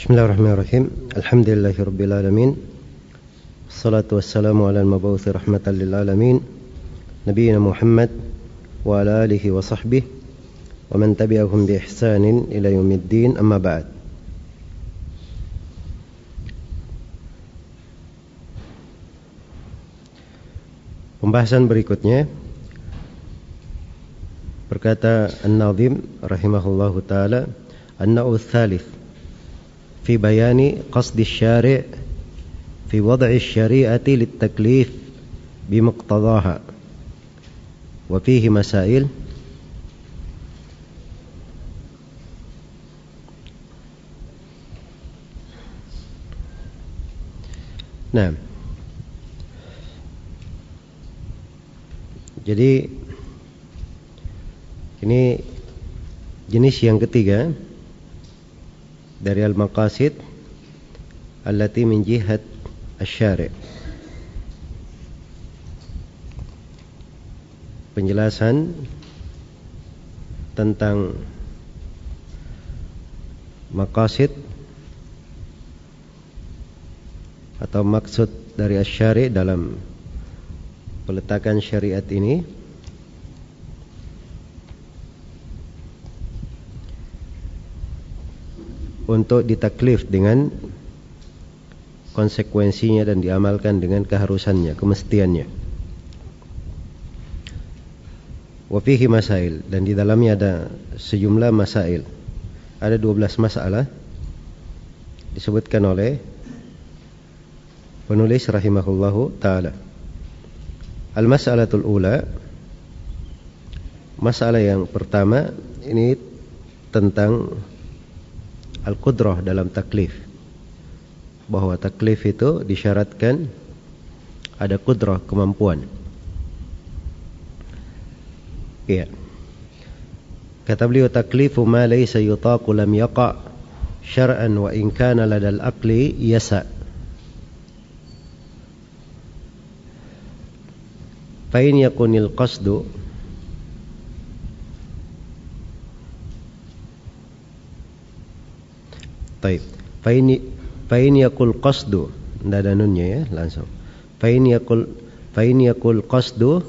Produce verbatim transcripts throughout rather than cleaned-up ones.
Bismillahirrahmanirrahim. Alhamdulillahirabbil alamin. Wassalatu wassalamu ala al-mab'uts rahmatan lil alamin, nabiyina Muhammad wa ala alihi wa sahbihi wa man tabi'ahum bi ihsanin ila yaumiddin. Amma ba'd. Pembahasan berikutnya, berkata An-Nadhim rahimahullahu taala, an-naw'u tsalits fi bayani qasdi syari' fi wad'i syari'ati lit-taklif bimuqtadaha wa fihi masail. Nah, jadi ini jenis yang ketiga dari al-maqasid allati min jihat asy-syari'. Penjelasan tentang maqasid atau maksud dari asy-syari' dalam peletakan syariat ini. Untuk ditaklif dengan konsekuensinya dan diamalkan dengan keharusannya, kemestiannya. Wa fihi masail, dan di dalamnya ada sejumlah masail. Ada dua belas masalah disebutkan oleh penulis rahimahullahu taala. Al-mas'alatul ula, masalah yang pertama ini tentang al-qudrah dalam taklif, bahwa taklif itu disyaratkan ada qudrah, kemampuan. Iya. Kata beliau, taklifu ma laysa yutaqu lam yaqa' syar'an wa in kana ladal aqli yasa. Fa in yakunil qasdu Taib. Fa'in fa'in yakul qasdu, tidak ada nunnya ya, langsung. Fa'in yakul fa'in yakul qasdu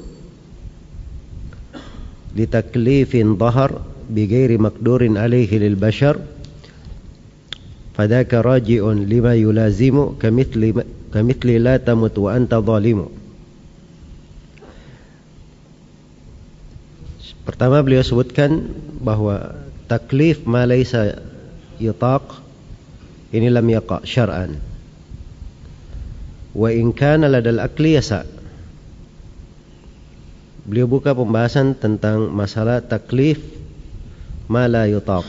li taklifin dhahar bi ghairi maqdurin alaihi lil bashar, fadaka raji'un lima yulazimu kamithli kamithli la tamut wa anta zalimu. Pertama beliau sebutkan bahwa taklif ma laysa yutaq ini lam yaqa' syar'an wa in kana ladal aqli yasa. Beliau buka pembahasan tentang masalah taklif ma la yutaq.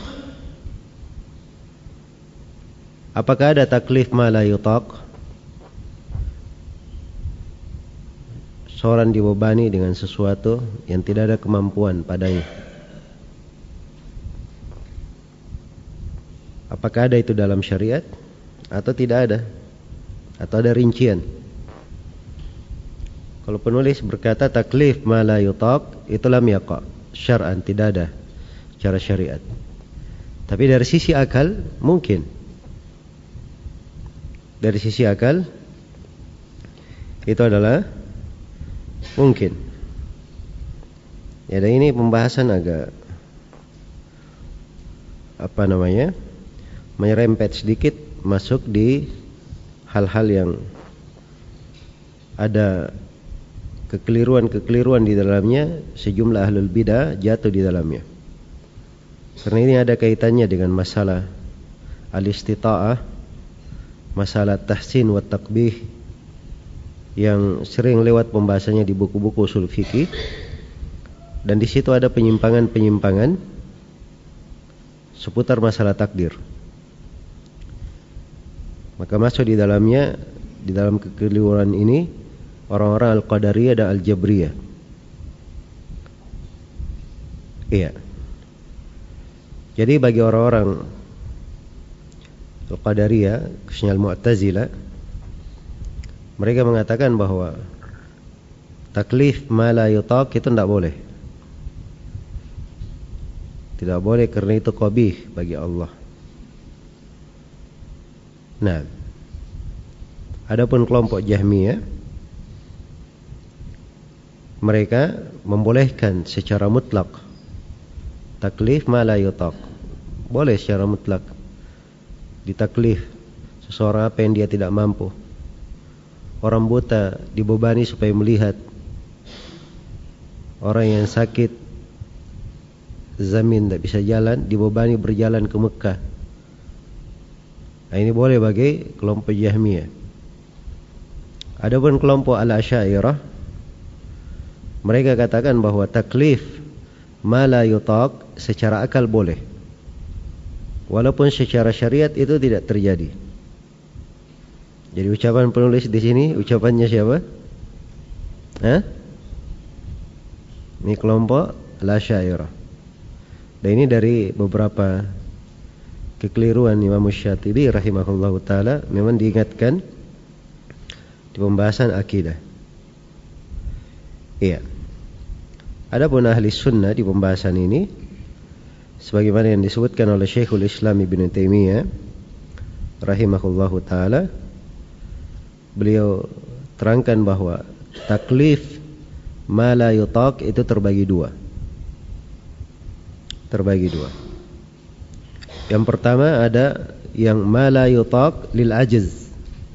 Apakah ada taklif ma la yutaq? Seorang dibebani dengan sesuatu yang tidak ada kemampuan padanya. Apakah ada itu dalam syariat atau tidak ada? Atau ada rincian? Kalau penulis berkata taklif ma la yutaq, itu lam yaqa' syar'an, tidak ada cara syariat. Tapi dari sisi akal mungkin. Dari sisi akal itu adalah mungkin. Ya, dan ini pembahasan agak apa namanya? menyerempet sedikit masuk di hal-hal yang ada kekeliruan-kekeliruan di dalamnya, sejumlah ahlul bidah jatuh di dalamnya. Karena ini ada kaitannya dengan masalah al-istita'ah, masalah tahsin wa taqbih yang sering lewat pembahasannya di buku-buku usul fikih, dan di situ ada penyimpangan-penyimpangan seputar masalah takdir. Maka masuk di dalamnya, di dalam kekeliruan ini, orang-orang Al-Qadariyah dan Al-Jabriyah. Iya. Jadi bagi orang-orang Al-Qadariyah, khususnya Al-Mu'tazilah, mereka mengatakan bahwa taklif ma la yutaq itu tidak boleh. Tidak boleh karena itu qabih bagi Allah. Nah, adapun kelompok Jahmiyah, mereka membolehkan secara mutlak taklif ma la yutaq. Boleh secara mutlak ditaklif seseorang apa yang dia tidak mampu. Orang buta dibebani supaya melihat. Orang yang sakit zamin tak bisa jalan dibebani berjalan ke Mekah. Nah, ini boleh bagi kelompok Jahmiyah. Adapun kelompok Al-Asy'ariyah, mereka katakan bahwa taklif ma la yutaq secara akal boleh, walaupun secara syariat itu tidak terjadi. Jadi ucapan penulis di sini, ucapannya siapa? Hah? Ini kelompok Al-Asy'ariyah. Dan ini dari beberapa kekeliruan Imam Syatibi rahimahullahu taala, memang diingatkan di pembahasan akidah. Iya. Adapun ahli sunnah di pembahasan ini, sebagaimana yang disebutkan oleh Syekhul Islam Ibnu Taimiyah rahimahullahu taala, beliau terangkan bahwa taklif ma la yutaq itu terbagi dua. Terbagi dua. Yang pertama ada yang ma la yutaq lil ajz.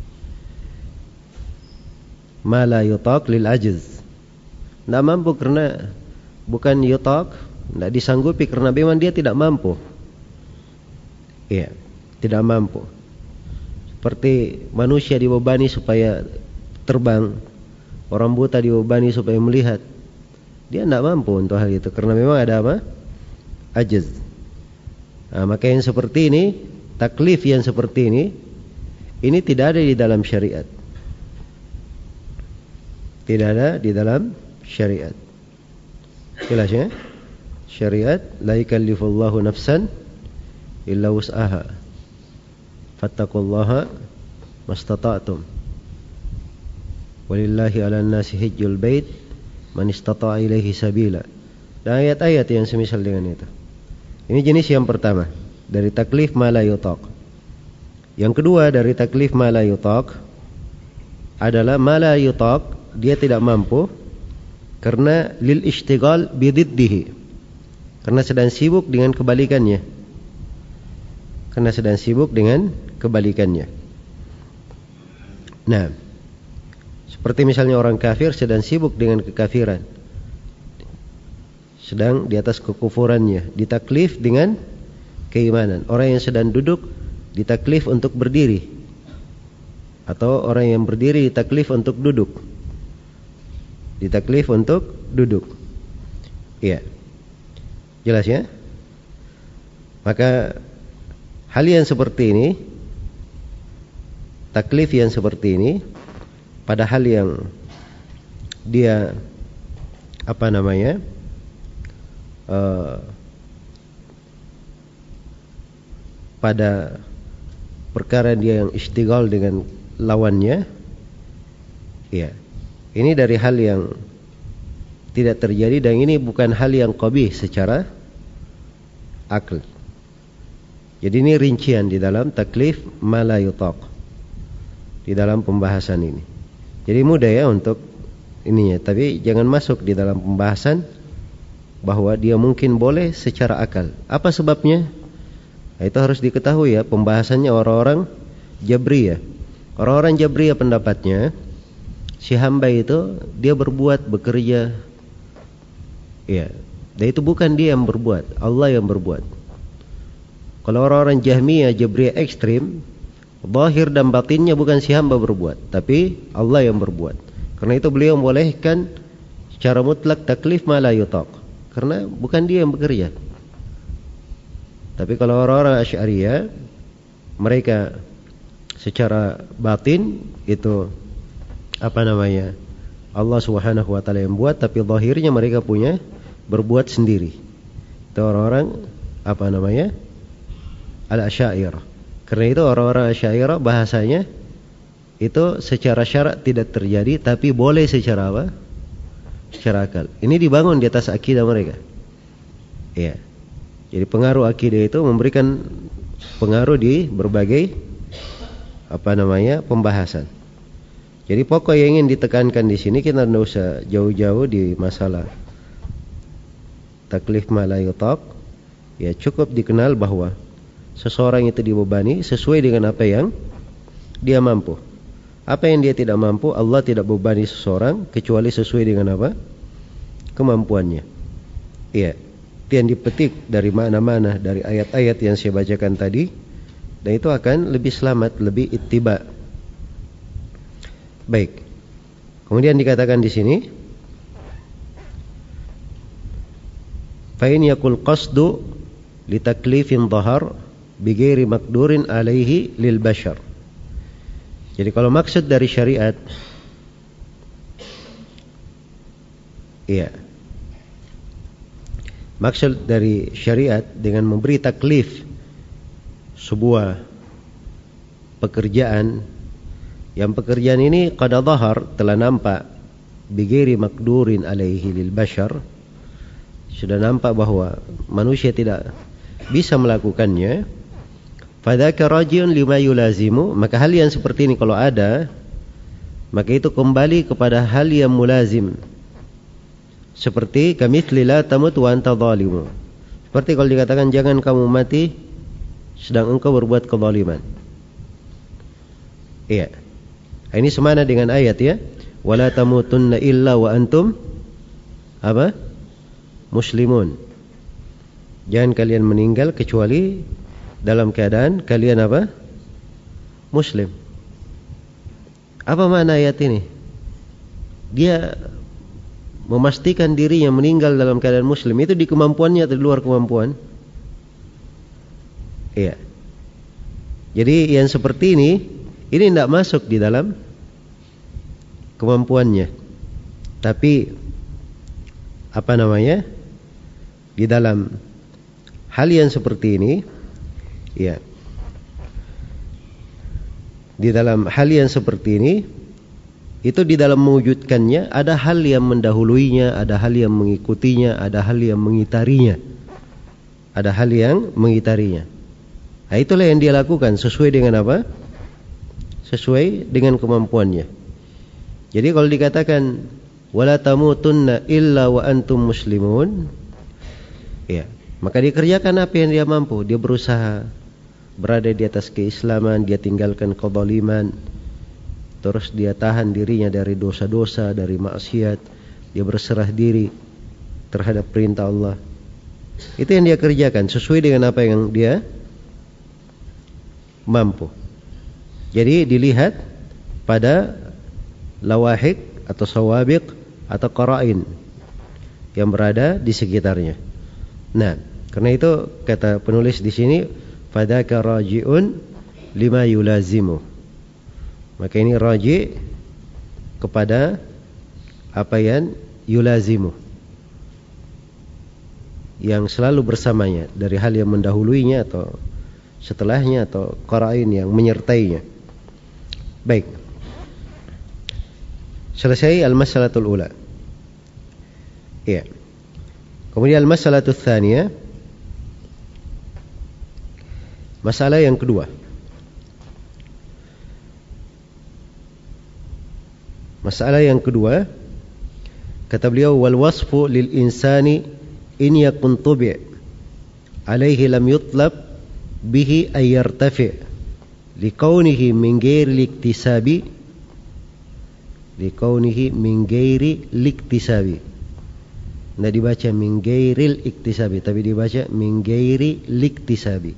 Ma la yutaq lil ajz. Tidak mampu karena bukan yutaq, tidak disanggupi karena memang dia tidak mampu. Iya, tidak mampu. Seperti manusia dibebani supaya terbang, orang buta dibebani supaya melihat. Dia tidak mampu untuk hal itu karena memang ada apa? Ajaz. Nah, maka yang seperti ini, taklif yang seperti ini, ini tidak ada di dalam syariat. Tidak ada di dalam syariat. Jelas ya? Syariat la yukallifullahu nafsan illa wus'aha. Fattaqullaha mastata'tum. Walillahi 'alan nasi hajjul bait man istata'a ilaihi sabila. Dan ayat-ayat yang semisal dengan itu. Ini jenis yang pertama dari taklif ma la yutaq. Yang kedua dari taklif ma la yutaq adalah ma la yutaq, dia tidak mampu karena lil ishtighal bididdihi, karena sedang sibuk dengan kebalikannya. Karena sedang sibuk dengan kebalikannya. Nah, seperti misalnya orang kafir sedang sibuk dengan kekafiran, sedang di atas kekufurannya, ditaklif dengan keimanan. Orang yang sedang duduk ditaklif untuk berdiri, atau orang yang berdiri ditaklif untuk duduk. Ditaklif untuk duduk. Iya. Jelas ya? Maka hal yang seperti ini, taklif yang seperti ini, pada hal yang dia apa namanya? Uh, pada perkara dia yang istighal dengan lawannya, ya, ini dari hal yang tidak terjadi, dan ini bukan hal yang qabih secara akal. Jadi ini rincian di dalam taklif ma la yutaq di dalam pembahasan ini. Jadi mudah ya untuk ininya, tapi jangan masuk di dalam pembahasan bahwa dia mungkin boleh secara akal. Apa sebabnya? Nah, itu harus diketahui ya, pembahasannya orang-orang Jabriyah. Orang-orang Jabriyah pendapatnya, si hamba itu dia berbuat, bekerja, ya, dan itu bukan dia yang berbuat, Allah yang berbuat. Kalau orang-orang Jahmiyah, Jabriyah ekstrim, zahir dan batinnya bukan si hamba berbuat, tapi Allah yang berbuat. Karena itu beliau membolehkan secara mutlak taklif ma la yutaq, karena bukan dia yang bekerja. Tapi kalau orang-orang Asy'ariyah, mereka secara batin itu apa namanya? Allah Subhanahu wa taala yang buat, tapi zahirnya mereka punya berbuat sendiri. Itu orang-orang apa namanya? Al-Asy'ariyah. Karena itu orang-orang Asy'ariyah bahasanya itu secara syarak tidak terjadi, tapi boleh secara apa? Secara akal. Ini dibangun di atas akidah mereka. Ya. Jadi pengaruh akidah itu memberikan pengaruh di berbagai apa namanya pembahasan. Jadi pokok yang ingin ditekankan di sini, kita tidak usah jauh-jauh di masalah taklif ma la yutaq. Ya cukup dikenal bahwa seseorang itu dibebani sesuai dengan apa yang dia mampu. Apa yang dia tidak mampu, Allah tidak bebani seseorang kecuali sesuai dengan apa? Kemampuannya. Iya. Itu yang dipetik dari mana-mana dari ayat-ayat yang saya bacakan tadi, dan itu akan lebih selamat, lebih ittiba. Baik. Kemudian dikatakan di sini, fa in yakul qasdu li taklifin dhahar bi ghairi maqdurin alaihi lil bashar. Jadi kalau maksud dari syariat, iya, maksud dari syariat dengan memberi taklif sebuah pekerjaan, yang pekerjaan ini qad dhahar, telah nampak, bi ghairi maqdurin alaihi lil bashar, sudah nampak bahwa manusia tidak bisa melakukannya, fadzaka rajiun lima yulazimu, maka hal yang seperti ini kalau ada, maka itu kembali kepada hal yang mulazim. Seperti kamitsli la tamut wa anta zalimu. Seperti kalau dikatakan jangan kamu mati sedang engkau berbuat kezaliman. Iya. Ini semana dengan ayat ya. Wala tamutunna illa wa antum apa? Muslimun. Jangan kalian meninggal kecuali dalam keadaan kalian apa? Muslim. Apa makna ayat ini? Dia memastikan dirinya meninggal dalam keadaan muslim. Itu di kemampuannya atau di luar kemampuan? Iya. Jadi yang seperti ini, ini tidak masuk di dalam kemampuannya. Tapi apa namanya? Di dalam hal yang seperti ini, ya. Di dalam hal yang seperti ini, itu di dalam mewujudkannya ada hal yang mendahuluinya, ada hal yang mengikutinya, ada hal yang mengitarinya. Ada hal yang mengitarinya. Nah, itulah yang dia lakukan sesuai dengan apa? Sesuai dengan kemampuannya. Jadi kalau dikatakan wala tamutunna illa wa antum muslimun, ya, maka dikerjakan apa yang dia mampu. Dia berusaha berada di atas keislaman, dia tinggalkan kezaliman, terus dia tahan dirinya dari dosa-dosa, dari maksiat, dia berserah diri terhadap perintah Allah. Itu yang dia kerjakan sesuai dengan apa yang dia mampu. Jadi dilihat pada lawahik atau sawabiq atau qara'in yang berada di sekitarnya. Nah, karena itu kata penulis di sini, fadzaka raji'un lima yulazimu. Maka ini raji' kepada apa yang yulazimu, yang selalu bersamanya, dari hal yang mendahuluinya atau setelahnya atau qara'in yang menyertainya. Baik. Selesai al-mas'alatul ula. Iya. Kemudian al-mas'alatul tsaniyah, masalah yang kedua. Masalah yang kedua, kata beliau, wal wasfu lil insani in yakun tubi' alaihi lam yutlab bihi ay yartafi' liqaunihi min ghairi liktisabi liqaunihi min ghairi liktisabi. Nah, dibaca min ghairil iktisabi, tapi dibaca min ghairi liktisabi.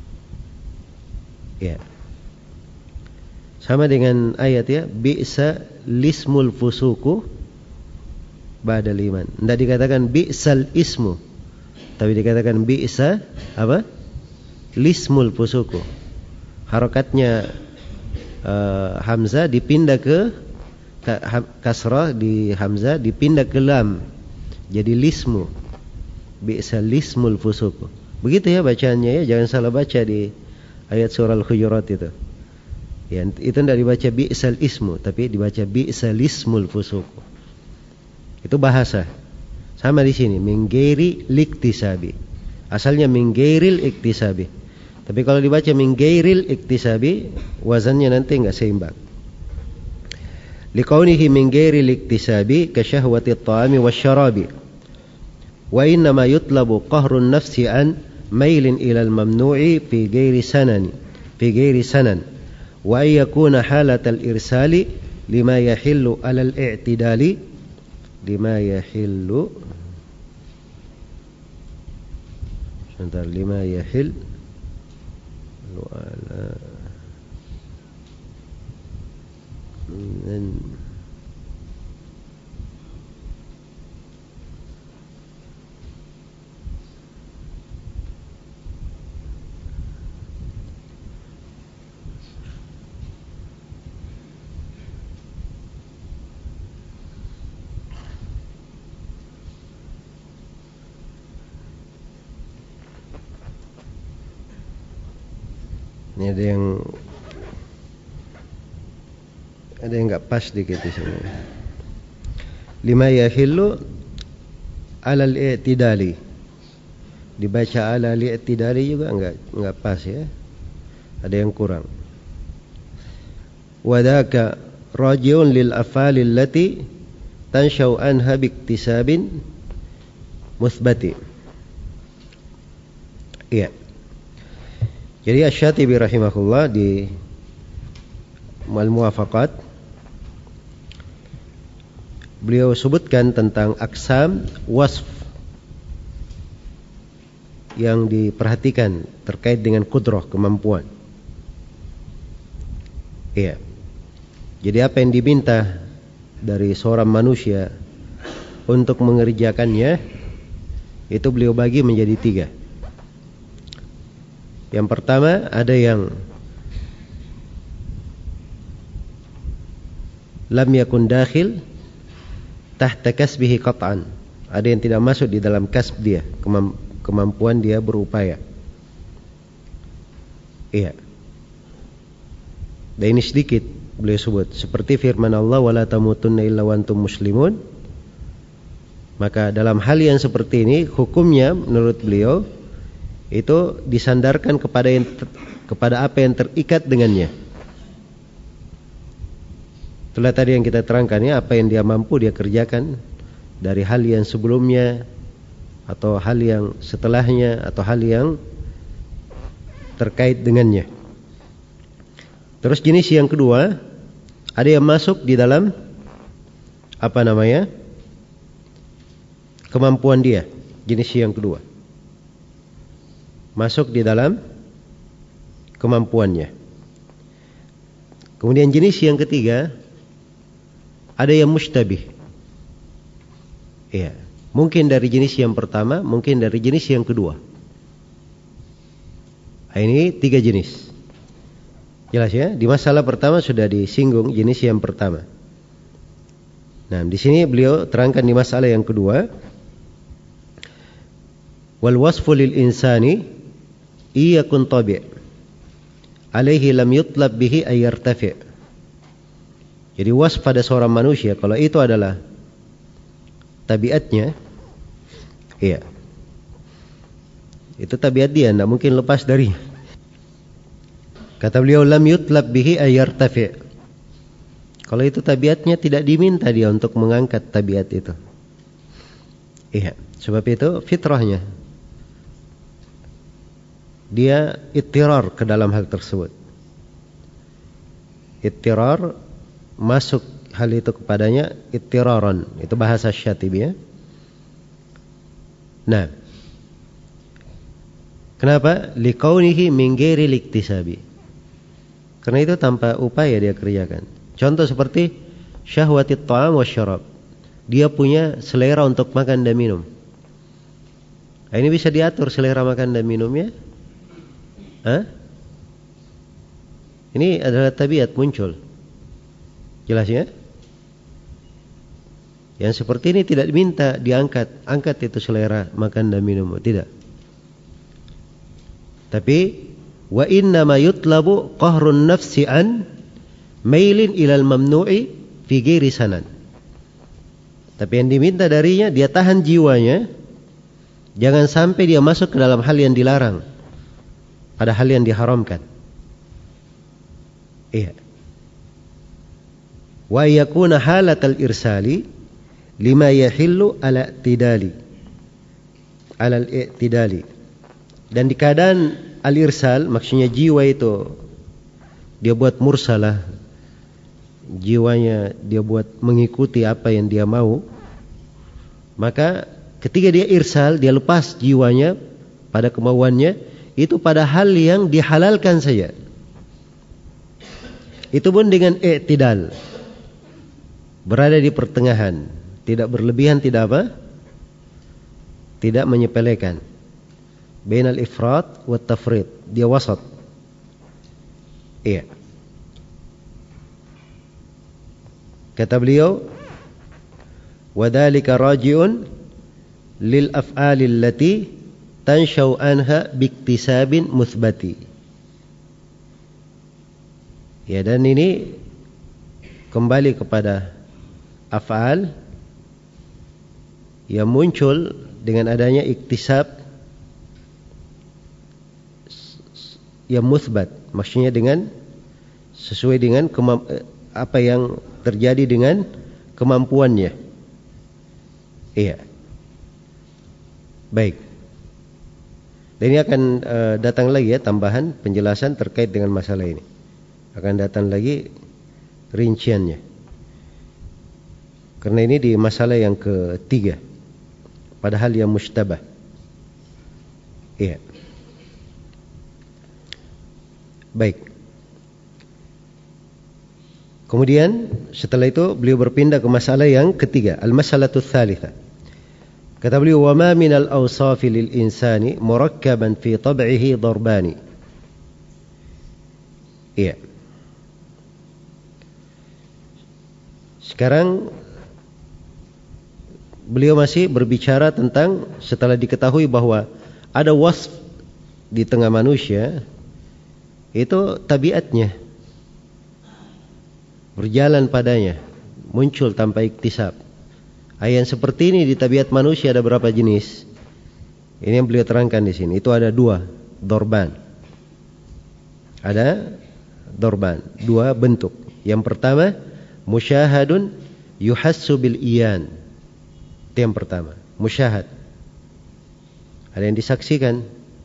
Ya. Sama dengan ayat ya, bi'sa lismul fusuku ba'dal iman. Tidak dikatakan bi'sal ismu, tapi dikatakan bi'sa apa? Lismul fusuku. Harokatnya uh, hamzah dipindah ke kasrah di hamzah dipindah ke lam, jadi lismu. Bi'sa lismul fusuku. Begitu ya bacaannya ya, jangan salah baca di ayat surah Al-Hujurat itu. Ya, itu tidak dibaca bi'sal ismu, tapi dibaca bi'sal ismul fusuq. Itu bahasa. Sama di sini, min ghairi liktisabi. Asalnya min ghairil iktisabi. Tapi kalau dibaca min ghairil iktisabi, wazannya nanti enggak seimbang. Liqaunihi min ghairil iktisabi ka syahwati at-ta'ami wasyarabi. Wa inna ma yutlabu qahrun nafsi an mailin ila al-mamnu'i fi ghairi sanani fi ghairi sanan. Wa ay yakuna halatal irsali lima yahillu ala al-i'tidali lima yahillu sebentar lima yahil ala dan ini ada yang ada yang enggak pas dikit di sini. Lima yahillu alal i'tidali. Dibaca alal i'tidali juga enggak enggak pas ya. Ada yang kurang. Wadaka rajiun lil afali allati tanshau anha biktisabin musbati. Iya. Jadi Asy-Syatibi rahimahullah di Al-Muwafaqat beliau sebutkan tentang aksam wasf yang diperhatikan terkait dengan qudrah, kemampuan. Iya. Jadi apa yang diminta dari seorang manusia untuk mengerjakannya itu beliau bagi menjadi tiga. Yang pertama ada yang lam yakun dakhil tahta kasbihi qat'an. Ada yang tidak masuk di dalam kasb dia, kemampuan dia berupaya. Iya. Dan ini sedikit beliau sebut, seperti firman Allah wala tamutunna illa wa antum muslimun. Maka dalam hal yang seperti ini hukumnya menurut beliau itu disandarkan kepada yang ter, kepada apa yang terikat dengannya. Itulah tadi yang kita terangkan ya, apa yang dia mampu dia kerjakan dari hal yang sebelumnya atau hal yang setelahnya atau hal yang terkait dengannya. Terus jenis yang kedua, ada yang masuk di dalam apa namanya? Kemampuan dia. Jenis yang kedua. Masuk di dalam kemampuannya. Kemudian jenis yang ketiga, ada yang mustabih. Iya, mungkin dari jenis yang pertama, mungkin dari jenis yang kedua. Nah, ini tiga jenis. Jelas ya? Di masalah pertama sudah disinggung jenis yang pertama. Nah, di sini beliau terangkan di masalah yang kedua. Wal wasfu lil insani iyakun tabi' alaihi lam yutlab bihi ayyartafi'. Jadi wasf pada seorang manusia kalau itu adalah tabiatnya, iya, itu tabiat dia, tidak mungkin lepas dari. Kata beliau lam yutlab bihi ayyartafi'. Kalau itu tabiatnya tidak diminta dia untuk mengangkat tabiat itu. Iya, sebab itu fitrahnya dia ittirar ke dalam hal tersebut. Ittirar masuk hal itu kepadanya ittiraran. Itu bahasa Syatibi ya. Nah, kenapa? Liqaunihi min ghairi liktisabi. Karena itu tanpa upaya dia kerjakan. Contoh seperti syahwatit ta'am wasyarab. Dia punya selera untuk makan dan minum. Nah, ini bisa diatur selera makan dan minumnya. Hah? Ini adalah tabiat muncul. Jelas ya? Yang seperti ini tidak diminta diangkat, angkat itu selera makan dan minum, tidak. Tapi wa inna ma yutlabu qahrun nafsi an mailin ilal mamnu'i fi ghairi sanan. Tapi yang diminta darinya dia tahan jiwanya, jangan sampai dia masuk ke dalam hal yang dilarang. pada hal yang diharamkan. Iya. Wa yakuna halatal irsali lima yahillu ala i'tidali. Ala al-i'tidali. Dan di keadaan al-irsal, maksudnya jiwa itu dia buat mursalah, jiwanya dia buat mengikuti apa yang dia mau, maka ketika dia irsal, dia lepas jiwanya pada kemauannya, itu pada hal yang dihalalkan saja. Itu pun dengan i'tidal, berada di pertengahan, tidak berlebihan, tidak apa? Tidak menyepelekan. Bainal ifrat wa tafrid, dia wasat. Iya. Kata beliau, وَذَلِكَ رَاجِعٌ لِلْأَفْعَالِ الَّتِي تَنْشَوْ عَنْهَا بِاكْتِسَابٍ مُثْبَتِ. Ya, dan ini kembali kepada af'al yang muncul dengan adanya iktisab yang muthbat, maksudnya dengan sesuai dengan kemamp- apa yang terjadi dengan kemampuannya. Iya. Baik. Dan ini akan uh, datang lagi ya tambahan penjelasan terkait dengan masalah ini. Akan datang lagi rinciannya. Karena ini di masalah yang ketiga. Padahal yang mustabah. Iya. Baik. Kemudian setelah itu beliau berpindah ke masalah yang ketiga, al-mas'alatu tsalitsa. Kata beliau, "Wa ma min al-awsafi lil insani murakkaban fi tab'ihi darbani." Iya. Sekarang beliau masih berbicara tentang setelah diketahui bahwa ada wasf di tengah manusia, itu tabiatnya berjalan padanya, muncul tanpa iktisab. Ayat seperti ini di tabiat manusia ada berapa jenis? Ini yang beliau terangkan di sini. Itu ada dua, dorban. Ada dorban, dua bentuk. Yang pertama, musyahadun yuhassu bil iyan. Itu yang pertama, musyahad. Ada yang disaksikan,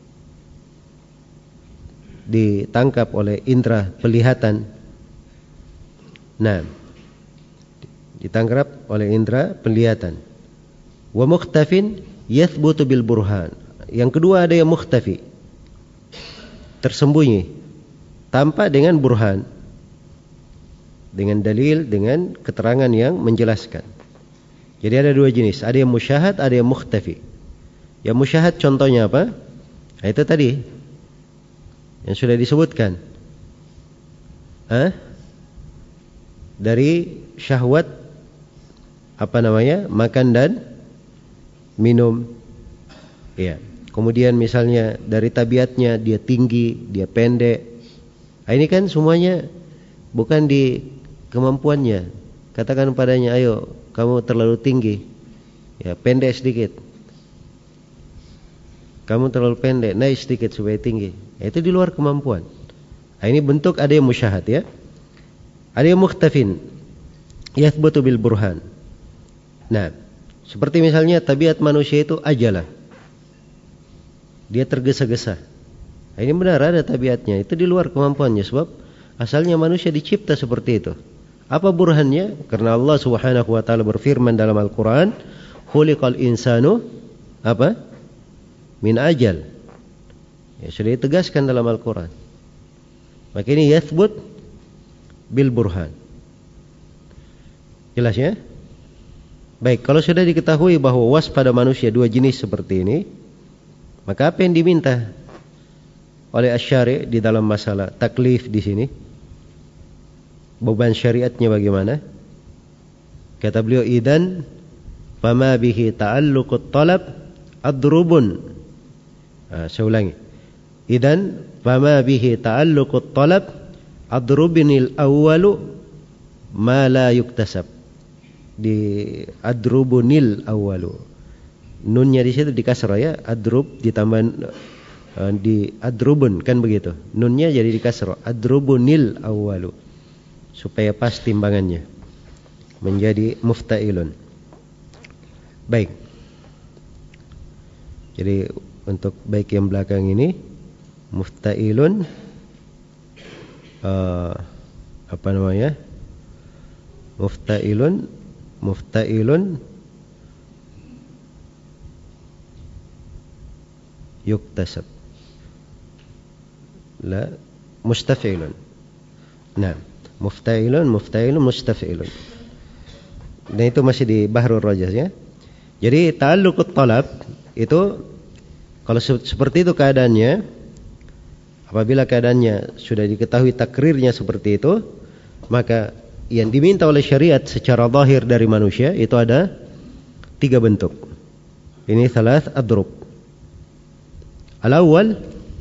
ditangkap oleh indera penglihatan. Nah, ditangkap oleh indera penglihatan. Wa mukhtafin yathbutu bil burhan. Yang kedua ada yang mukhtafi, tersembunyi tanpa dengan burhan, dengan dalil, dengan keterangan yang menjelaskan. Jadi ada dua jenis, ada yang musyahad, ada yang mukhtafi. Yang musyahad contohnya apa? Nah, itu tadi yang sudah disebutkan. Hah? Dari syahwat apa namanya? Makan dan minum. Ya. Kemudian misalnya dari tabiatnya dia tinggi, dia pendek. Nah, ini kan semuanya bukan di kemampuannya. Katakan padanya, ayo kamu terlalu tinggi, ya pendek sedikit. Kamu terlalu pendek, naik sedikit supaya tinggi. Ya, itu di luar kemampuan. Nah, ini bentuk ada yang musyahad ya. Ada yang mukhtafin, yathbutu bil burhan. Nah, seperti misalnya tabiat manusia itu ajalah, dia tergesa-gesa. Nah, ini benar ada tabiatnya, itu di luar kemampuannya, sebab asalnya manusia dicipta seperti itu. Apa burhannya? Karena Allah Subhanahu wa taala berfirman dalam Al-Qur'an, "Khuliqal insanu" apa? "Min ajal." Ya, sudah ditegaskan dalam Al-Qur'an. Maka ini yathbut bil burhan. Jelas ya? Baik, kalau sudah diketahui bahwa was pada manusia dua jenis seperti ini, maka apa yang diminta oleh asy-syari' di dalam masalah taklif di sini? Beban syariatnya bagaimana? Kata beliau, "Idzan fama bihi ta'alluqut talab adrubun." Nah, saya ulangi. "Idzan fama bihi ta'alluqut talab adrubinil awwalu ma la yuktasab." Di adrubunil awwalu, nunnya di situ di kasrah ya, adrub ditambah uh, di adrubun, kan begitu. Nunnya jadi di kasrah, adrubunil awwalu, supaya pas timbangannya menjadi mufta'ilun. Baik. Jadi untuk baik yang belakang ini mufta'ilun, uh, apa namanya? Mufta'ilun, mufta'ilun yuktasab. La, mustaf'ilun. Nah, mufta'ilun, mufta'ilun, mustaf'ilun. Dan itu masih di Bahrul Rajaz ya. Jadi ta'alluqut talab itu kalau se- seperti itu keadaannya, apabila keadaannya sudah diketahui takrirnya seperti itu, maka yang diminta oleh syariat secara zahir dari manusia itu ada tiga bentuk. Ini thalath adrub. Al-awwal,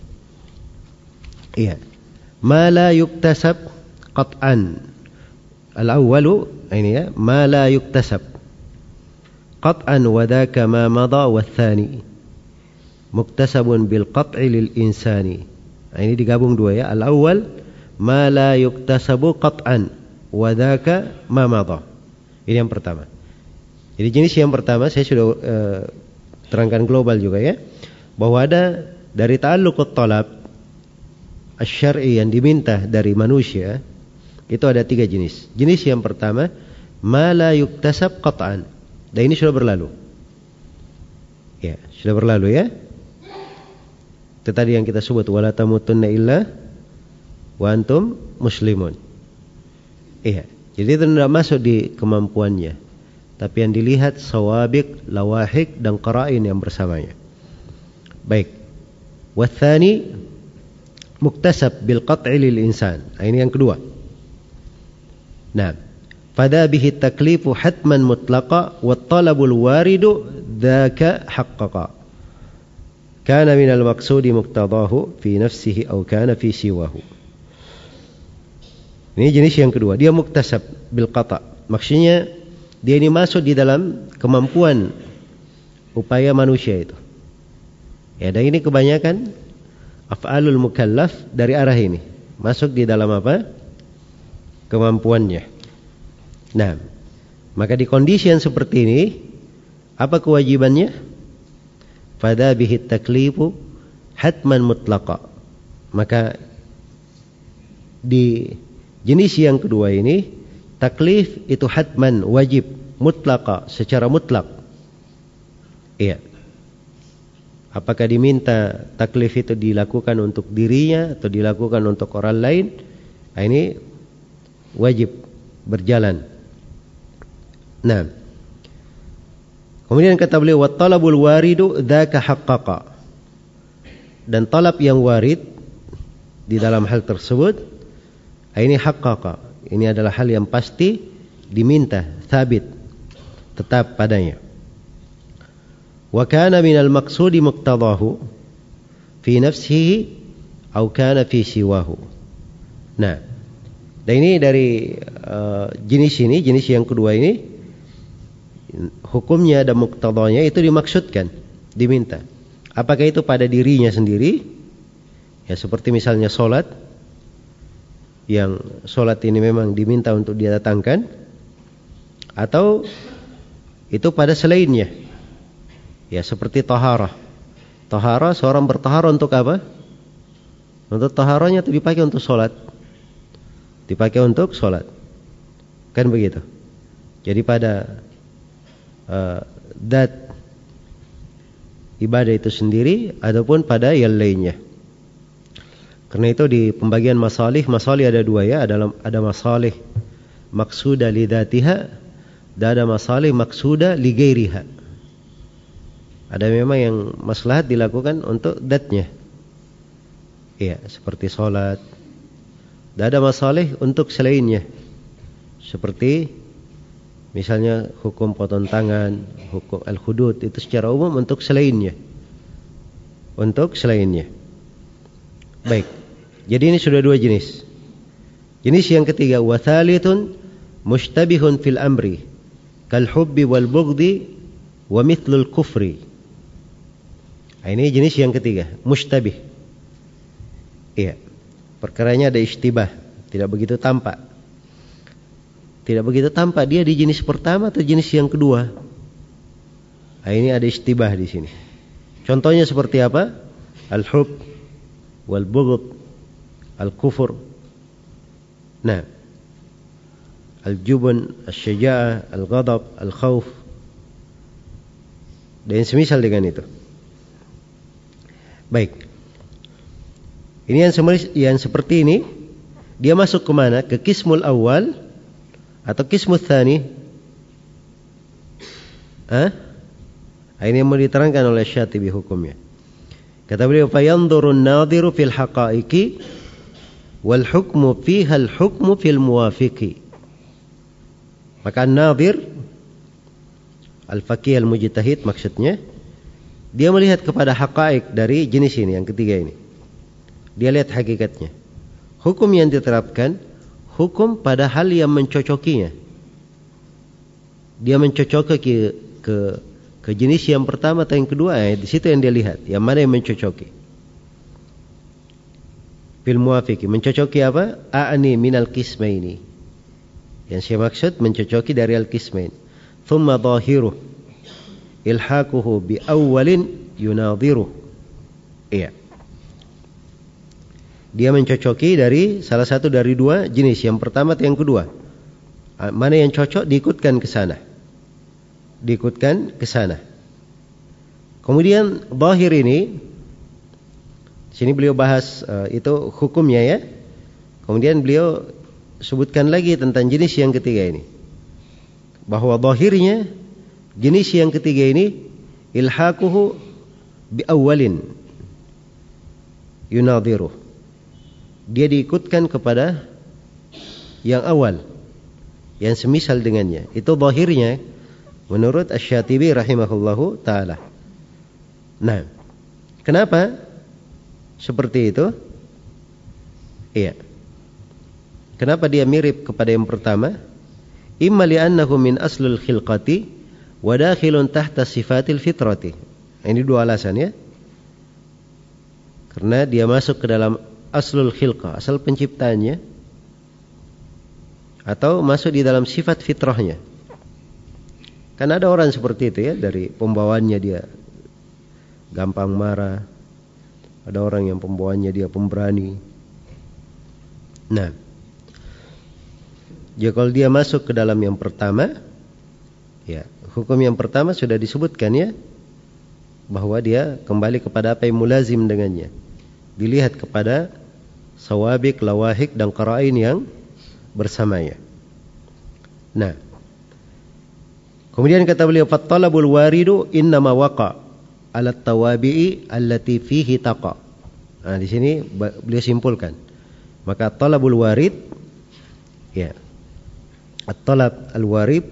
iya, ma la yuktasab qat'an. Al-awwalu, ini ya, ma la yuktasab qat'an wa dhaka ma madha wa tsani muktasabun bil qat'i lil insani. Nah, ini digabung dua ya. Al-awwal ma la yuktasabu qat'an wa dhaka ma madha. Ini yang pertama. Jadi jenis yang pertama saya sudah uh, terangkan global juga ya, bahwa ada dari ta'alluqut talab asy-syar'i yang diminta dari manusia itu ada tiga jenis. Jenis yang pertama ma la yuktasab qat'an. Dan ini sudah berlalu. Ya, sudah berlalu ya. Itu tadi yang kita sebut wala tamutunna illa wa antum muslimun. Iya, jadi itu tidak masuk di kemampuannya. Tapi yang dilihat sawabiq, lawahik dan qara'in yang bersamanya. Baik. Watsani muktasab bil qat'i lil insan. Nah, ini yang kedua. Nah, fadha bihi taklifu hatman mutlaqa wa talabul waridu dzaka haqqaqa. Kana minal maqsudi muqtadahu fi nafsihi aw kana fi siwahu. Ini jenis yang kedua, dia muktasab bil qata'. Maksudnya dia ini masuk di dalam kemampuan upaya manusia itu. Ya, dan ini kebanyakan af'alul mukallaf dari arah ini. Masuk di dalam apa? Kemampuannya. Nah, maka di kondisi yang seperti ini, apa kewajibannya? Fadha bihi taklifu hatman mutlaqa. Maka di jenis yang kedua ini, taklif itu hatman, wajib, mutlaqa, secara mutlak. Iya. Apakah diminta taklif itu dilakukan untuk dirinya atau dilakukan untuk orang lain? Nah, ini wajib berjalan. Nah, kemudian kata beliau, wat talabul waridu dzaka haqqaqa. Dan talab yang warid di dalam hal tersebut, ini haqqaqa. Ini adalah hal yang pasti diminta, sabit, tetap padanya. Wa kana minal maqsudi muqtadahu fi nafsihi aw kana fi siwahu. Nah, dan ini dari uh, jenis ini, jenis yang kedua ini, hukumnya dan muqtadanya itu dimaksudkan, diminta. Apakah itu pada dirinya sendiri? Ya, seperti misalnya sholat, yang sholat ini memang diminta untuk dia datangkan, atau itu pada selainnya. Ya, seperti taharah. Taharah, seorang bertaharah untuk apa? Untuk taharahnya itu dipakai untuk sholat. Dipakai untuk sholat. Kan begitu. Jadi pada uh, dat ibadah itu sendiri, ataupun pada yang lainnya. Karena itu di pembagian masalih, masalih ada dua ya. Ada, ada masalih maksuda li dhatiha, dan ada masalih maksuda li ghairiha. Ada memang yang maslahat dilakukan untuk datnya. Iya, seperti sholat. Dan ada masalih untuk selainnya. Seperti misalnya hukum potong tangan, hukum al-hudud, itu secara umum untuk selainnya. Untuk selainnya. Baik. Jadi ini sudah dua jenis. Jenis yang ketiga, wa thalithun mushtabihun fil amri kal hubbi wal bughdi wa mithlul kufri. Nah, ini jenis yang ketiga, mushtabih. Iya. Perkaranya ada ishtibah, tidak begitu tampak. Tidak begitu tampak dia di jenis pertama atau jenis yang kedua. Nah, ini ada ishtibah di sini. Contohnya seperti apa? Al-hub, wal-bughd, al-kufur. Nah, al-jubn, al-syaja'ah, al-ghadab, al-khawf, dan semisal dengan itu. Baik. Ini yang, yang seperti ini, dia masuk ke mana? Ke qismul awal atau qismul tsani? Hah? Ini yang mau diterangkan oleh Syatibi hukumnya. Kata beliau, fayanzurun nadhiru fil haqa'iqi wal hukmu fiha al hukmu fil muwafiqi. Maka an-nadhir al-faqih al-mujtahid maksudnya, dia melihat kepada haqa'iq dari jenis ini yang ketiga ini. Dia lihat hakikatnya. Hukum yang diterapkan, hukum pada hal yang mencocokinya. Dia mencocoki ke, ke, ke jenis yang pertama atau yang kedua, eh, di situ yang dia lihat, yang mana yang mencocoki. Fil muwafiqi, mencocoki apa? A'ni minal qismaini. Yang saya maksud mencocoki dari al-qismain. Thumma dhahiruh ilhaquhu bi awwalin yunadhiruh. Iya. Dia mencocoki dari salah satu dari dua jenis, yang pertama atau yang kedua. Mana yang cocok diikutkan ke sana. Diikutkan ke sana. Kemudian zahir ini, sini beliau bahas uh, itu hukumnya ya. Kemudian beliau sebutkan lagi tentang jenis yang ketiga ini. Bahwa zahirnya jenis yang ketiga ini ilhaquhu bi awwalin yunadhiruh. Dia diikutkan kepada yang awal, yang semisal dengannya. Itu zahirnya menurut Asy-Syatibi rahimahullahu ta'ala. Nah, kenapa seperti itu? Iya. Kenapa dia mirip kepada yang pertama? Imma li'annahu min aslul khilqati wa dakhilun tahta sifatil fitrati. Ini dua alasan ya. Karena dia masuk ke dalam aslul khilqah, asal penciptaannya, atau masuk di dalam sifat fitrahnya. Kan ada orang seperti itu ya, dari pembawaannya dia gampang marah. Ada orang yang pembawaannya dia pemberani. Nah, jadi kalau dia masuk ke dalam yang pertama, ya, hukum yang pertama sudah disebutkan ya, bahwa dia kembali kepada apa yang mulazim dengannya. Dilihat kepada sawabik, lawahik, dan qara'in yang bersamanya. Nah, kemudian kata beliau, fattalabul waridu innama waqa ala tawabi'i allati fihi taqa. Nah, di sini beliau simpulkan. Maka talabul warid, ya, at-talab al-warid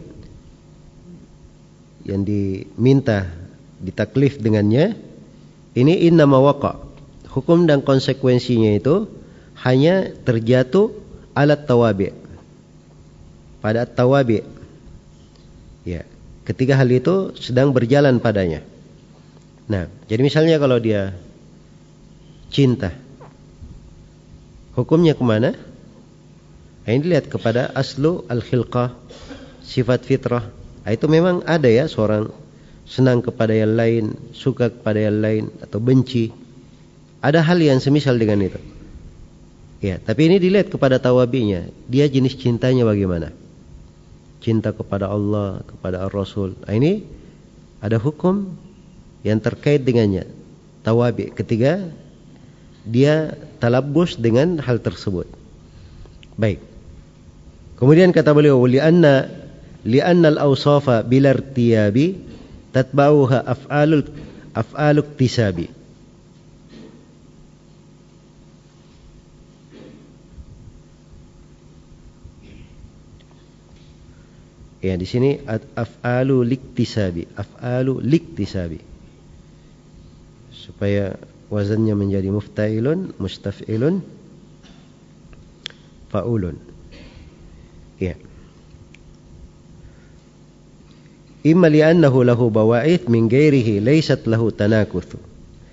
yang diminta, ditaklif dengannya, ini innama waqa. Hukum dan konsekuensinya itu hanya terjatuh alat tawabi', pada tawabi'. Ya, ketika hal itu sedang berjalan padanya. Nah, jadi misalnya kalau dia cinta, hukumnya kemana? Nah, ini dilihat kepada aslu al-khilqah, sifat fitrah. Nah, itu memang ada ya, seorang senang kepada yang lain, suka kepada yang lain, atau benci. Ada hal yang semisal dengan itu. Ya, tapi ini dilihat kepada tawabinya. Dia jenis cintanya bagaimana? Cinta kepada Allah, kepada Ar-Rasul. Nah, ini ada hukum yang terkait dengannya. Tawabi, ketika dia talabbus dengan hal tersebut. Baik. Kemudian kata beliau, li'anna li'anna al-awsafa bilartiyabi tatba'uha af'alul af'aluk tisabi. Ya, di sini af'alu liktisabi, af'alu liktisabi. Supaya wazannya menjadi muftailun, mustaf'ilun, fa'ulun. Ya. Imma li'annahu lahu bawa'ith min ghairihi laysat lahu tanakuthu.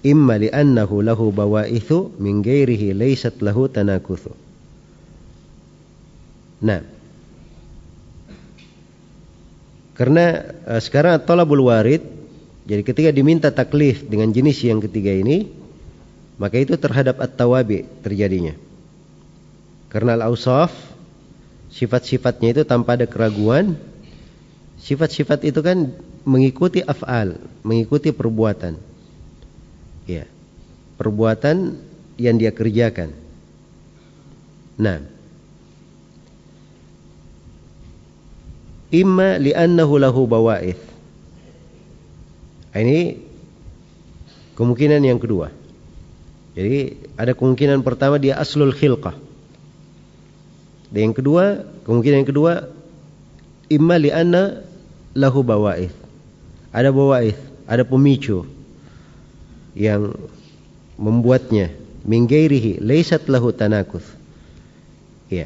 imma li'annahu lahu bawa'ithu min ghairihi laysat lahu tanakuthu. Nah, karena uh, sekarang talabul warid, jadi ketika diminta taklif dengan jenis yang ketiga ini, maka itu terhadap at-tawabi terjadinya. Karena al-awsaf, sifat-sifatnya itu tanpa ada keraguan. Sifat-sifat itu kan mengikuti af'al, mengikuti perbuatan. Ya, perbuatan yang dia kerjakan. Nah, imma li'annahu lahu bawa'ith. Ini kemungkinan yang kedua. Jadi ada kemungkinan pertama dia aslul khilqah. Dan yang kedua, kemungkinan yang kedua, imma li'anna lahu bawa'ith. Ada bawa'ith, ada pemicu yang membuatnya min ghairihi laysat lahu tanakuth. Ya.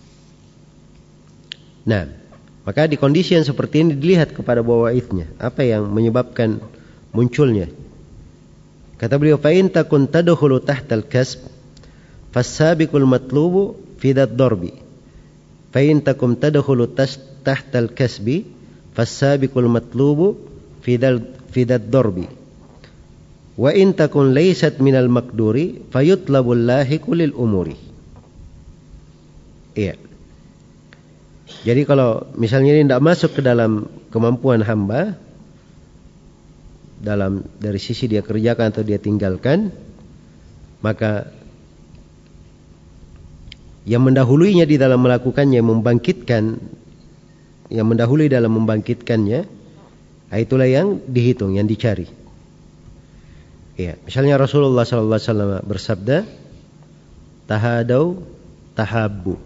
Nah, maka di kondisi yang seperti ini dilihat kepada bawa'ithnya, apa yang menyebabkan munculnya. Kata beliau, fa in takun tadkhulu tahtal kasb fasabiqul matlubu fi dzarbi. Fa in takum tadkhulu tahtal kasbi fasabiqul matlubu fi dzarbi. Wa in takun laysat minal maqduri fayutlabul lahiqu lil umuri. Iya. Jadi kalau misalnya ini tidak masuk ke dalam kemampuan hamba, dalam dari sisi dia kerjakan atau dia tinggalkan, maka yang mendahuluinya di dalam melakukannya, membangkitkan, yang mendahului dalam membangkitkannya, itulah yang dihitung, yang dicari. Ya, misalnya Rasulullah sallallahu alaihi wasallam bersabda, tahadau tahabbu.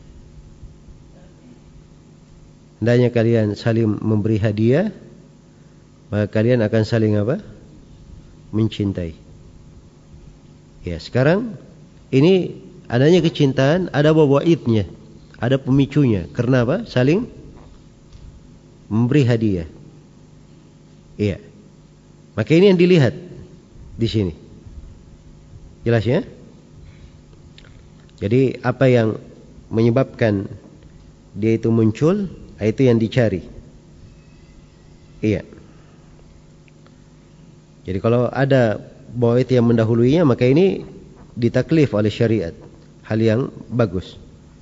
Hendaknya kalian saling memberi hadiah, maka kalian akan saling apa? Mencintai. Ya, sekarang ini adanya kecintaan, ada bawaidnya, ada pemicunya. Karena apa? Saling memberi hadiah. Iya. Maka ini yang dilihat di sini. Jelas ya? Jadi apa yang menyebabkan dia itu muncul, itu yang dicari. Iya. Jadi kalau ada bawait yang mendahuluinya, maka ini ditaklif oleh syariat, hal yang bagus.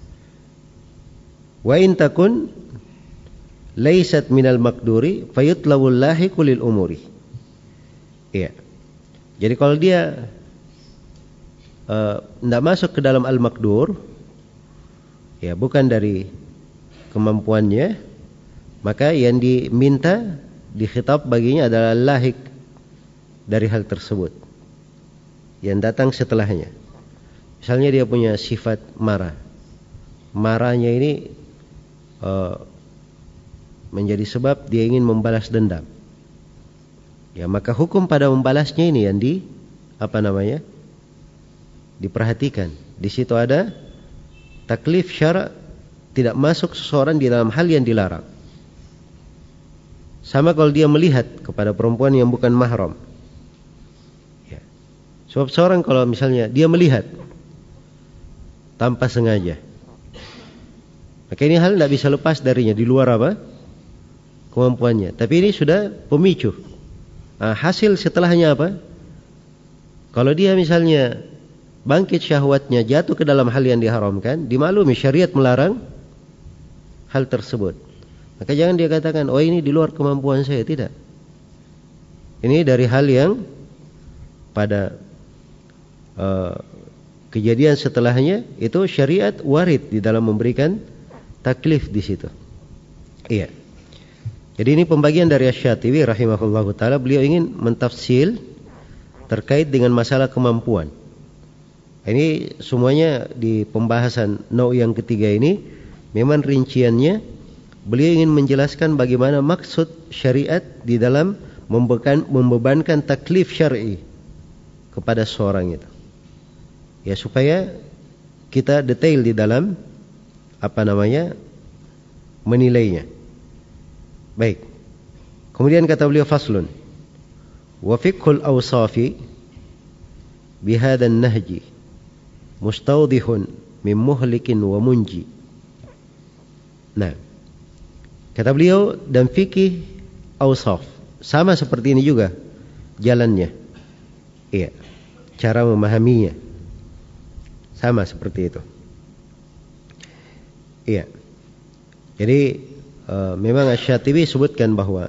Wa in takun laysat minal maqduri fayutlabul lahiqu lil umuri. Iya. Jadi kalau dia tidak uh, masuk ke dalam al-maqdur, ya bukan dari kemampuannya, maka yang diminta, dikhitab baginya adalah lahik dari hal tersebut yang datang setelahnya. Misalnya dia punya sifat marah, marahnya ini uh, menjadi sebab dia ingin membalas dendam. Ya, maka hukum pada membalasnya ini yang di apa namanya? diperhatikan. Di situ ada taklif syara', tidak masuk seseorang di dalam hal yang dilarang. Sama kalau dia melihat kepada perempuan yang bukan mahram. Ya. Sebab seorang kalau misalnya dia melihat tanpa sengaja, maka ini hal tidak bisa lepas darinya, di luar apa? Kemampuannya. Tapi ini sudah pemicu. Nah, hasil setelahnya apa? Kalau dia misalnya bangkit syahwatnya, jatuh ke dalam hal yang diharamkan, dimaklumi syariat melarang hal tersebut. Maka jangan dia katakan, oh ini di luar kemampuan saya. Tidak. Ini dari hal yang pada uh, kejadian setelahnya, itu syariat warid di dalam memberikan taklif di situ. Iya. Jadi ini pembagian dari Asy-Syatibi rahimahullahu taala. Beliau ingin mentafsil terkait dengan masalah kemampuan. Ini semuanya di pembahasan nau yang ketiga ini, memang rinciannya beliau ingin menjelaskan bagaimana maksud syariat di dalam membeban, membebankan taklif syar'i kepada seorang itu. Ya, supaya kita detail di dalam apa namanya menilainya. Baik. Kemudian kata beliau faslun. Wa fiqhul awsafi bihadzan nahji mustawdihun min muhlikin wa munji. Nah, kata beliau, dan fikih awsaf sama seperti ini juga jalannya. Iya, cara memahaminya sama seperti itu. Iya. Jadi uh, memang Asy-Syatibi sebutkan bahwa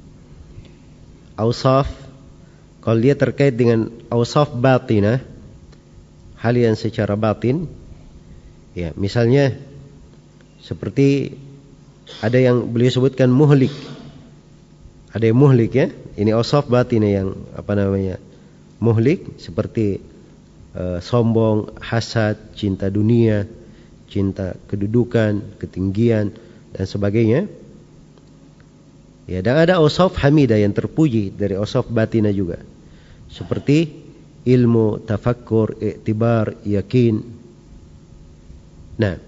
awsaf, kalau dia terkait dengan awsaf batinah, hal yang secara batin, ya, misalnya seperti ada yang beliau sebutkan muhlik, ada yang muhlik, ya, ini awsaf batinah yang apa namanya muhlik, seperti uh, sombong, hasad, cinta dunia, cinta kedudukan, ketinggian, dan sebagainya. Ya, dan ada awsaf hamidah yang terpuji dari awsaf batinah juga, seperti ilmu, tafakkur, iktibar, yakin. Nah,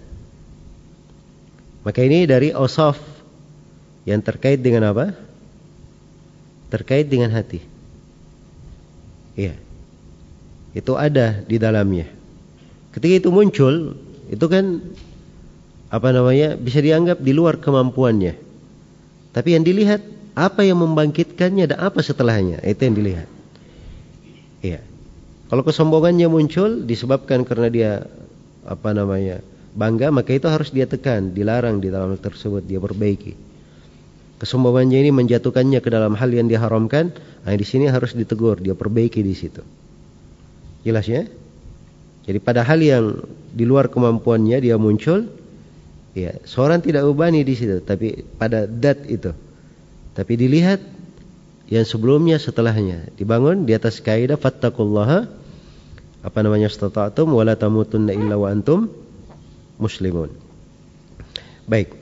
maka ini dari awsaf yang terkait dengan apa? Terkait dengan hati. Iya, itu ada di dalamnya. Ketika itu muncul, itu kan apa namanya, bisa dianggap di luar kemampuannya. Tapi yang dilihat apa yang membangkitkannya dan apa setelahnya, itu yang dilihat. Iya. Kalau kesombongannya muncul disebabkan karena dia apa namanya bangga, maka itu harus dia tekan, dilarang di dalam hal tersebut, dia perbaiki. Kesombongannya ini menjatuhkannya ke dalam hal yang diharamkan, nah di sini harus ditegur, dia perbaiki di situ. Jelas ya? Jadi pada hal yang di luar kemampuannya dia muncul, ya, seorang tidak ubani di situ, tapi pada dat itu. Tapi dilihat yang sebelumnya setelahnya, dibangun di atas kaidah fattaqullaha apa namanya istata'tum wa la tamutunna illa wa antum muslimun. Baik.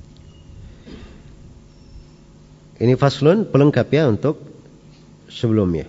Ini faslun pelengkap ya untuk sebelumnya.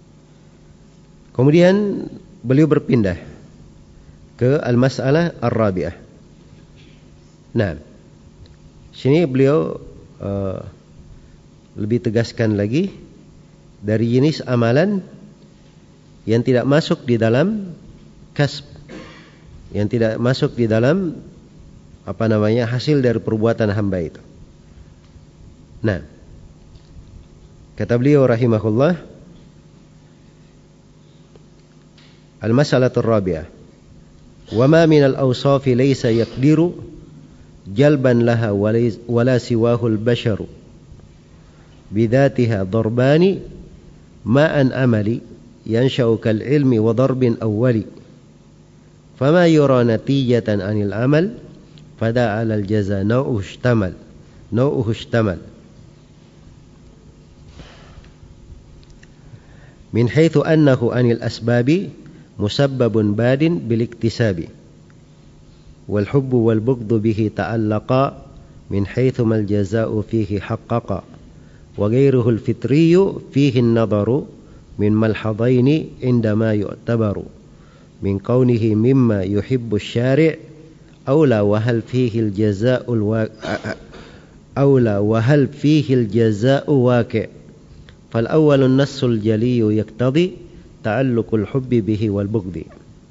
Kemudian beliau berpindah ke al-mas'alah ar-rabi'ah. Nah, sini beliau uh, lebih tegaskan lagi dari jenis amalan yang tidak masuk di dalam kasb, yang tidak masuk di dalam apa namanya hasil dari perbuatan hamba itu. Nah, kata beliau rahimahullah, al-mas'alatur rabi'ah, wa ma minal awsafi laysa yaqdiru jalban laha wala siwahul basharu bidatiha darbani ma'an amali yansha'u kal ilmi wa darbin awwali fama yura natijatan anil amal fada alal jaza nau'uhu ishtamal nau'uhu ishtamal min haitsu annahu anil asbabi musabbabun badin bil iktisabi wal hubbu wal bughdu bihi ta'allaqa min haitsu mal jazaa'u fihi haqqaqa wa ghairuhu al fitriyyu fihi an-nadharu min malhadaini indama yu'tabaru min kaunihi mimma yuhibbu asy-syari' aula wa hal fihi al jazaa'u aula wa hal fihi al jazaa'u waqi' fal awwalun nassul jaliyyu yaqtadi ta'alluqul hubbi bihi wal bughdi.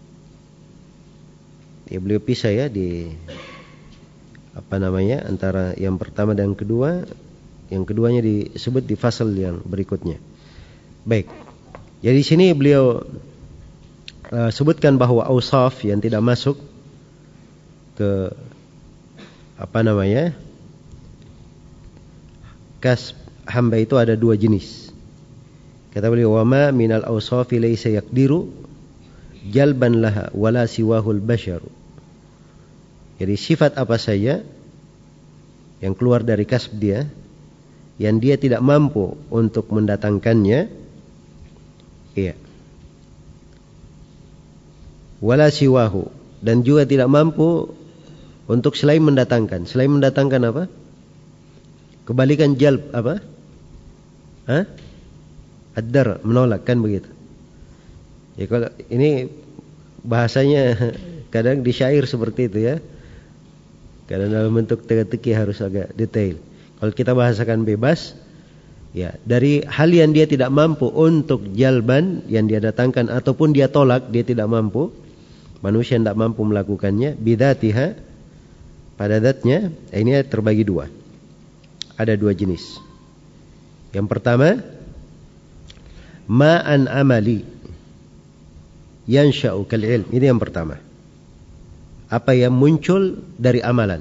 Ya, beliau pisah ya di apa namanya antara yang pertama dan yang kedua. Yang keduanya disebut di fasal yang berikutnya. Baik. Jadi sini beliau uh, sebutkan bahwa awsaf yang tidak masuk ke apa namanya kasb hamba itu ada dua jenis. Kata beliau, wa ma minal awsafi laysa yaqdiru jalban laha wala siwahul basharu. Jadi sifat apa saja yang keluar dari kasb dia, yang dia tidak mampu untuk mendatangkannya, iya. Wala siwahu, dan juga tidak mampu untuk selain mendatangkan. Selain mendatangkan apa? Kebalikan jalb apa? Hah? Ad-dar, menolak, kan begitu. Ya, kalau ini bahasanya kadang di syair seperti itu ya. Kadang dalam bentuk teka-teki harus agak detail. Kalau kita bahasakan bebas, Ya, dari hal yang dia tidak mampu untuk jalban yang dia datangkan ataupun dia tolak, dia tidak mampu. Manusia tidak mampu melakukannya bidzatiha pada zatnya. Ini terbagi dua. Ada dua jenis. Yang pertama, ma'an amali yansha'u kal ilm. Ini yang pertama. Apa yang muncul dari amalan.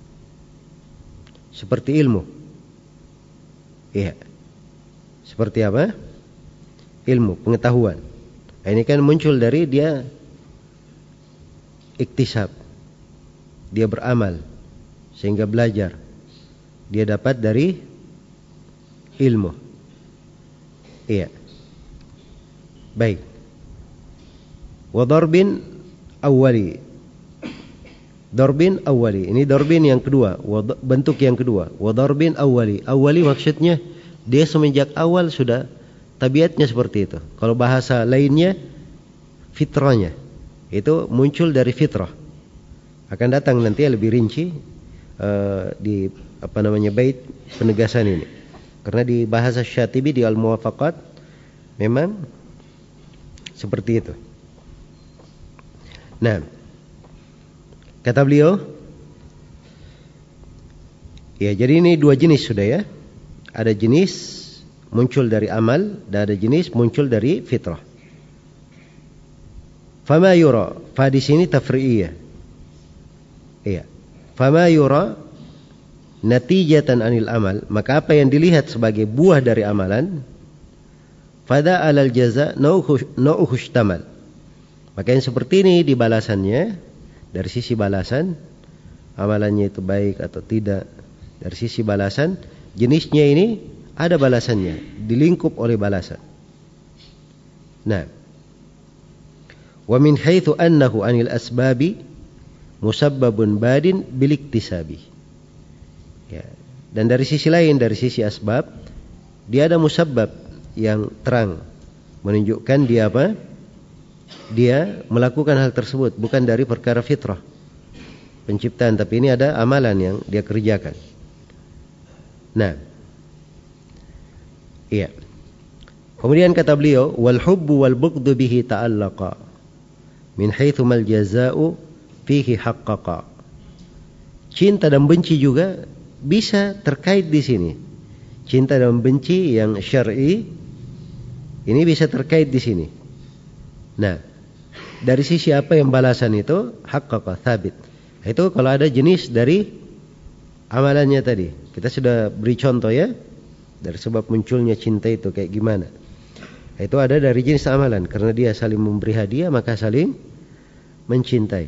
Seperti ilmu. Iya. Seperti apa? Ilmu, pengetahuan. Nah, ini kan muncul dari dia iktisab. Dia beramal sehingga belajar. Dia dapat dari ilmu. Iya. Baik. Wa darbin awwali. Darbin awwali. Ini darbin yang kedua, bentuk yang kedua. Wa darbin awwali. Awwali maksudnya dia semenjak awal sudah tabiatnya seperti itu. Kalau bahasa lainnya fitrahnya. Itu muncul dari fitrah. Akan datang nanti lebih rinci uh, di apa namanya bait penegasan ini. Karena di bahasa Syatibi di Al-Muwafaqat memang seperti itu. Nah, kata beliau, ya jadi ini dua jenis sudah ya. Ada jenis muncul dari amal dan ada jenis muncul dari fitrah. Fama yura, fa di sini tafri'iyah. Iya. Fama yura natijatan anil amal, maka apa yang dilihat sebagai buah dari amalan, fada alal jaza nauhush tamal. Maka yang seperti ini di balasannya, dari sisi balasan amalannya itu baik atau tidak, dari sisi balasan jenisnya ini ada balasannya, dilingkup oleh balasan. Nah, wa min haitsu annahu anil asbabi musabbabun badin bil iktisabi. Ya, dan dari sisi lain, dari sisi asbab, dia ada musabbab yang terang, menunjukkan dia apa? Dia melakukan hal tersebut bukan dari perkara fitrah penciptaan, tapi ini ada amalan yang dia kerjakan. Nah, iya. Kemudian kata beliau, wal hubbu wal bughdu bihi ta'allaqa min haitsu mal jazaa'u fihi haqqaqa. Cinta dan benci juga bisa terkait di sini. Cinta dan benci yang syar'i ini bisa terkait di sini. Nah, dari sisi apa yang balasan itu haqqaqa thabit. Itu kalau ada jenis dari amalannya tadi. Kita sudah beri contoh ya, dari sebab munculnya cinta itu kayak gimana. Itu ada dari jenis amalan. Karena dia saling memberi hadiah, maka saling mencintai.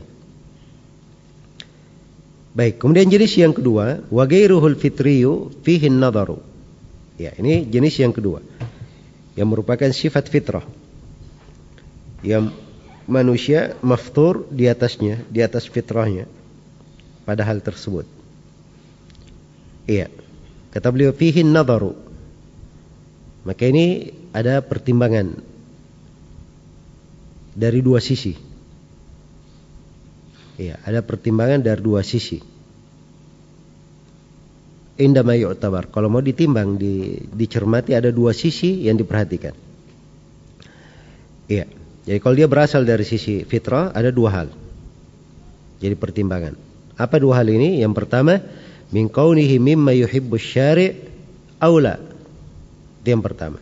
Baik, kemudian jenis yang kedua, wa ghairuhul fitriyu fihi an-nadharu. Ya, ini jenis yang kedua, yang merupakan sifat fitrah, yang manusia maftur di atasnya, di atas fitrahnya pada hal tersebut. Iya. Kata beliau fihi an-nadharu. Maka ini ada pertimbangan dari dua sisi. Iya, ada pertimbangan dari dua sisi. Indama yu'tabar. Kalau mau ditimbang, di, dicermati ada dua sisi yang diperhatikan. Iya. Jadi kalau dia berasal dari sisi fitrah, ada dua hal. Jadi pertimbangan. Apa dua hal ini? Yang pertama, min kaunihi mimma yuhibbu syari' aula. Itu yang pertama.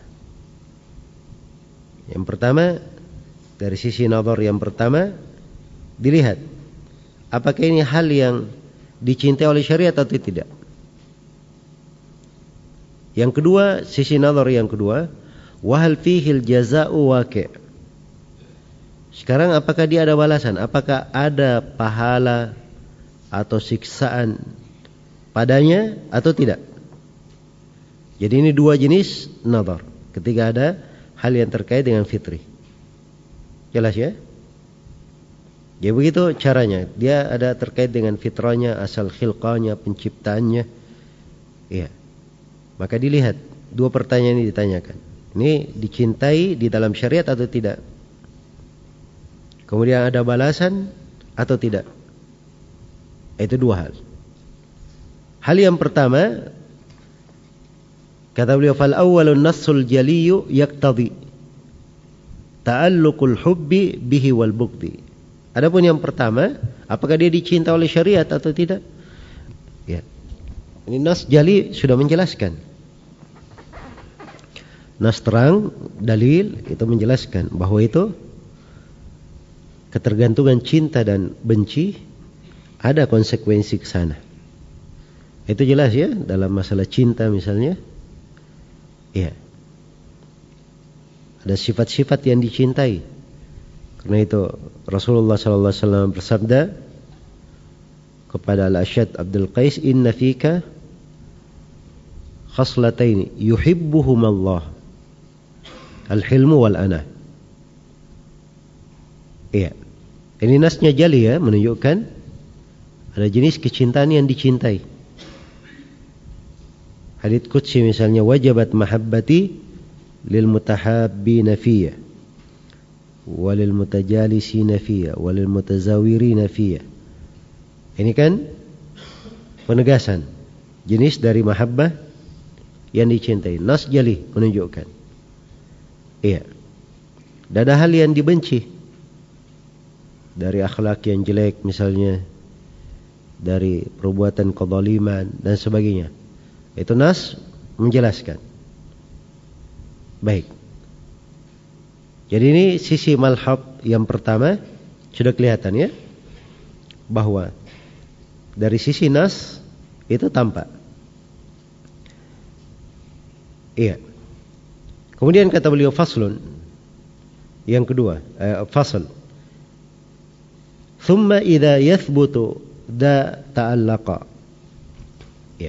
Yang pertama, dari sisi nazar yang pertama, dilihat apakah ini hal yang dicintai oleh syariat atau tidak. Yang kedua, sisi nazar yang kedua, wa hal fihi al-jazaa'u waqi'. Sekarang apakah dia ada balasan? Apakah ada pahala atau siksaan padanya atau tidak? Jadi ini dua jenis nazar ketika ada hal yang terkait dengan fitri. Jelas ya? Ya begitu caranya. Dia ada terkait dengan fitrahnya, asal khilqahnya, penciptaannya. Iya. Maka dilihat, dua pertanyaan ini ditanyakan. Ini dicintai di dalam syariat atau tidak? Kemudian ada balasan atau tidak? Itu dua hal. Hal yang pertama, Kata beliau, fal awwalun nassul jaliyu yaqtadi ta'alluqul hubbi bihi wal bughdi. Adapun yang pertama, apakah dia dicinta oleh syariat atau tidak? Ya. Ini nas jali sudah menjelaskan. Nas terang, dalil itu menjelaskan bahwa itu ketergantungan cinta dan benci ada konsekuensi ke sana. Itu jelas ya dalam masalah cinta misalnya. Ya. Ada sifat-sifat yang dicintai. Karena itu Rasulullah sallallahu alaihi wasallam bersabda kepada Al-Asyad Abdul Qais, "Inna fika khaslataini yuhibbuhumallah, al-hilmu wal ana." Iya. Ini nasnya jali ya, menunjukkan ada jenis kecintaan yang dicintai. Hadits qudsi misalnya, wajabat mahabbati lil mutahabbina fiyya walil mutajalisina fiyya walil mutazawirina fiyya. Ini kan penegasan jenis dari mahabbah yang dicintai. Nas jali menunjukkan. Iya. Dan ada hal yang dibenci dari akhlak yang jelek misalnya, dari perbuatan kezaliman dan sebagainya. Itu nas menjelaskan. Baik. Jadi ini sisi malhab yang pertama sudah kelihatan ya, bahwa dari sisi nas itu tampak. Iya. Kemudian kata beliau faslun, yang kedua, eh, fasl. Thumma idza yathbutu da ta'allaqa. Ya.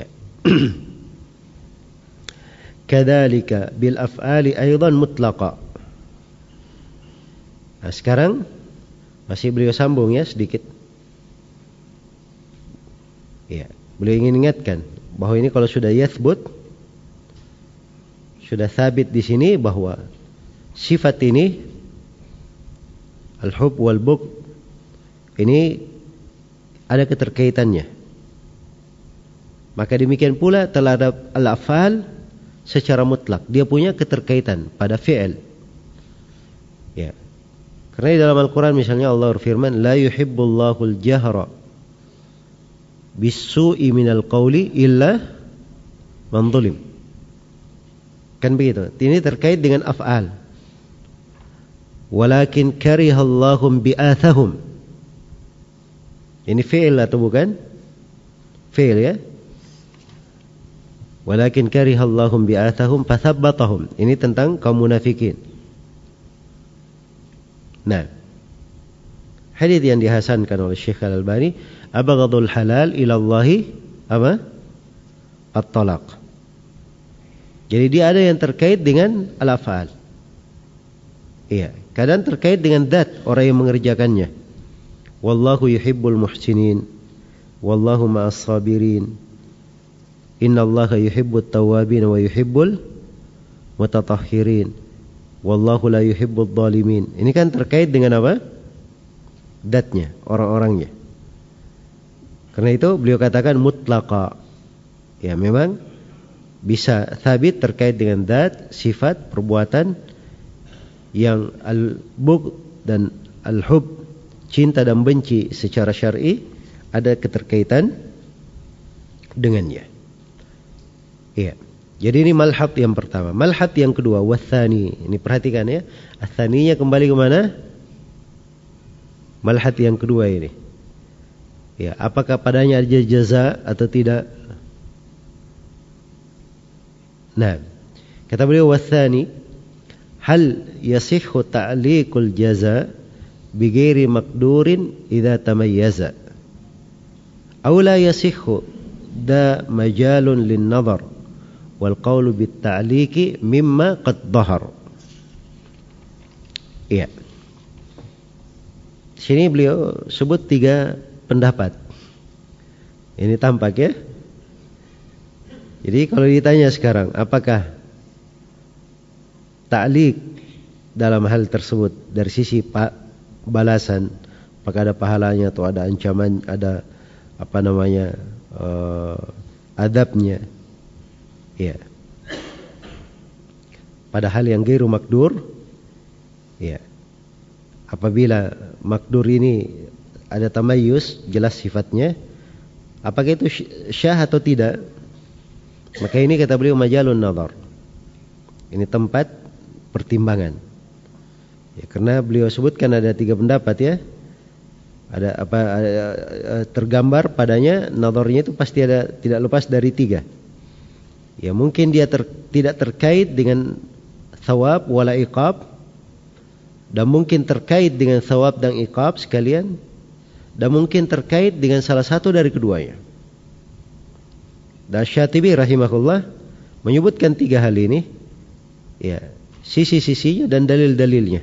Kadzalika bil af'ali aidan mutlaqa. Nah, sekarang masih beliau sambung ya sedikit. Ya, beliau ingin ingatkan bahwa ini kalau sudah yathbut, sudah sabit di sini bahwa sifat ini al-hub wal bughd ini ada keterkaitannya. Maka demikian pula terhadap al-af'al secara mutlak, dia punya keterkaitan pada fi'il. Ya. Karena di dalam Al-Quran misalnya Allah berfirman, la yuhibbullahu al-jahra bis-su'i minal qawli illa man zulim. Kan begitu. Ini terkait dengan af'al. Walakin karihallahum bi'athahum. Ini fi'il atau bukan? Fi'il ya. Walakin karihallahum bi'athahum fathabbatahum. Ini tentang kaum munafikin. Nah, hadits yang dihasankan oleh Syekh Al-Albani, abghadul halal ilallahi apa? At-talaq. Jadi dia ada yang terkait dengan al-af'al. Iya, kadang terkait dengan zat orang yang mengerjakannya. Wallahu yuhibbul muhsinin, wallahu ma'as sabirin. Innallaha yuhibbut tawwabin wa yuhibbul mutatahhirin. Wallahu la yuhibbul zalimin. Ini kan terkait dengan apa? Zatnya, orang-orangnya. Karena itu beliau katakan mutlaqa. Ya, memang bisa sabit terkait dengan zat, sifat, perbuatan yang al-bughd dan al-hub, cinta dan benci secara syar'i ada keterkaitan dengannya. Iya. Jadi ini malhad yang pertama. Malhad yang kedua, wathani. Ini perhatikan ya. Athaninya kembali ke mana? Malhad yang kedua ini. Ya, apakah padanya ada jaza atau tidak? Nah, kata beliau wathani, hal yasihhu ta'liqul jaza bighairi maqdurin idza tamayyaza. Aw la yasihhu da majalun lin-nazar wal qawlu bit ta'liqi mimma qad dhahar. Iya. Sini beliau sebut tiga pendapat. Ini tampak ya. Jadi kalau ditanya sekarang, apakah ta'liq dalam hal tersebut dari sisi balasan, apakah ada pahalanya atau ada ancaman, ada apa namanya uh, adabnya? Ya. pada hal yang ghairu makdur, ya. Apabila makdur ini ada tamayyuz, jelas sifatnya, apakah itu syah atau tidak, maka ini kata beliau majalun nazar. Ini tempat pertimbangan. Ya, karena beliau sebutkan ada tiga pendapat ya. Ada apa ada, tergambar padanya nazarnya itu pasti ada tidak lepas dari tiga. Ya mungkin dia ter, tidak terkait dengan thawab wala iqab, dan mungkin terkait dengan thawab dan iqab sekalian, dan mungkin terkait dengan salah satu dari keduanya. Dan Syatibi rahimahullah menyebutkan tiga hal ini, ya, sisi-sisinya dan dalil-dalilnya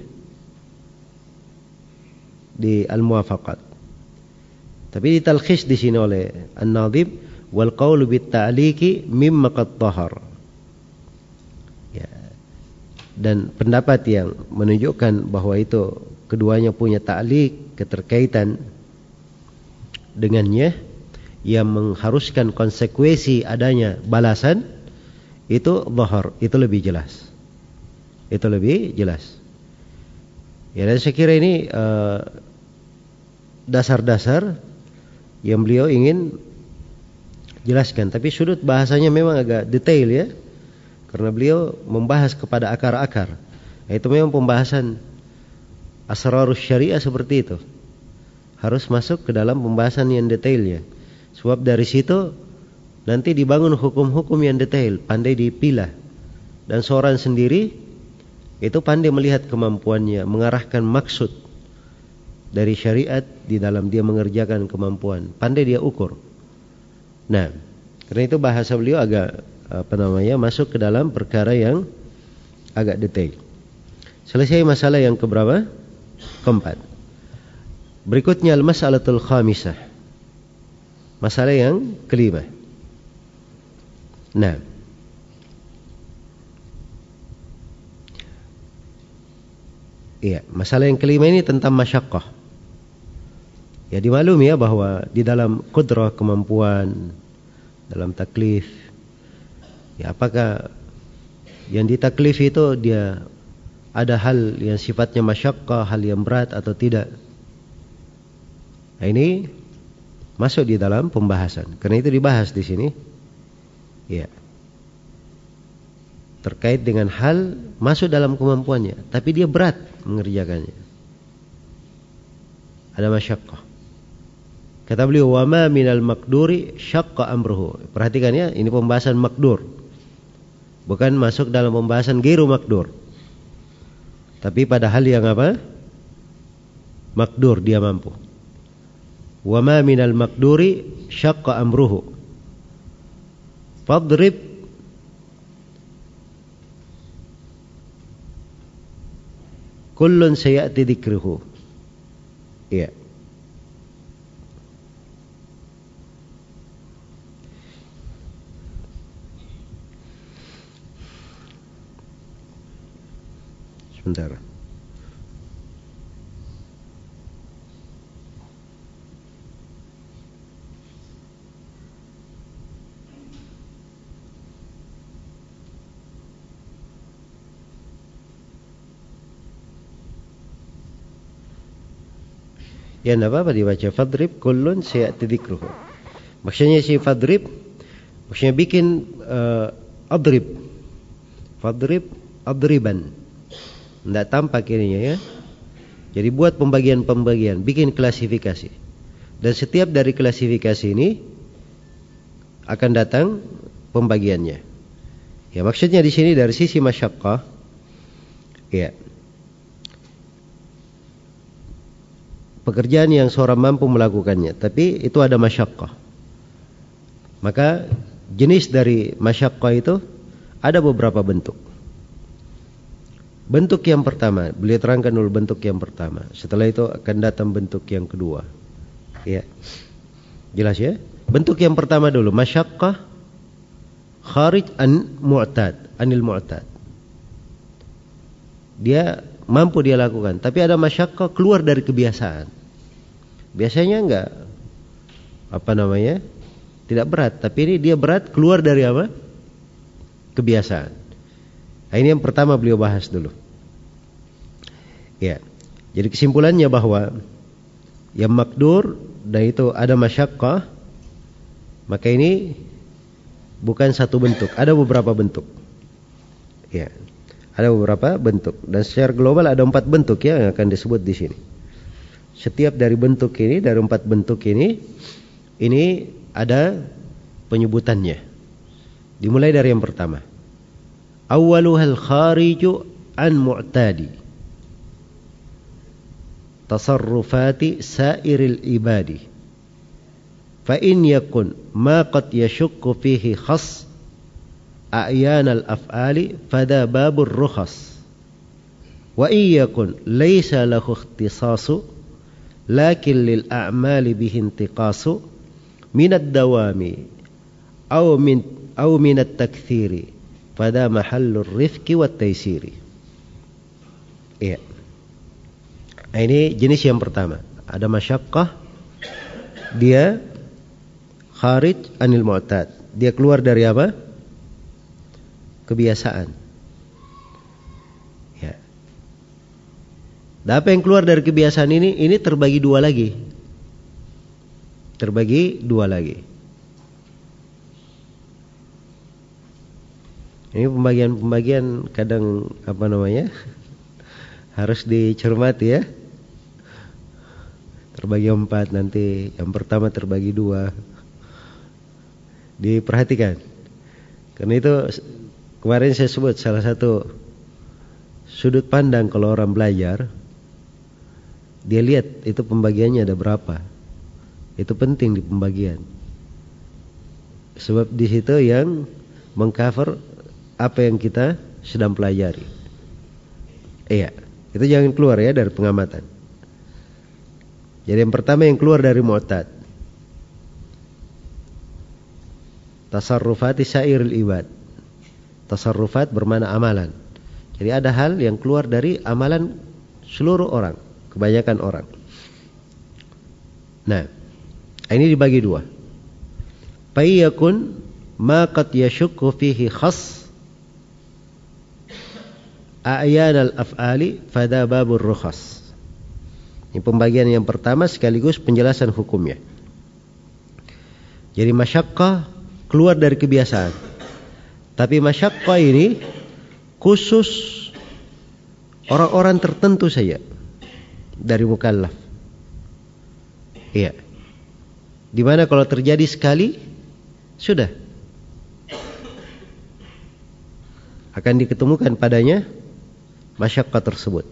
di Al-Muwafaqat. Tapi ditalkhis di sini oleh An-Nadhim, wal qawlu bit ta'liqi mimma qad dhahar. Ya. Dan pendapat yang menunjukkan bahwa itu keduanya punya ta'liq, keterkaitan dengannya, yang mengharuskan konsekuensi adanya balasan, itu dhahar, itu lebih jelas. Itu lebih jelas. Ya, dan saya kira ini uh, dasar-dasar yang beliau ingin jelaskan. Tapi sudut bahasanya memang agak detail ya, karena beliau membahas kepada akar-akar. Nah, itu memang pembahasan asrarus syariah seperti itu. Harus masuk ke dalam pembahasan yang detailnya. Sebab dari situ nanti dibangun hukum-hukum yang detail, pandai dipilah. Dan seorang sendiri itu pandai melihat kemampuannya, mengarahkan maksud dari syariat di dalam dia mengerjakan kemampuan. Pandai dia ukur. Nah, karena itu bahasa beliau agak apa namanya masuk ke dalam perkara yang agak detail. Selesai masalah yang keberapa? Keempat. Berikutnya al-mas'alatul khamisah. Masalah yang kelima. Nah, iya, masalah yang kelima ini tentang masyaqqah. Ya dimaklumi ya bahwa di dalam qudrah, kemampuan, dalam taklif, ya apakah yang ditaklif itu dia ada hal yang sifatnya masyaqqah, hal yang berat atau tidak. Nah ini masuk di dalam pembahasan. Karena itu dibahas di sini. Ya. Terkait dengan hal masuk dalam kemampuannya, tapi dia berat mengerjakannya. Ada masyaqqah. Kata beliau, wa ma minal maqduri syaqqa amruhu. Perhatikan ya, ini pembahasan makdur. Bukan masuk dalam pembahasan ghairu makdur. Tapi pada hal yang apa? Makdur, dia mampu. Wa ma minal maqduri syaqqa amruhu. Fadrib kullun sayati dzikruhu. Iya. Sebentar. Ya enggak apa-apa dibaca fadrib kullun sayati dzikruhu. Maksudnya si fadrib maksudnya bikin uh, adrib. Fadrib adriban. Enggak tampak ininya ya. Jadi buat pembagian-pembagian, bikin klasifikasi. Dan setiap dari klasifikasi ini akan datang pembagiannya. Ya maksudnya di sini dari sisi masyaqqah, ya. Pekerjaan yang seorang mampu melakukannya, tapi itu ada masyaqqah. Maka jenis dari masyaqqah itu ada beberapa bentuk. Bentuk yang pertama, beliau terangkan dulu bentuk yang pertama. Setelah itu akan datang bentuk yang kedua. Ya. Jelas ya? Bentuk yang pertama dulu, masyaqqah kharij an mu'tad, anil mu'tad. Dia mampu dia lakukan, tapi ada masyaqqah keluar dari kebiasaan. Biasanya enggak apa namanya? Tidak berat, tapi ini dia berat keluar dari apa? Kebiasaan. Nah, ini yang pertama beliau bahas dulu. Ya. Jadi kesimpulannya bahwa yang makdur dan itu ada masyaqqah, maka ini bukan satu bentuk, ada beberapa bentuk. Ya. Ada beberapa bentuk dan secara global ada empat bentuk ya yang akan disebut di sini. Setiap dari bentuk ini, dari empat bentuk ini, ini ada penyebutannya. Dimulai dari yang pertama. Awwaluhal khariju an mu'tadi tasarrufati sairil ibadi. Fa in yakun ma qad yashukku fihi khas a'yan al-af'ali fada babur rukhas. Wa in yakun laysa lahu ikhtisasu lakin lil a'mali bihi intiqasu min ad-dawami aw min aw min at-takthiri fada mahallur rifqi wat taysiri. Iya. Nah, ini jenis yang pertama. Ada masyaqqah, dia kharij anil mu'tad. Dia keluar dari apa? Kebiasaan. Ya. Dan apa yang keluar dari kebiasaan ini? Ini terbagi dua lagi. Terbagi dua lagi. Ini pembagian-pembagian kadang apa namanya? Harus dicermati ya. Terbagi empat nanti. Yang pertama terbagi dua. Diperhatikan. Karena itu kemarin saya sebut salah satu sudut pandang kalau orang belajar. Dia lihat itu pembagiannya ada berapa. Itu penting di pembagian. Sebab di situ yang mengcover apa yang kita sedang pelajari. Iya, itu jangan keluar ya dari pengamatan. Jadi yang pertama yang keluar dari mu'tad. Tasarrufati sairil ibad. Tasarrufat bermakna amalan. Jadi ada hal yang keluar dari amalan seluruh orang, kebanyakan orang. Nah, ini dibagi dua. Fayyakun ma qad yashukku fihi khas a'yan al-af'ali fada babur rukhas. Ini pembagian yang pertama sekaligus penjelasan hukumnya. Jadi masyaqqah keluar dari kebiasaan. Tapi masyaqqah ini khusus orang-orang tertentu saja dari mukallaf. Iya. Dimana kalau terjadi sekali sudah akan diketemukan padanya masyaqqah tersebut.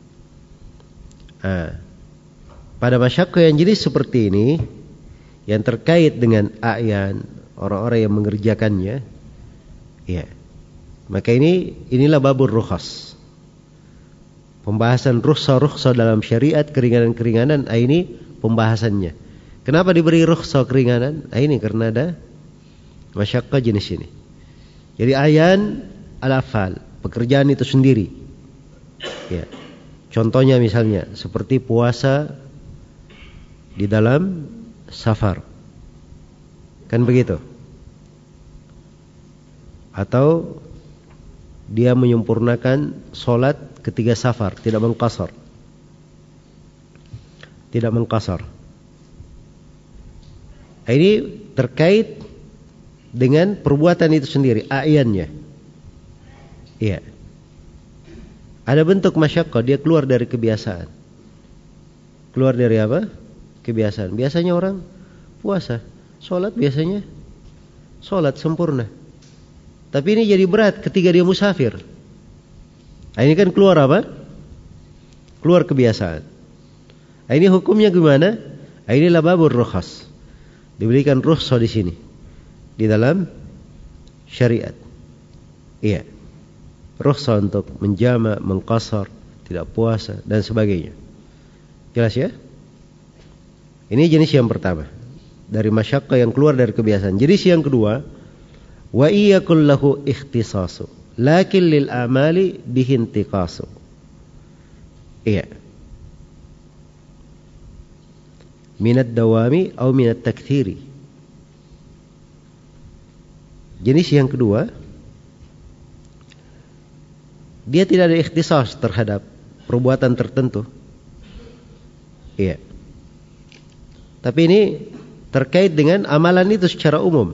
Nah, pada masyaqqah yang jenis seperti ini yang terkait dengan a'yan, orang-orang yang mengerjakannya, ya. Maka ini inilah babur rukhas. Pembahasan rukhsah-rukhsah dalam syariat, keringanan-keringanan, ini pembahasannya. Kenapa diberi rukhsah keringanan? Ini karena ada masyaqqah jenis ini. Jadi a'yan al-af'al, pekerjaan itu sendiri. Ya. Contohnya misalnya seperti puasa di dalam safar. Kan begitu? Atau dia menyempurnakan solat ketika safar, tidak mengqasar. Tidak mengqasar. Ini terkait dengan perbuatan itu sendiri, a'yannya. Iya. Ada bentuk masyaqqah, dia keluar dari kebiasaan. Keluar dari apa? Kebiasaan. Biasanya orang puasa, sholat biasanya sholat sempurna. Tapi ini jadi berat ketika dia musafir. Nah, ini kan keluar apa? Keluar kebiasaan. Nah, ini hukumnya gimana? Nah, inilah babur rukhas. Diberikan rukhsah di sini di dalam syariat. Iya. Rukhsah untuk menjama, mengqasar, tidak puasa dan sebagainya. Jelas ya? Ini jenis yang pertama dari masyaqqah yang keluar dari kebiasaan. Jenis yang kedua, wa iyakul lahu ikhtisasu lakin lil amali bihi intiqasu. Iya. Minad dawami atau minat takthiri. Jenis yang kedua, Dia tidak ada ikhtisas terhadap perbuatan tertentu. Iya. Tapi ini terkait dengan amalan itu secara umum.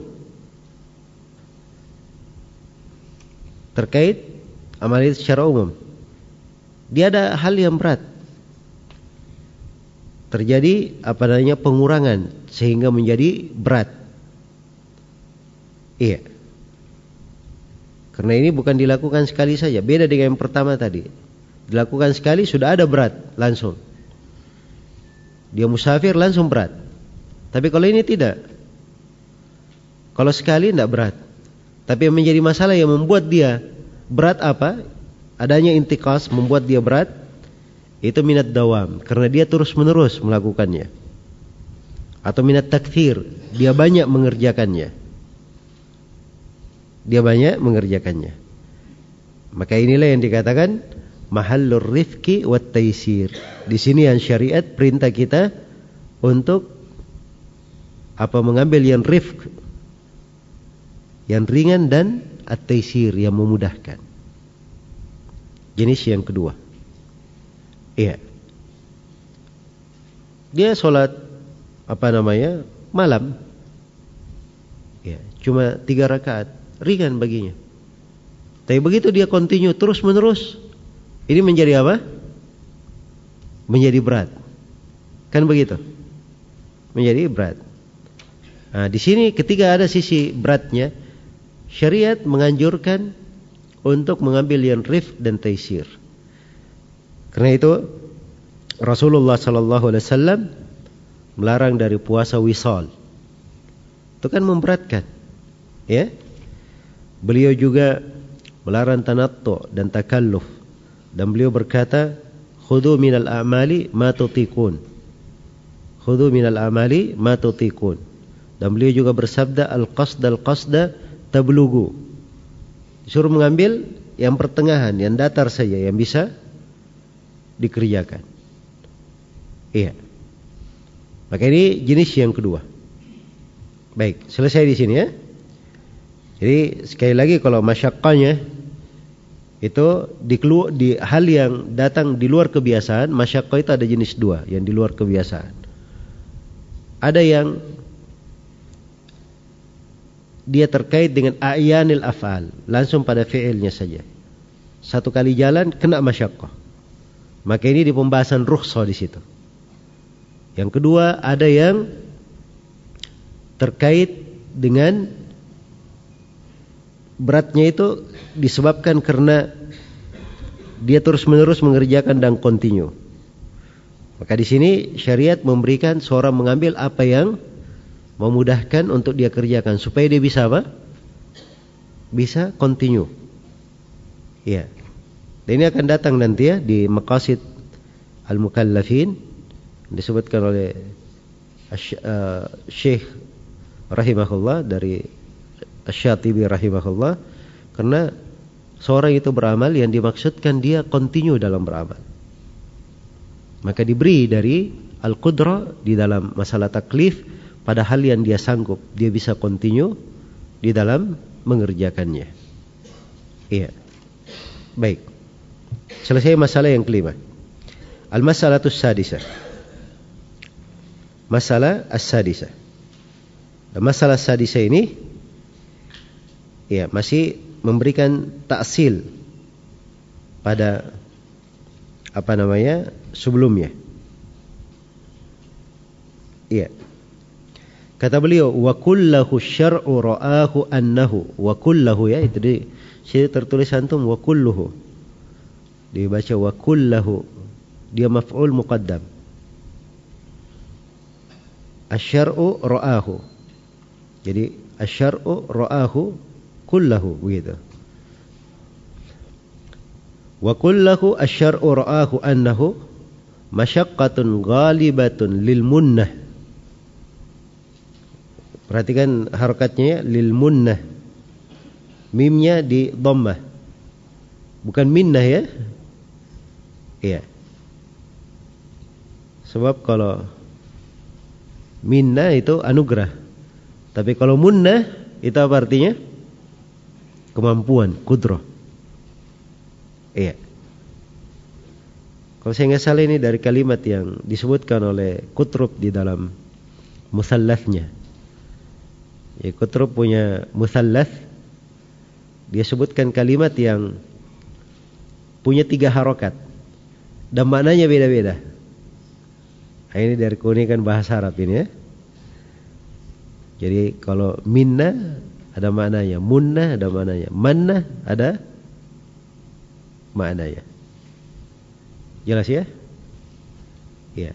Terkait amalan itu secara umum. Dia ada hal yang berat. Terjadi apa namanya pengurangan sehingga menjadi berat. Iya. Karena ini bukan dilakukan sekali saja. Beda dengan yang pertama tadi. Dilakukan sekali sudah ada berat langsung. Dia musafir langsung berat. Tapi kalau ini tidak. Kalau sekali tidak berat. Tapi yang menjadi masalah yang membuat dia berat apa? Adanya intiqas membuat dia berat. Itu minat dawam. Karena dia terus menerus melakukannya. Atau minat takthir. Dia banyak mengerjakannya. Dia banyak mengerjakannya. Maka inilah yang dikatakan mahallur rifqi wat taisir. Di sini yang syariat perintah kita untuk apa mengambil yang rifq, yang ringan, dan at-taisir yang memudahkan. Jenis yang kedua. Iya. Dia sholat apa namanya malam. Ya, cuma tiga rakaat. Ringan baginya. Tapi begitu dia continue terus menerus, ini menjadi apa? Menjadi berat. Kan begitu? Menjadi berat. Nah, di sini ketika ada sisi beratnya, syariat menganjurkan untuk mengambil yang rifq dan taisir. Karena itu Rasulullah sallallahu alaihi wasallam melarang dari puasa wisal. Itu kan memberatkan. Ya? Beliau juga melarang tanattu dan takalluf. Dan beliau berkata, "Khudhu minal a'mali ma tutiqun." Khudhu minal a'mali ma tutiqun. Dan beliau juga bersabda, "Al-qasda al-qasda tablughu." Disuruh mengambil yang pertengahan, yang datar saja, yang bisa dikerjakan. Iya. Maka ini jenis yang kedua. Baik, selesai di sini ya. Jadi sekali lagi kalau masyaqqahnya itu di, di hal yang datang di luar kebiasaan, masyaqqah itu ada jenis dua yang di luar kebiasaan. Ada yang dia terkait dengan a'yanil af'al, langsung pada fi'ilnya saja. Satu kali jalan kena masyaqqah. Maka ini di pembahasan rukhsah di situ. Yang kedua ada yang terkait dengan beratnya itu disebabkan karena dia terus-menerus mengerjakan dan continue. Maka di sini syariat memberikan seorang mengambil apa yang memudahkan untuk dia kerjakan supaya dia bisa apa? Bisa continue. Ya. Dan ini akan datang nanti ya di maqasid al-mukallafin disebutkan oleh uh, Syekh rahimahullah dari Asy-Syatibi rahimahullah, karena seorang itu beramal yang dimaksudkan dia continue dalam beramal. Maka diberi dari al-qudrah di dalam masalah taklif pada hal yang dia sanggup, dia bisa continue di dalam mengerjakannya. Iya. Baik. Selesai masalah yang kelima. Al-masalatus sadisah. Masalah as-sadisah. Dan masalah sadisah ini ya, masih memberikan ta'sil pada apa namanya sebelumnya. Iya. Kata beliau, wa kullahu syar'u ra'ahu annahu, wa kullahu ya, itu di sini tertulis antum wa kulluhu. Dibaca wa kullahu, dia maf'ul muqaddam. Asy-syar'u ra'ahu. Jadi asy-syar'u ra'ahu kullahu begitu. Wa kullahu asy-syar'u ra'ahu annahu masyaqqatun ghalibatun lil munnah. Perhatikan harokatnya ya, lil munnah. Mimnya di dhammah. Bukan minnah ya. Iya. Sebab kalau minnah itu anugerah. Tapi kalau munnah itu apa artinya? Kemampuan, kudrah. Iya. Kalau saya nggak salah ini dari kalimat yang disebutkan oleh Qutrub di dalam musallathnya. Ya, Qutrub punya musallath. Dia sebutkan kalimat yang punya tiga harokat dan maknanya beda-beda. Nah, ini dari keunikan bahasa Arab ini ya. Jadi kalau minna ada maknanya, munna ada maknanya, manna ada maknanya. Jelas ya? Ya.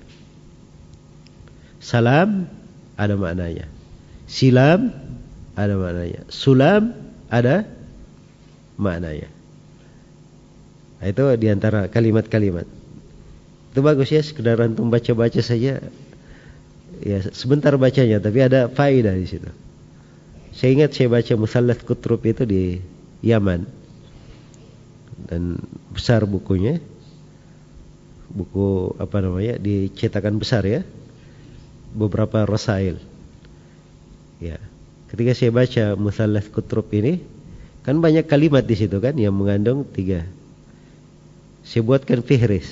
Salam ada maknanya. Silam ada maknanya. Sulam ada maknanya. Nah, itu diantara kalimat-kalimat. Itu bagus ya, sekedar antum baca-baca saja. Ya, sebentar bacanya, tapi ada faedah di situ. Saya ingat saya baca Musallath Qutrub itu di Yaman. Dan besar bukunya. Buku apa namanya, dicetakan besar ya, beberapa rasail ya. Ketika saya baca Musallath Qutrub ini, kan banyak kalimat di situ kan yang mengandung tiga. Saya buatkan fihris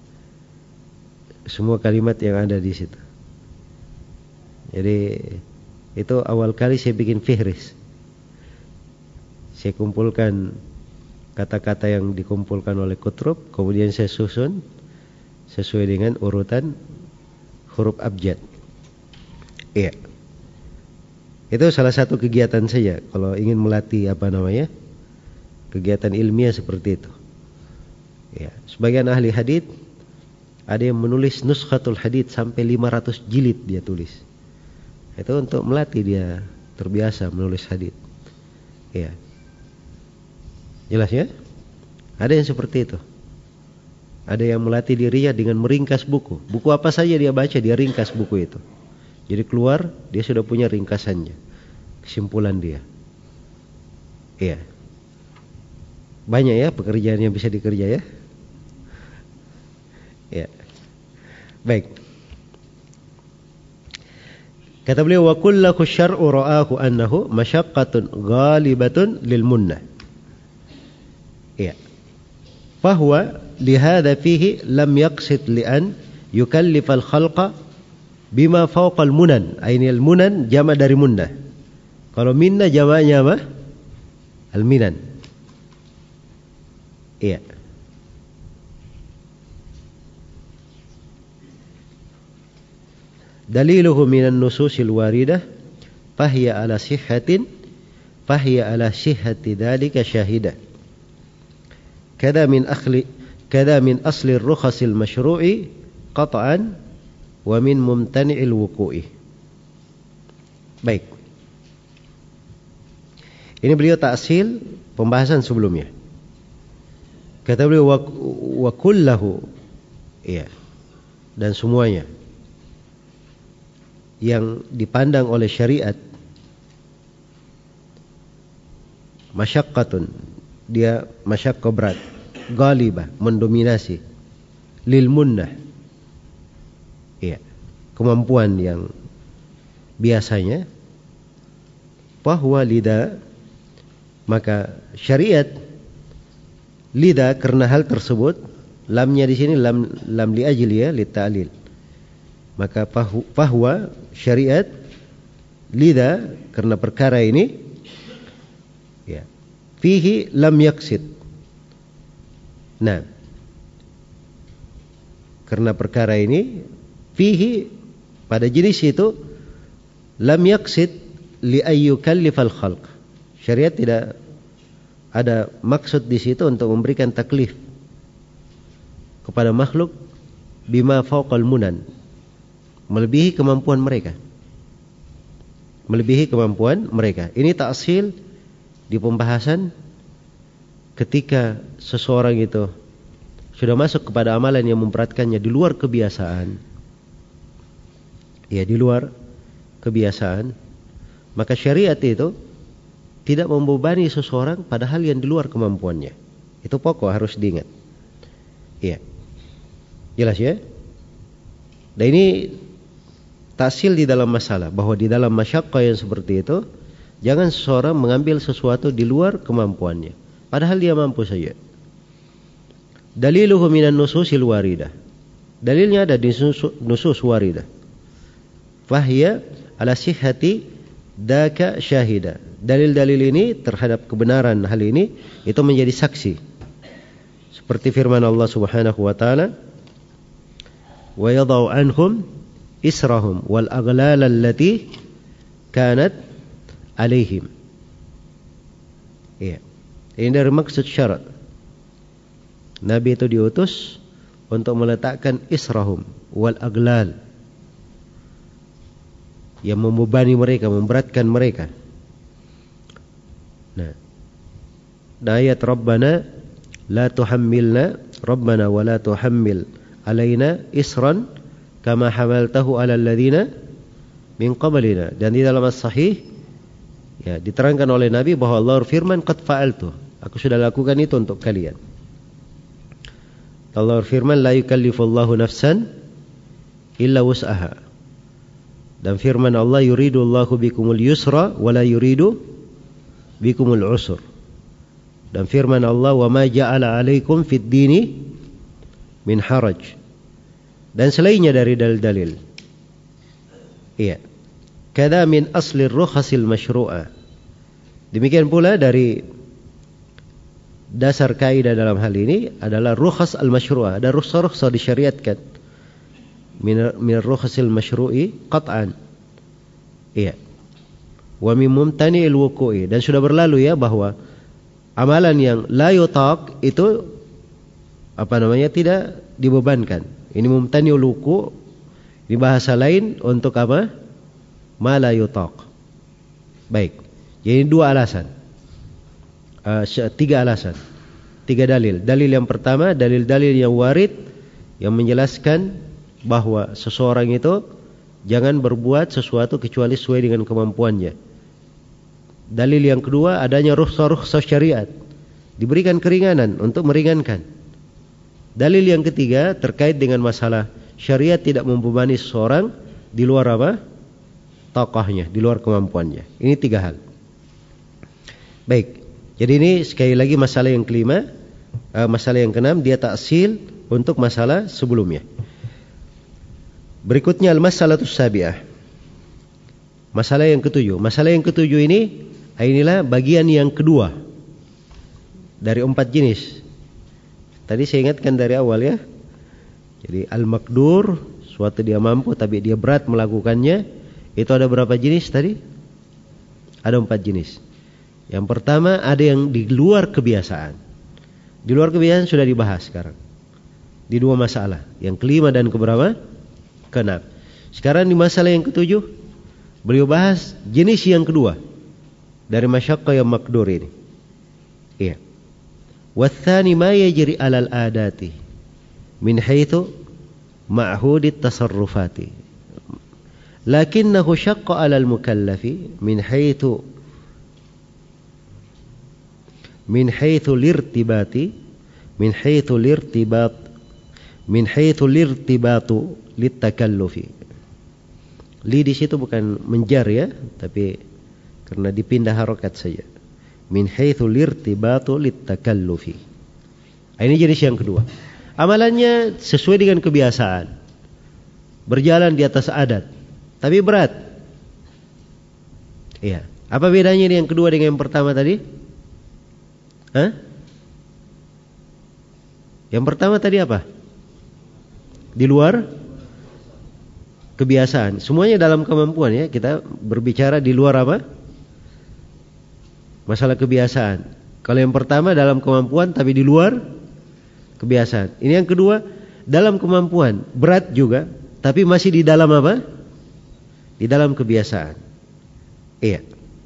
semua kalimat yang ada di situ. Jadi itu awal kali saya bikin fihris. Saya kumpulkan kata-kata yang dikumpulkan oleh Qutrub, kemudian saya susun sesuai dengan urutan huruf abjad. Iya. Itu salah satu kegiatan saya kalau ingin melatih apa namanya, kegiatan ilmiah seperti itu. Ya, sebagian ahli hadits ada yang menulis nuskhatul hadits sampai lima ratus jilid dia tulis. Itu untuk melatih dia terbiasa menulis hadits. Ya. Jelas ya? Ada yang seperti itu. Ada yang melatih dirinya dengan meringkas buku. Buku apa saja dia baca, dia ringkas buku itu. Jadi keluar, dia sudah punya ringkasannya, kesimpulan dia. Iya. Banyak ya pekerjaan yang bisa dikerja ya. Iya. Baik. Kata beliau, wa kullahu syar'u ra'ahu annahu masyaqqatun ghalibatun lil munnah. Iya. Bahwa lihada fihi lam yaqsid li'an yukallifal khalqa bima fawqal munan. Ainil munan jama' dari munnah. Kalau minna jamaknya apa? Al-minan. Iya. Daliluhu minan nususil waridah fahiya ala sihhatin fahiya ala sihhati dhalika syahidah. Kada min akhli kada min asli ar-rukhasil masyru'i qat'an wa min mumtani'il wuqu'i. Baik. Ini beliau ta'sil pembahasan sebelumnya. Kata beliau wa, wa kullahu, iya, dan semuanya yang dipandang oleh syariat masyaqqatun, dia masyaqqa berat, ghalibah, mendominasi, lil munnah, iya, kemampuan yang biasanya, bahwa lidah, maka syariat lidah karena hal tersebut, lamnya di sini lam lam li ajli ya, li ta'lil. Maka bahwa syariat lidah karena perkara ini, ya, fihi lam yaqsid. Nah, karena perkara ini fihi, pada jenis itu, lam yaqsid li ayyukallifal khalq. Syariat tidak ada maksud di situ untuk memberikan taklif kepada makhluk bima fawqal munan, melebihi kemampuan mereka. Melebihi kemampuan mereka. Ini ta'sil di pembahasan ketika seseorang itu sudah masuk kepada amalan yang memberatkannya di luar kebiasaan. Ya, di luar kebiasaan. Maka syariat itu tidak membebani seseorang pada hal yang di luar kemampuannya. Itu pokok, harus diingat. Iya. Jelas ya? Dan ini ta'sil di dalam masalah, bahwa di dalam masyaqqa yang seperti itu, jangan seseorang mengambil sesuatu di luar kemampuannya, padahal dia mampu saja. Daliluhu minan nususil waridah. Dalilnya ada di nusus, nusus waridah. Fahiya ala sihhati daka syahida. Dalil-dalil ini terhadap kebenaran hal ini itu menjadi saksi. Seperti firman Allah Subhanahu wa taala, "Wa yadau anhum israhum wal aghlal allati kanat alaihim." Iya. Ini dari maksud syarat. Nabi itu diutus untuk meletakkan israhum wal aglal, yang membebani mereka, memberatkan mereka. Nah, ayat Rabbana la tuhammilna Rabbana wa la tuhammil alaina isran kama hamaltahu ala alladhina min qablina. Dan di dalam as-sahih ya diterangkan oleh Nabi bahwa Allah firman qad fa'altu, aku sudah lakukan itu untuk kalian. Allah firman la yukallifullahu nafsan illa wus'aha. Dan firman Allah yuridullahu bikumul yusra wa la yuridu bikumul usur. Dan firman Allah wa ma ja'ala 'alaikum fid dini min haraj. Dan selainnya dari dalil-dalil. Iya. Kada min asli rukhasil masyru'ah. Demikian pula dari dasar kaidah dalam hal ini adalah rukhas al-masyru'ah. Ada rukhsah-rukhsah disyariatkan. Min min rukhasil masyru'i qat'an. Iya. Wa min mumtani'il wuqu'i. Dan sudah berlalu ya bahwa amalan yang la yutaq itu apa namanya tidak dibebankan. Ini mumtani'ul wuqu'. Di bahasa lain untuk apa? Ma la yutaq. Baik. Jadi dua alasan. Uh, tiga alasan, tiga dalil. Dalil yang pertama, dalil-dalil yang warid yang menjelaskan bahwa seseorang itu jangan berbuat sesuatu kecuali sesuai dengan kemampuannya. Dalil yang kedua, adanya rukhsah-rukhsah syariat, diberikan keringanan untuk meringankan. Dalil yang ketiga terkait dengan masalah syariat tidak membebani seseorang di luar apa? Taqahnya, di luar kemampuannya. Ini tiga hal. Baik. Jadi ini sekali lagi masalah yang kelima, uh, masalah yang keenam dia taksil untuk masalah sebelumnya. Berikutnya al-masalatus sabi'ah. Masalah yang ketujuh. Masalah yang ketujuh ini inilah bagian yang kedua dari empat jenis. Tadi saya ingatkan dari awal ya. Jadi al-maqdur, suatu dia mampu tapi dia berat melakukannya, itu ada berapa jenis tadi? Ada empat jenis. Yang pertama ada yang di luar kebiasaan. Di luar kebiasaan sudah dibahas sekarang. Di dua masalah. Yang kelima dan keberapa? Keenam. Sekarang di masalah yang ketujuh beliau bahas jenis yang kedua dari masyaqqa yang maqdur ini. Iya. Watsani ma yajri 'alal adati min haitsu ma'hudit tasarrufati. Lakinnahu syaqqa 'alal mukallafi min haitsu min haitsu lirtibati min haitsu lirtibat min haitsu lirtibatu litakallufi. Li di situ bukan menjar ya, tapi karena dipindah harokat saja. Min haitsu lirtibatu litakallufi. Ini jenis yang kedua. Amalannya sesuai dengan kebiasaan. Berjalan di atas adat, tapi berat. Iya. Apa bedanya yang kedua dengan yang pertama tadi? Hah? Yang pertama tadi apa? Di luar kebiasaan. Semuanya dalam kemampuan ya. Kita berbicara di luar apa? Masalah kebiasaan. Kalau yang pertama dalam kemampuan tapi di luar kebiasaan. Ini yang kedua dalam kemampuan, berat juga tapi masih di dalam apa? Di dalam kebiasaan. Iya.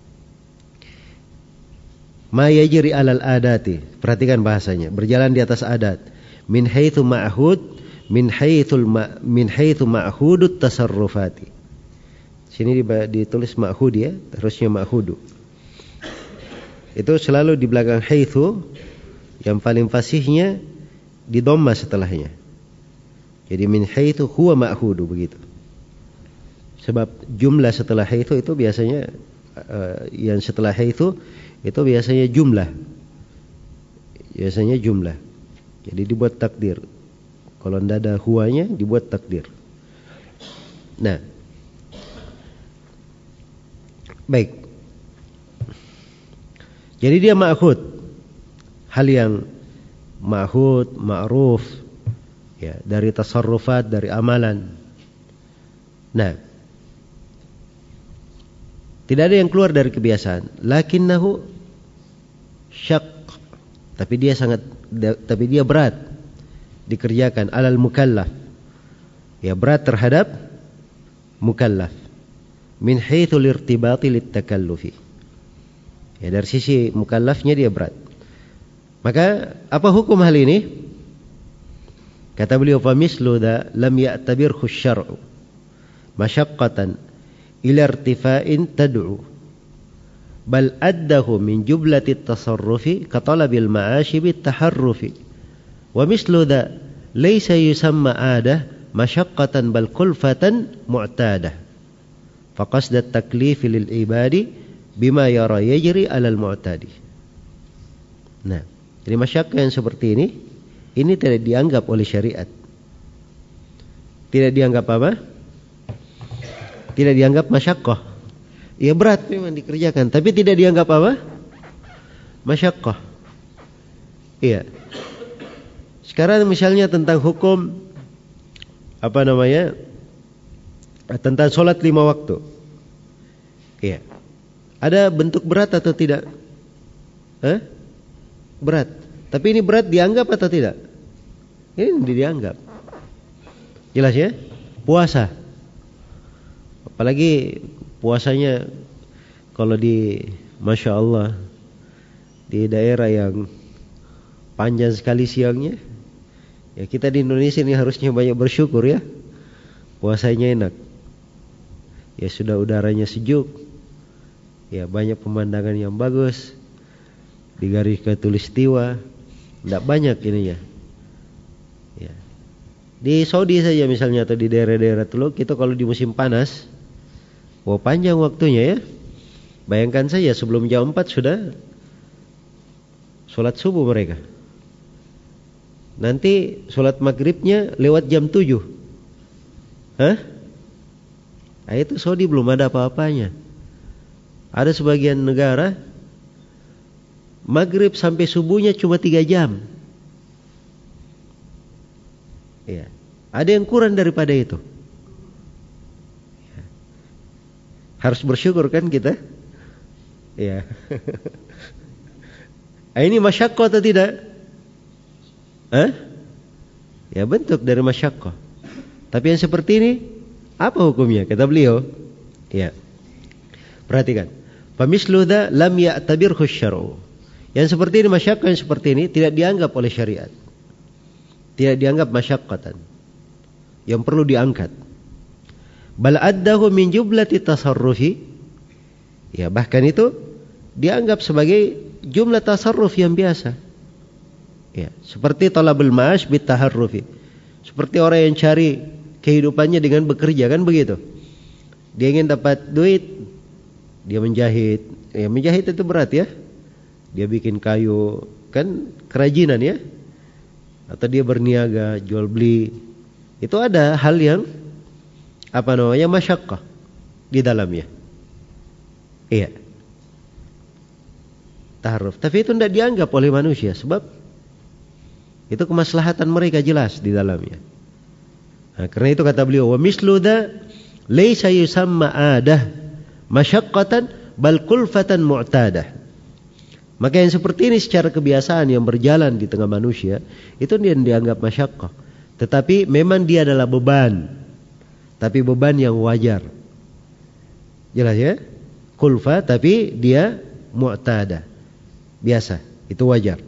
Ma yajri 'alal adati. Perhatikan bahasanya. Berjalan di atas adat. Min haitsu ma'hud, min haitsul ma, min haitsu ma'hudut tasarrufati. Sini ditulis ma'hud ya, harusnya ma'hudu. Itu selalu di belakang haitsu, yang paling fasihnya di dhamma setelahnya. Jadi min haitsu huwa ma'hudu begitu. Sebab jumlah setelah haitsu itu biasanya uh, yang setelah haitsu itu biasanya jumlah. Biasanya jumlah. Jadi dibuat takdir. Kalau tidak ada huwanya, dibuat takdir. Nah, baik. Jadi dia ma'khud, hal yang ma'khud, ma'ruf, ya, dari tasarrufat, dari amalan. Nah, tidak ada yang keluar dari kebiasaan. Lakinnahu syaq, tapi dia sangat, tapi dia berat dikerjakan alal mukallaf. Ya, berat terhadap mukallaf. Min haitsul irtibati litakallufi. Ya, dari sisi mukallafnya dia berat. Maka apa hukum hal ini? Kata beliau, fa mislu dha lam ya'tabirhu asy-syar'u masyaqqatan ila irtifa'in tad'u bal addahu min jublati at-tasarrufi ka talabil ma'ashi bit-taharrufi wa mislu dha laysa yusamma 'adah masyaqqatan bal kulfatan mu'tadah fa qasd at-taklif lil ibadi bima yara yajri 'alal mu'tadi. Nah, jadi masyaqqah yang seperti ini ini tidak dianggap oleh syariat. Tidak dianggap apa? Tidak dianggap masyaqqah. Ya, berat memang dikerjakan, tapi tidak dianggap apa? Masyaqqah. Iya. Sekarang misalnya tentang hukum apa namanya? Tentang sholat lima waktu. Iya. Ada bentuk berat atau tidak? Eh? Berat. Tapi ini berat dianggap atau tidak? Ini dianggap. Jelas ya? Puasa. Apalagi puasanya kalau di Masya Allah di daerah yang panjang sekali siangnya, ya kita di Indonesia ini harusnya banyak bersyukur ya. Puasanya enak. Ya sudah udaranya sejuk. Ya banyak pemandangan yang bagus. Di garis khatulistiwa tidak banyak ininya. Ya. Di Saudi saja misalnya atau di daerah-daerah Teluk itu kalau di musim panas, wah panjang waktunya ya. Bayangkan saja sebelum jam empat sudah sholat subuh mereka. Nanti sholat maghribnya lewat jam tujuh. Hah? Nah, itu Saudi belum ada apa-apanya. Ada sebagian negara maghrib sampai subuhnya cuma tiga jam. Ya. Ada yang kurang daripada itu. Ya. Harus bersyukur kan kita? Ya. Nah, ini masyaqqah atau tidak? Hah? Ya, bentuk dari masyaqqah. Tapi yang seperti ini apa hukumnya? Kata beliau, ya. Perhatikan. Famislu dha lam ya'tabirhu asy-syar'u. Yang seperti ini, masyaqqah yang seperti ini tidak dianggap oleh syariat. Tidak dianggap masyaqqatan yang perlu diangkat. Bal addahu min jublati tasarrufi. Ya, bahkan itu dianggap sebagai jumlah tasarruf yang biasa. Ya, seperti talabul ma'ash bit taharrufi. Seperti orang yang cari kehidupannya dengan bekerja, kan begitu. Dia ingin dapat duit, dia menjahit. Ya, menjahit itu berat ya. Dia bikin kayu, kan kerajinan ya. Atau dia berniaga, jual beli. Itu ada hal yang apa namanya masyaqqah di dalamnya. Iya. Taharruf. Tapi itu tidak dianggap oleh manusia sebab itu kemaslahatan mereka jelas di dalamnya. Nah, karena itu kata beliau, wa mislu dha laysa yusamma adah masyaqqatan bal kulfatan mu'tadah. Maka yang seperti ini secara kebiasaan yang berjalan di tengah manusia itu dia dianggap masyaqqah. Tetapi memang dia adalah beban. Tapi beban yang wajar. Jelas ya? Kulfa tapi dia mu'tadah. Biasa, itu wajar.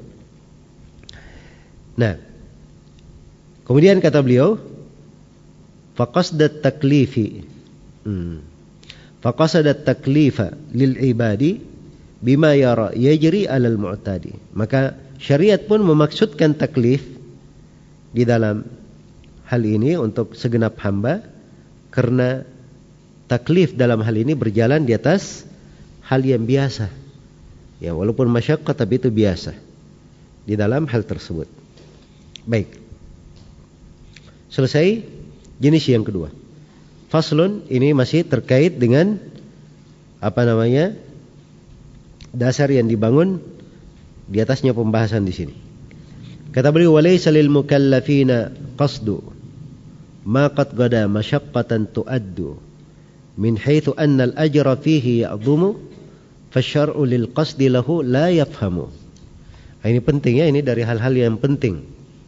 Nah, kemudian kata beliau, faqasdat taklifi. Hmm. Faqasadat taklifa lil ibadi bima yara yajri alal mu'tadi. Maka syariat pun memaksudkan taklif di dalam hal ini untuk segenap hamba, karena taklif dalam hal ini berjalan di atas hal yang biasa. Ya, walaupun masyaqqah tapi itu biasa di dalam hal tersebut. Baik. Selesai jenis yang kedua. Faslun ini masih terkait dengan apa namanya? Dasar yang dibangun di atasnya pembahasan di sini. Kata beliau, walaysa lil mukallafina qasdu ma qad gada masyaqqatan tuaddu min haitsu anna al ajra fihi ya'dhumu fasyar'u lil qasdi lahu la yafhamu. Ini penting ya, ini dari hal-hal yang penting.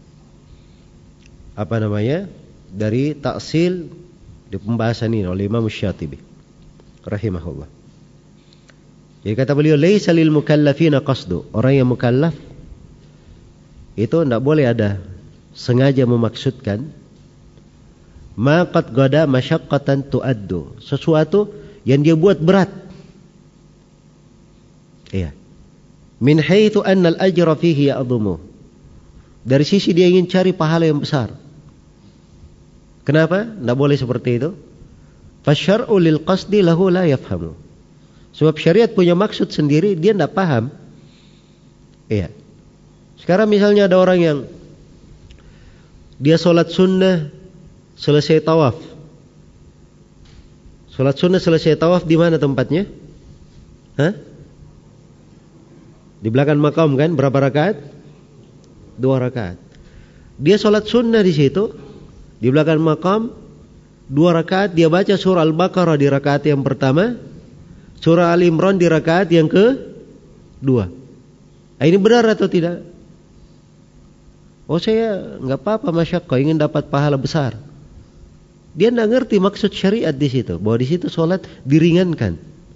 Apa namanya? Dari taksil di pembahasan ini oleh Imam Syatibi rahimahullah. Jadi kata beliau, laisa lil mukallafina qasdu. Orang yang mukallaf itu tidak boleh ada sengaja memaksudkan ma qad gada masyaqqatan tuaddu, sesuatu yang dia buat berat. Iya. Min haitsu anna al-ajra fihi ya'dhumu. Dari sisi dia ingin cari pahala yang besar. Kenapa? Tidak boleh seperti itu. Fasyar'u lil qasdi lahu la yafhamu. Sebab syariat punya maksud sendiri, dia tidak paham. Iya. Sekarang misalnya ada orang yang dia sholat sunnah selesai tawaf. Sholat sunnah selesai tawaf di mana tempatnya? Hah? Di belakang makam kan? Berapa rakaat? Dua rakaat. Dia sholat sunnah di situ, di belakang makam, dua rakaat. Dia baca surah Al-Baqarah di rakaat yang pertama, surah Al-Imran di rakaat yang kedua. Ini benar atau tidak? Oh, saya nggak apa-apa masyaqah, ingin dapat pahala besar. Dia nggak ngerti maksud syariat di situ, bahwa di situ sholat diringankan,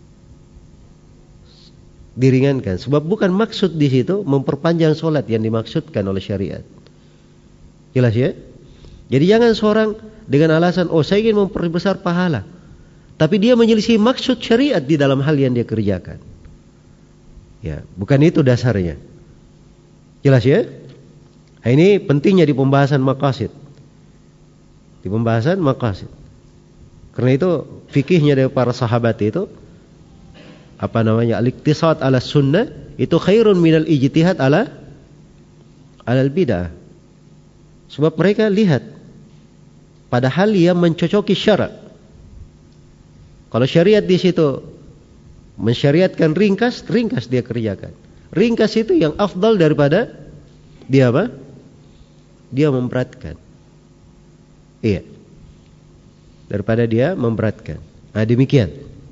diringankan. Sebab bukan maksud di situ memperpanjang sholat yang dimaksudkan oleh syariat. Jelas ya? Jadi jangan seorang dengan alasan, oh saya ingin memperbesar pahala, tapi dia menyelisih maksud syariat di dalam hal yang dia kerjakan. Ya, bukan itu dasarnya. Jelas ya? Nah, ini pentingnya di pembahasan maqasid. Di pembahasan maqasid. Karena itu fikihnya dari para sahabat itu apa namanya? Al-iktisad ala sunnah itu khairun minal ijtihad ala alal bid'ah. Sebab mereka lihat pada hal yang mencocoki syarak. Kalau syariat di situ mensyariatkan ringkas, ringkas dia kerjakan. Ringkas itu yang afdal daripada dia apa? Dia memberatkan. Iya. Daripada dia memberatkan. Nah, demikian.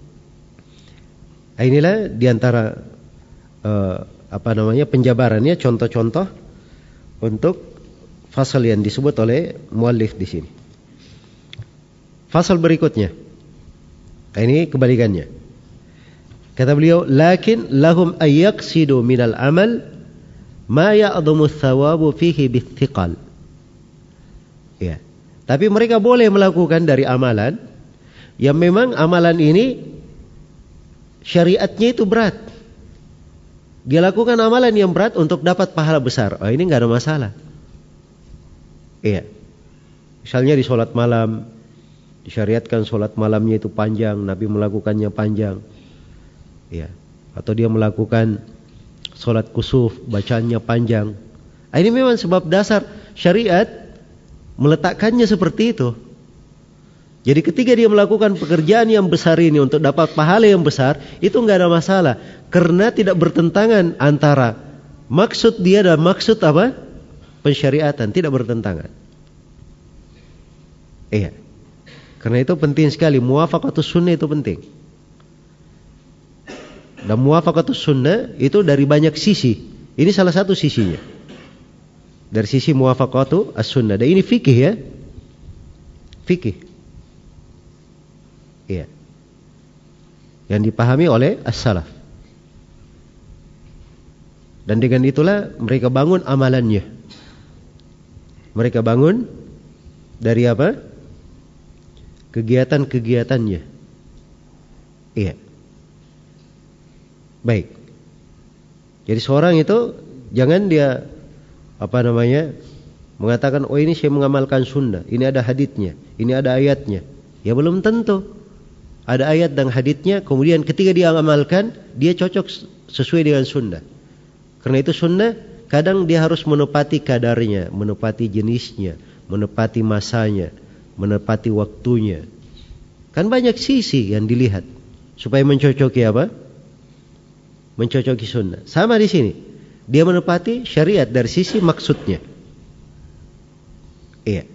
Nah, inilah diantara uh, apa namanya penjabarannya, contoh-contoh untuk fasal yang disebut oleh muallif di sini. Fasal berikutnya. Nah, ini kebalikannya. Kata beliau, lakin lahum ayyaqsidu minal amal ma ya'dhamu thawabu fihi bithiqal. Ya. Tapi mereka boleh melakukan dari amalan yang memang amalan ini syariatnya itu berat. Dia lakukan amalan yang berat untuk dapat pahala besar. Oh, ini enggak ada masalah. Iya. Misalnya di sholat malam, disyariatkan sholat malamnya itu panjang, Nabi melakukannya panjang. Ya. Atau dia melakukan sholat kusuf, bacaannya panjang. Ini memang sebab dasar syariat meletakkannya seperti itu. Jadi ketika dia melakukan pekerjaan yang besar ini untuk dapat pahala yang besar, itu enggak ada masalah. Karena tidak bertentangan antara maksud dia dan maksud apa? Pensyariatan, tidak bertentangan. Iya. Karena itu penting sekali, muwafaqatus sunnah itu penting. Dan muwafaqatus sunnah itu dari banyak sisi. Ini salah satu sisinya. Dari sisi muwafaqatu as-sunnah. Dan ini fikih ya. Fikih. Iya. Yang dipahami oleh as-salaf. Dan dengan itulah mereka bangun amalannya. Mereka bangun dari apa? Kegiatan-kegiatannya. Iya. Baik. Jadi seorang itu jangan dia apa namanya mengatakan, oh ini saya mengamalkan sunnah, ini ada haditsnya, ini ada ayatnya. Ya belum tentu. Ada ayat dan haditsnya, kemudian ketika dia amalkan, dia cocok sesuai dengan sunnah. Karena itu sunnah kadang dia harus menepati kadarnya, menepati jenisnya, menepati masanya, menepati waktunya. Kan banyak sisi yang dilihat supaya mencocoki apa? Mencocoki sunnah. Sama di sini, dia menepati syariat dari sisi maksudnya. Iya.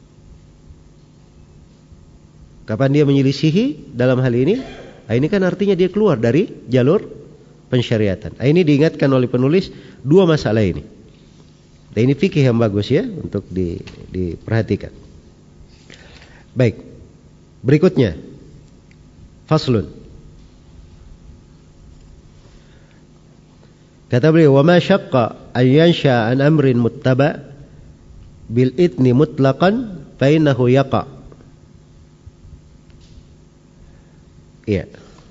Kapan dia menyelisihi dalam hal ini? Nah, ini kan artinya dia keluar dari jalur pensyariatan. Nah, ini diingatkan oleh penulis dua masalah ini. Dan ini fikih yang bagus ya untuk di, diperhatikan. Baik. Berikutnya. Faslun. Kata beliau, "Wa ma syaqqa an yansha an amrin muttaba bil idni mutlaqan fa innahu yaqa." Iya.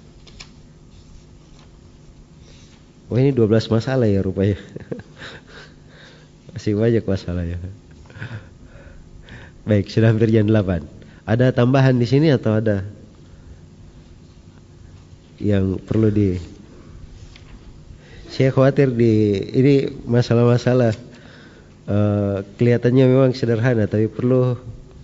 Oh, ini dua belas masalah ya rupanya. Masih banyak masalahnya. Baik, sudah hampir jam delapan. Ada tambahan di sini atau ada yang perlu di... Saya khawatir di ini masalah-masalah uh, kelihatannya memang sederhana, tapi perlu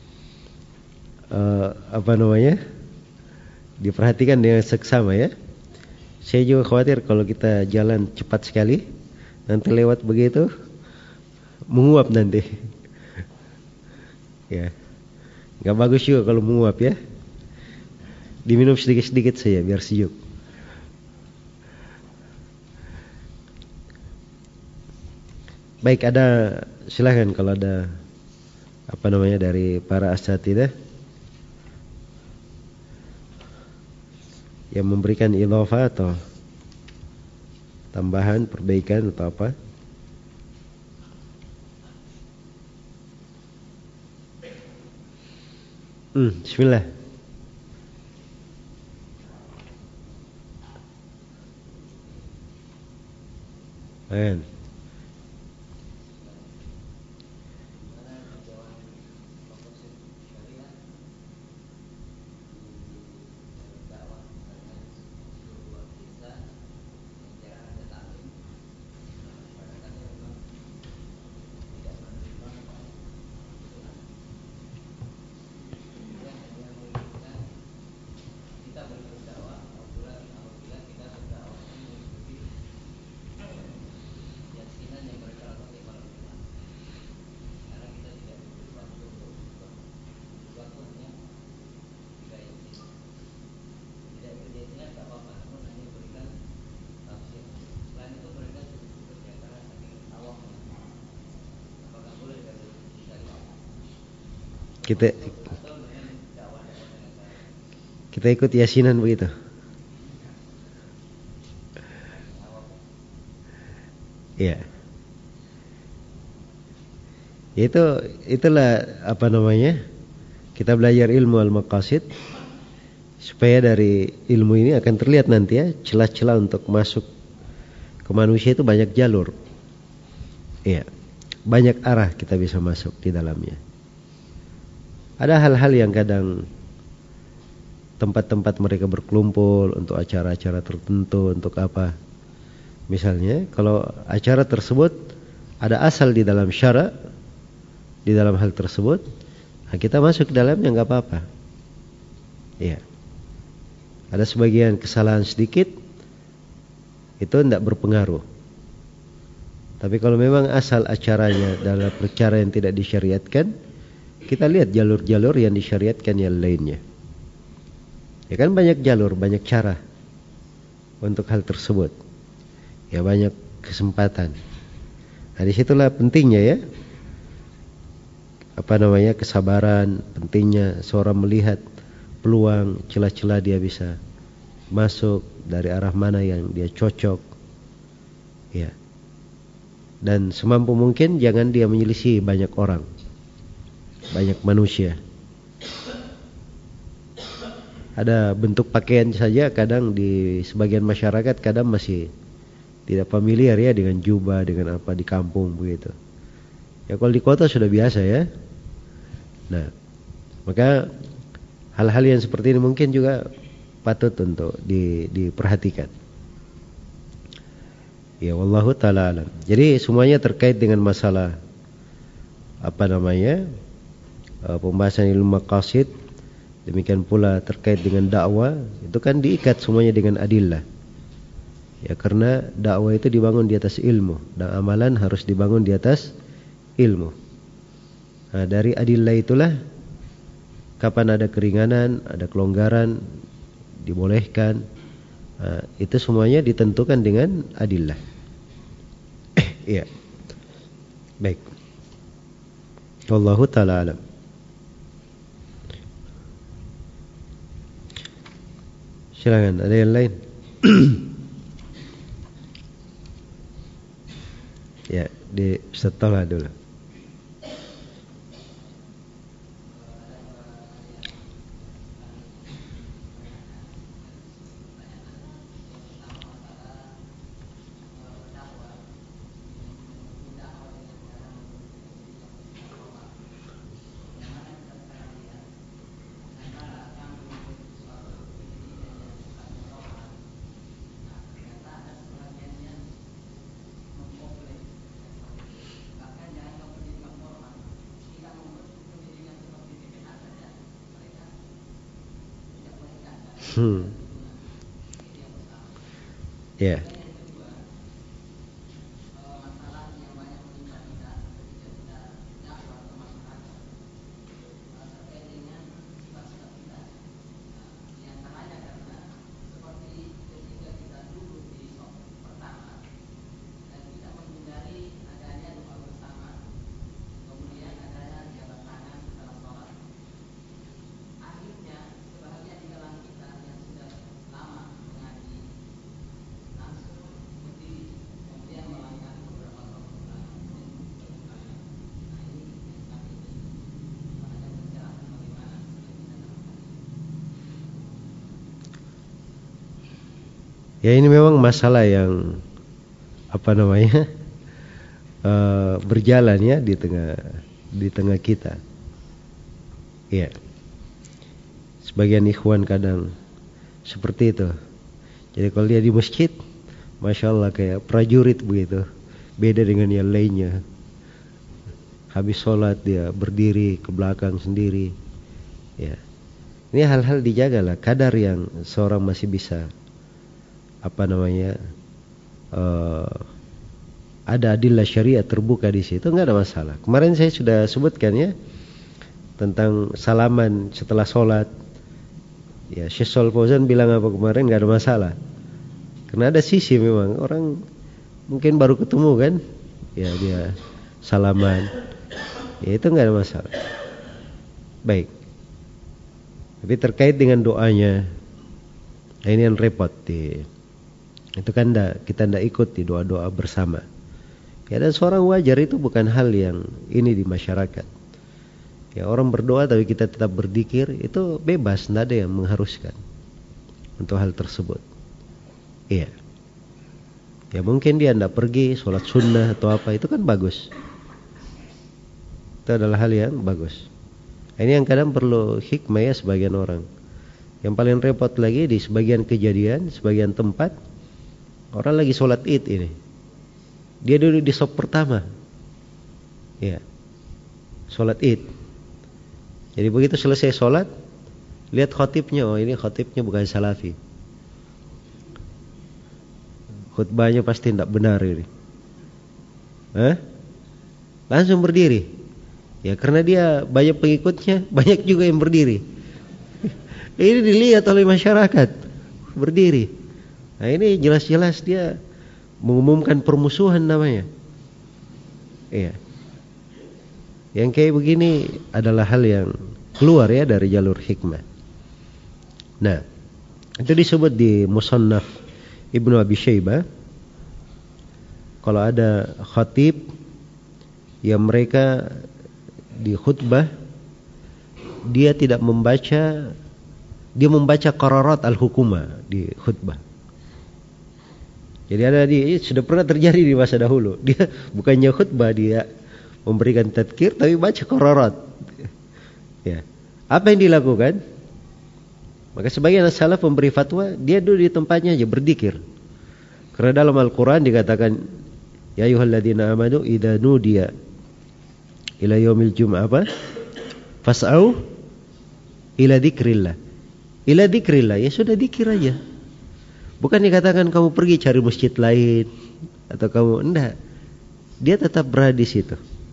uh, apa namanya? diperhatikan dengan seksama ya. Saya juga khawatir kalau kita jalan cepat sekali, nanti lewat begitu menguap nanti. Ya, nggak bagus juga kalau menguap ya. Diminum sedikit-sedikit saja biar sejuk. Baik, ada silakan kalau ada apa namanya dari para asatidzah yang memberikan idhafah atau tambahan, perbaikan atau apa? Hmm, bismillah. Ayan. Kita kita ikut yasinan begitu. Iya. Itu itulah apa namanya? Kita belajar ilmu al-maqasid supaya dari ilmu ini akan terlihat nanti ya celah-celah untuk masuk ke manusia itu banyak jalur. Iya. Banyak arah kita bisa masuk di dalamnya. Ada hal-hal yang kadang tempat-tempat mereka berkelumpul untuk acara-acara tertentu, untuk apa. Misalnya, kalau acara tersebut ada asal di dalam syara, di dalam hal tersebut, nah kita masuk ke dalamnya nggak apa-apa. Iya. Ada sebagian kesalahan sedikit, itu tidak berpengaruh. Tapi kalau memang asal acaranya dalam perkara yang tidak disyariatkan, kita lihat jalur-jalur yang disyariatkan yang lainnya. Ya kan banyak jalur, banyak cara untuk hal tersebut. Ya banyak kesempatan. Nah disitulah pentingnya ya. Apa namanya kesabaran, pentingnya seorang melihat peluang, celah-celah dia bisa masuk dari arah mana yang dia cocok. Ya. Dan semampu mungkin jangan dia menyelisih banyak orang. Banyak manusia. Ada bentuk pakaian saja kadang di sebagian masyarakat kadang masih tidak familiar ya dengan jubah, dengan apa di kampung begitu. Ya kalau di kota sudah biasa ya. Nah, maka hal-hal yang seperti ini mungkin juga patut untuk di, diperhatikan. Ya, wallahu taala alam. Jadi semuanya terkait dengan masalah apa namanya? Uh, pembahasan ilmu maqasid, demikian pula terkait dengan dakwah, itu kan diikat semuanya dengan adillah. Ya, karena dakwah itu dibangun di atas ilmu dan amalan harus dibangun di atas ilmu. Nah, dari adillah itulah kapan ada keringanan, ada kelonggaran, dibolehkan. Nah, itu semuanya ditentukan dengan adillah. Iya. Baik. Wallahu taala alam. Silakan, ada yang lain? Ya, di setelah dulu. Hmm. Ya. Yeah. Ya, ini memang masalah yang apa namanya uh, berjalan ya di tengah di tengah kita. Ya, sebagian ikhwan kadang seperti itu. Jadi kalau dia di masjid, masya Allah kayak prajurit begitu. Beda dengan yang lainnya. Habis sholat dia berdiri ke belakang sendiri. Ya, ini hal-hal dijagalah. Kadar yang seorang masih bisa apa namanya uh, ada adillah syariat terbuka di situ, nggak ada masalah. Kemarin saya sudah sebutkan ya tentang salaman setelah sholat. Ya, Syekh Shalih Fauzan bilang apa kemarin, nggak ada masalah. Karena ada sisi memang orang mungkin baru ketemu kan, ya dia salaman, ya itu nggak ada masalah. Baik. Tapi terkait dengan doanya, nah ini yang repot di itu kan enggak, kita tidak ikut di doa-doa bersama. Ya, dan seorang wajar itu bukan hal yang ini di masyarakat. Ya, orang berdoa tapi kita tetap berzikir itu bebas, tidak ada yang mengharuskan untuk hal tersebut. Iya. Ya mungkin dia tidak pergi sholat sunnah atau apa, itu kan bagus. Itu adalah hal yang bagus. Ini yang kadang perlu hikmah ya sebagian orang. Yang paling repot lagi di sebagian kejadian, sebagian tempat, orang lagi sholat id ini, dia duduk di sop pertama, ya, sholat id. Jadi begitu selesai sholat, lihat khotibnya, oh ini khotibnya bukan salafi, khutbahnya pasti tidak benar ini, Hah? langsung berdiri. Ya karena dia banyak pengikutnya, banyak juga yang berdiri. Ini dilihat oleh masyarakat, berdiri. Nah ini jelas-jelas dia mengumumkan permusuhan namanya. Iya. Yang kayak begini adalah hal yang keluar ya dari jalur hikmah. Nah, itu disebut di Musannaf Ibnu Abi Syaibah. Kalau ada khatib yang mereka di khutbah dia tidak membaca, dia membaca qararat al-hukumah di khutbah. Jadi ada di sudah pernah terjadi di masa dahulu. Dia bukannya khutbah, dia memberikan tadkir tapi baca qararat. Ya. Apa yang dilakukan? Maka sebagian salaf memberi fatwa, dia duduk di tempatnya aja berzikir. Karena dalam Al-Quran dikatakan, ya ayyuhalladzina amanu idza nudiya ila yaumil jum'ah apa? Fas'au ila dzikrillah. Ila dzikrillah, ya sudah dzikir aja. Bukan dikatakan kamu pergi cari masjid lain atau kamu enggak. Dia tetap berada di situ.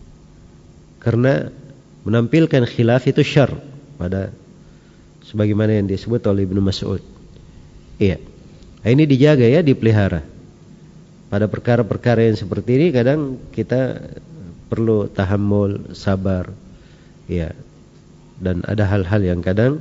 Karena menampilkan khilaf itu syarr pada sebagaimana yang disebut oleh Ibnu Mas'ud. Iya. Nah, ini dijaga ya, dipelihara. Pada perkara-perkara yang seperti ini kadang kita perlu tahammul, sabar. Ya. Dan ada hal-hal yang kadang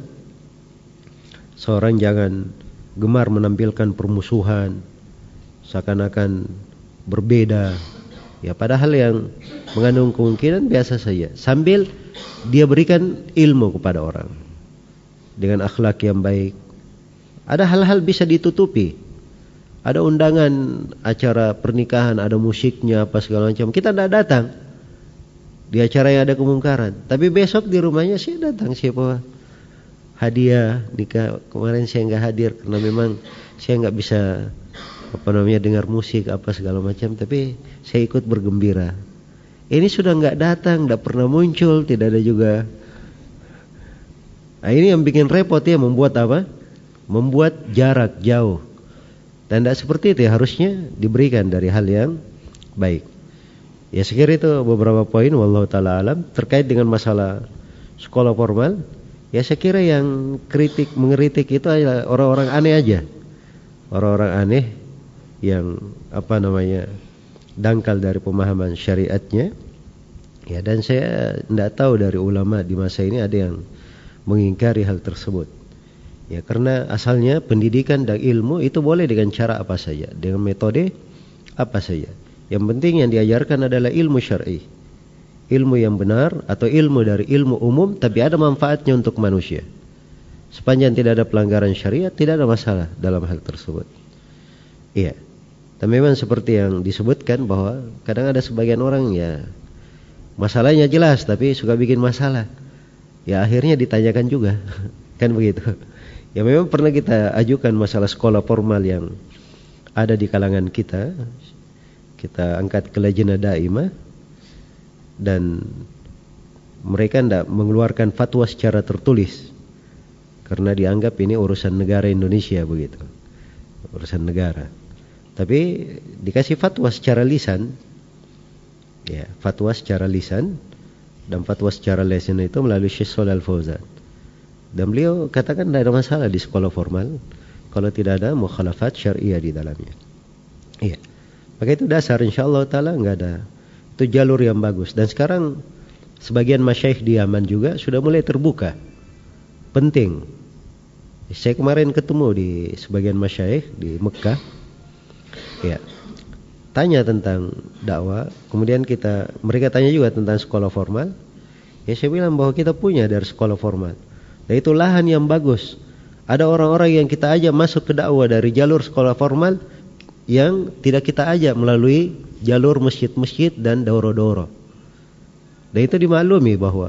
seorang jangan gemar menampilkan permusuhan, seakan-akan berbeda. Ya, padahal yang mengandung kemungkinan biasa saja. Sambil dia berikan ilmu kepada orang dengan akhlak yang baik. Ada hal-hal bisa ditutupi. Ada undangan acara pernikahan, ada musiknya apa segala macam. Kita tidak datang di acara yang ada kemungkaran. Tapi besok di rumahnya saya datang, siapa hadiah nikah. Kemarin saya nggak hadir karena memang saya nggak bisa apa namanya dengar musik apa segala macam. Tapi saya ikut bergembira. Ini sudah nggak datang, nggak pernah muncul, tidak ada juga. Nah, ini yang bikin repot ya, membuat apa? Membuat jarak jauh. Dan tidak seperti itu ya, harusnya diberikan dari hal yang baik. Ya, sekira itu beberapa poin wallahu taala alam terkait dengan masalah sekolah formal. Ya, saya kira yang kritik mengkritik itu adalah orang-orang aneh aja. Orang-orang aneh yang apa namanya dangkal dari pemahaman syariatnya. Ya, dan saya tidak tahu dari ulama di masa ini ada yang mengingkari hal tersebut. Ya, karena asalnya pendidikan dan ilmu itu boleh dengan cara apa saja, dengan metode apa saja. Yang penting yang diajarkan adalah ilmu syar'i, ilmu yang benar atau ilmu dari ilmu umum, tapi ada manfaatnya untuk manusia. Sepanjang tidak ada pelanggaran syariat, tidak ada masalah dalam hal tersebut. Iya. Dan memang seperti yang disebutkan bahwa kadang ada sebagian orang ya masalahnya jelas tapi suka bikin masalah. Ya akhirnya ditanyakan juga. Kan begitu. Ya memang pernah kita ajukan masalah sekolah formal yang ada di kalangan kita. Kita angkat ke lajnah daimah dan mereka tidak mengeluarkan fatwa secara tertulis karena dianggap ini urusan negara Indonesia begitu. Urusan negara. Tapi dikasih fatwa secara lisan. Ya, fatwa secara lisan dan fatwa secara lisan itu melalui Syekh Shalih Al-Fauzan. Dan beliau katakan tidak ada masalah di sekolah formal kalau tidak ada mukhalafat syariah di dalamnya. Iya. Maka itu dasar insyaallah taala enggak ada. Itu jalur yang bagus. Dan sekarang sebagian masyayikh di Yaman juga sudah mulai terbuka. Penting. Saya kemarin ketemu di sebagian masyayikh di Mekah. Ya. Tanya tentang dakwah, kemudian kita mereka tanya juga tentang sekolah formal. Ya saya bilang bahwa kita punya dari sekolah formal. Dan itu lahan yang bagus. Ada orang-orang yang kita ajak masuk ke dakwah dari jalur sekolah formal yang tidak kita ajak melalui jalur masjid-masjid dan dauro-dauro. Dan itu dimaklumi bahwa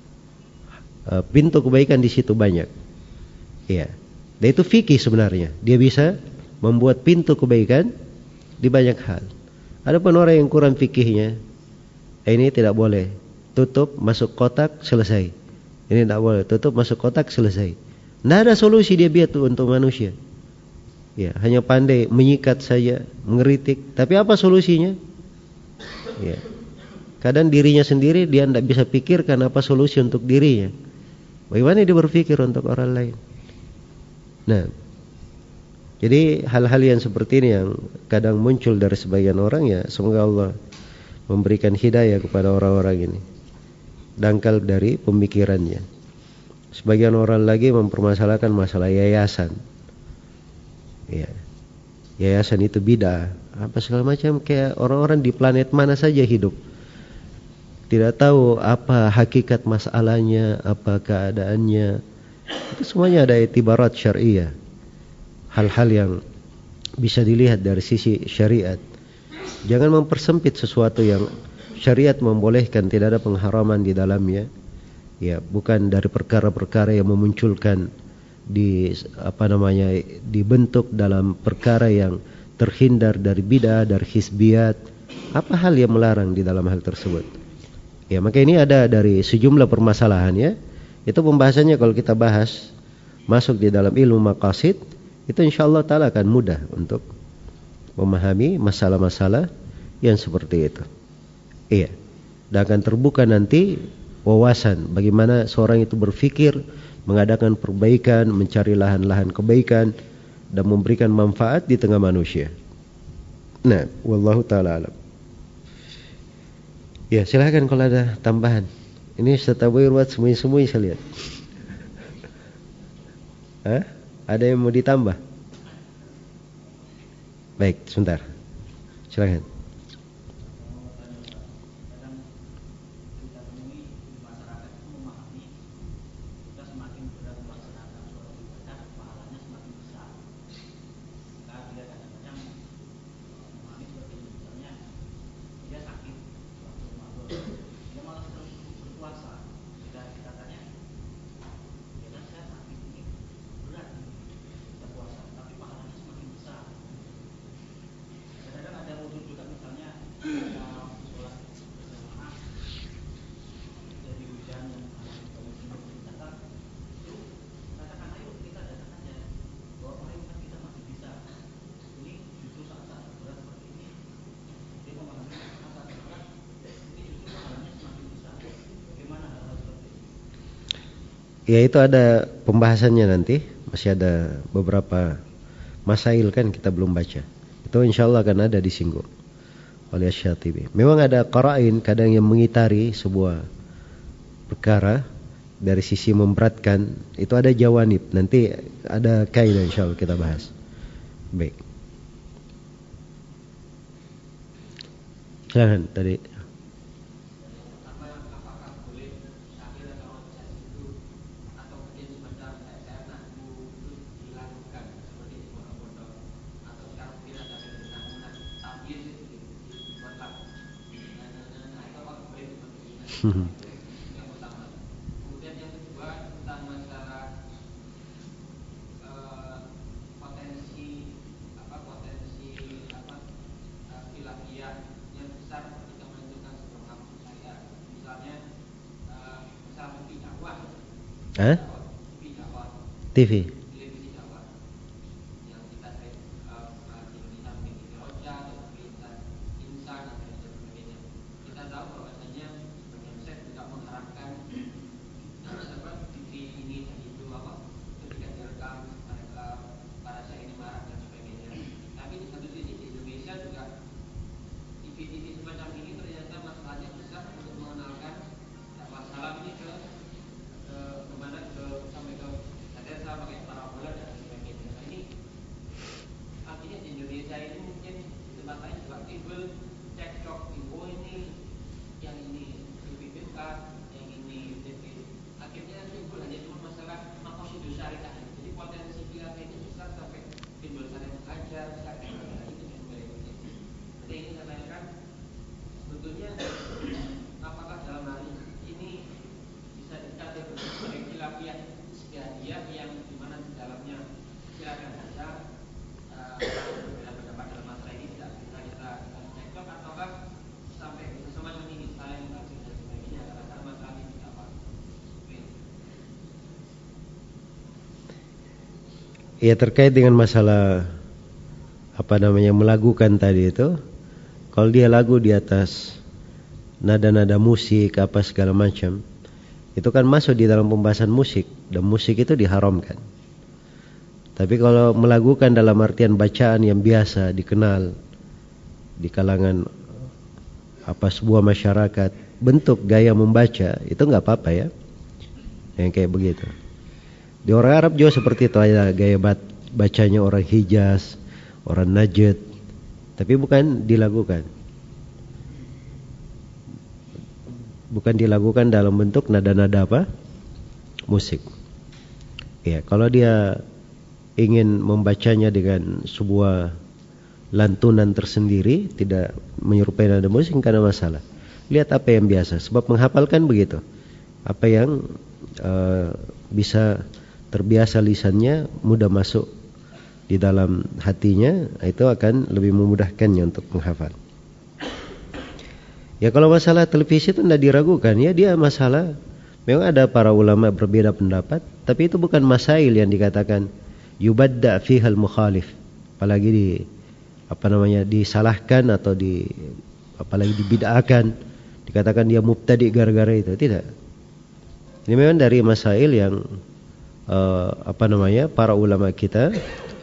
uh, pintu kebaikan di situ banyak. Iya. Dan itu fikih sebenarnya. Dia bisa membuat pintu kebaikan di banyak hal. Adapun orang yang kurang fikihnya, eh, ini tidak boleh. Tutup, masuk kotak, selesai. Ini tidak boleh. Tutup, masuk kotak, selesai. Tidak ada solusi dia biar tuh untuk manusia. Ya, hanya pandai menyikat saja, mengeritik. Tapi apa solusinya? Ya. Kadang dirinya sendiri dia tidak bisa pikirkan apa solusi untuk dirinya. Bagaimana dia berpikir untuk orang lain? Nah, jadi hal-hal yang seperti ini yang kadang muncul dari sebagian orang ya, semoga Allah memberikan hidayah kepada orang-orang ini. Dangkal dari pemikirannya. Sebagian orang lagi mempermasalahkan masalah yayasan. Ya. Yayasan itu bid'ah, apa segala macam, kayak orang-orang di planet mana saja hidup. Tidak tahu apa hakikat masalahnya, apa keadaannya. Itu semuanya ada itibarat syariah. Hal-hal yang bisa dilihat dari sisi syariat. Jangan mempersempit sesuatu yang syariat membolehkan, tidak ada pengharaman di dalamnya. Ya, bukan dari perkara-perkara yang memunculkan di apa namanya dibentuk dalam perkara yang terhindar dari bidah, dari hizbiyat. Apa hal yang melarang di dalam hal tersebut? Ya, maka ini ada dari sejumlah permasalahan ya. Itu pembahasannya kalau kita bahas masuk di dalam ilmu maqasid, itu insyaallah taala akan mudah untuk memahami masalah-masalah yang seperti itu. Iya. Dan akan terbuka nanti wawasan bagaimana seorang itu berpikir, mengadakan perbaikan, mencari lahan-lahan kebaikan dan memberikan manfaat di tengah manusia. Nah, wallahu taala alam. Ya, silakan kalau ada tambahan. Ini Ustaz Abu Irwat semui-semui saya lihat. Hah? Ada yang mau ditambah? Baik, sebentar. Silakan. Ya, itu ada pembahasannya nanti. Masih ada beberapa masail kan kita belum baca. Itu insyaallah akan ada disinggung oleh Asy-Syatibi. Memang ada qara'in kadang yang mengitari sebuah perkara dari sisi memberatkan. Itu ada jawanib. Nanti ada kaidah insyaallah kita bahas. Baik. Silakan tadi. Hmm. Kemudian yang kedua tentang masalah uh, potensi apa potensi apa uh, khilafiyah yang besar ketika menentukan sebuah kampus syariah. Misalnya uh, misalnya T V dakwah. Eh? T V dakwah. T V. Televisi dakwah. Yang kita sering uh, lihat di Roja dan berita Insan dan sebagainya. Kita tahu bahwasanya tidak mengharapkan apa T V ini dan itu apa ketika direkam mereka para saya ini marah dan sebagainya. Tapi di satu sisi di Indonesia juga T V-T V semacam ini ternyata masalahnya besar untuk mengenalkan dakwah salam ini ke ke kemana ke sampai ke desa pakai parabola dan sebagainya. Nah, ini artinya di Indonesia ini mungkin di tempat lain juga timbul cekcok info ini yang ini yang ini, jadi akhirnya timbul hanya cuma masalah maqasid syariah. Jadi potensi khilaf ini besar sampai timbul saling mengajar, saling itu dan sebagainya. Jadi ini saya tanyakan, sebetulnya apakah dalam hal ini bisa dikategorikan sebagai khilafiyah istihadiyah yang dimana di dalamnya silakan saja berbeda pendapat dalam masalah ini tidak bisa kita cekcok ataukah sampai semacam ini saling mengajar. Ya, terkait dengan masalah apa namanya melagukan tadi itu, kalau dia lagu di atas nada-nada musik apa segala macam, itu kan masuk di dalam pembahasan musik dan musik itu diharamkan. Tapi kalau melagukan dalam artian bacaan yang biasa dikenal di kalangan apa sebuah masyarakat, bentuk gaya membaca itu nggak apa-apa ya, yang kayak begitu. Di orang Arab juga seperti itu, ada gaya bacanya orang Hijaz, orang Najd, tapi bukan dilakukan. Bukan dilakukan dalam bentuk nada-nada apa? Musik. Ya, kalau dia ingin membacanya dengan sebuah lantunan tersendiri, tidak menyerupai nada musik, tidak ada masalah. Lihat apa yang biasa, sebab menghafalkan begitu. Apa yang uh, bisa terbiasa lisannya mudah masuk di dalam hatinya, itu akan lebih memudahkannya untuk menghafal. Ya kalau masalah televisi itu tidak diragukan, ya dia masalah. Memang ada para ulama berbeda pendapat, tapi itu bukan masail yang dikatakan yubadda fihal mukhalif, apalagi di apa namanya disalahkan atau di apalagi dibid'ahkan, dikatakan dia mubtadi gara-gara itu. Tidak. Ini memang dari masail yang uh, apa namanya para ulama kita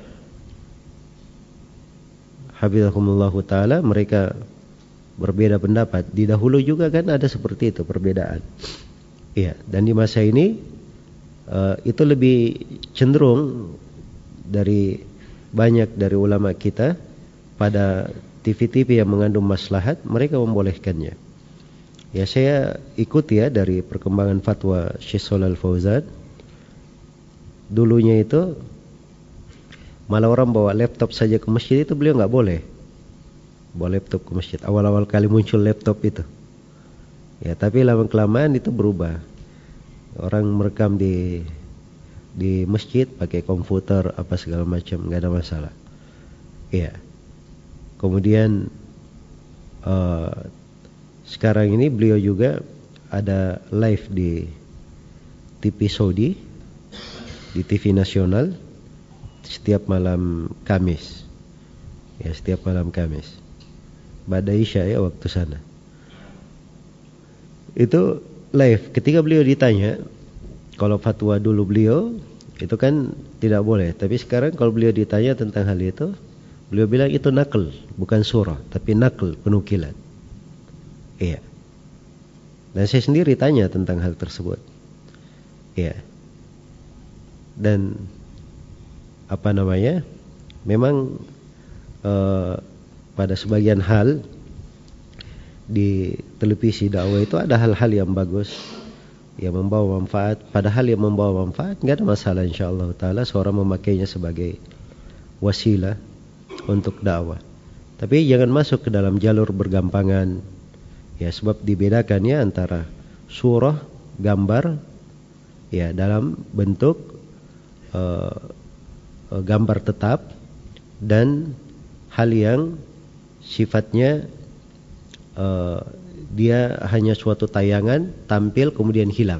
hafizahumullahu taala mereka berbeda pendapat. Di dahulu juga kan ada seperti itu perbedaan. Iya, dan di masa ini uh, itu lebih cenderung dari banyak dari ulama kita pada T V-T V yang mengandung maslahat, mereka membolehkannya. Ya saya ikut ya dari perkembangan fatwa Syekh Shalal Fauzan. Dulunya itu malah orang bawa laptop saja ke masjid itu beliau nggak boleh. Bawa laptop ke masjid. Awal-awal kali muncul laptop itu. Ya, tapi lama-kelamaan itu berubah. Orang merekam di di masjid pakai komputer apa segala macam, nggak ada masalah. Iya. Kemudian uh, sekarang ini beliau juga ada live di T V Saudi, di T V nasional setiap malam Kamis. Ya, setiap malam Kamis. Ba'da Isya ya waktu sana. Itu live. Ketika beliau ditanya, kalau fatwa dulu beliau itu kan tidak boleh, tapi sekarang kalau beliau ditanya tentang hal itu, beliau bilang itu nakal, bukan surah, tapi nakal, penukilan. Iya. Dan saya sendiri tanya tentang hal tersebut. Iya. Dan apa namanya? Memang uh, pada sebagian hal di televisi dakwah itu ada hal-hal yang bagus, yang membawa manfaat. Padahal yang membawa manfaat nggak ada masalah insyaallah taala seorang memakainya sebagai wasilah untuk dakwah. Tapi jangan masuk ke dalam jalur bergampangan. Ya, sebab dibedakan ya antara surah, gambar ya dalam bentuk uh, uh, gambar tetap dan hal yang sifatnya uh, dia hanya suatu tayangan tampil kemudian hilang.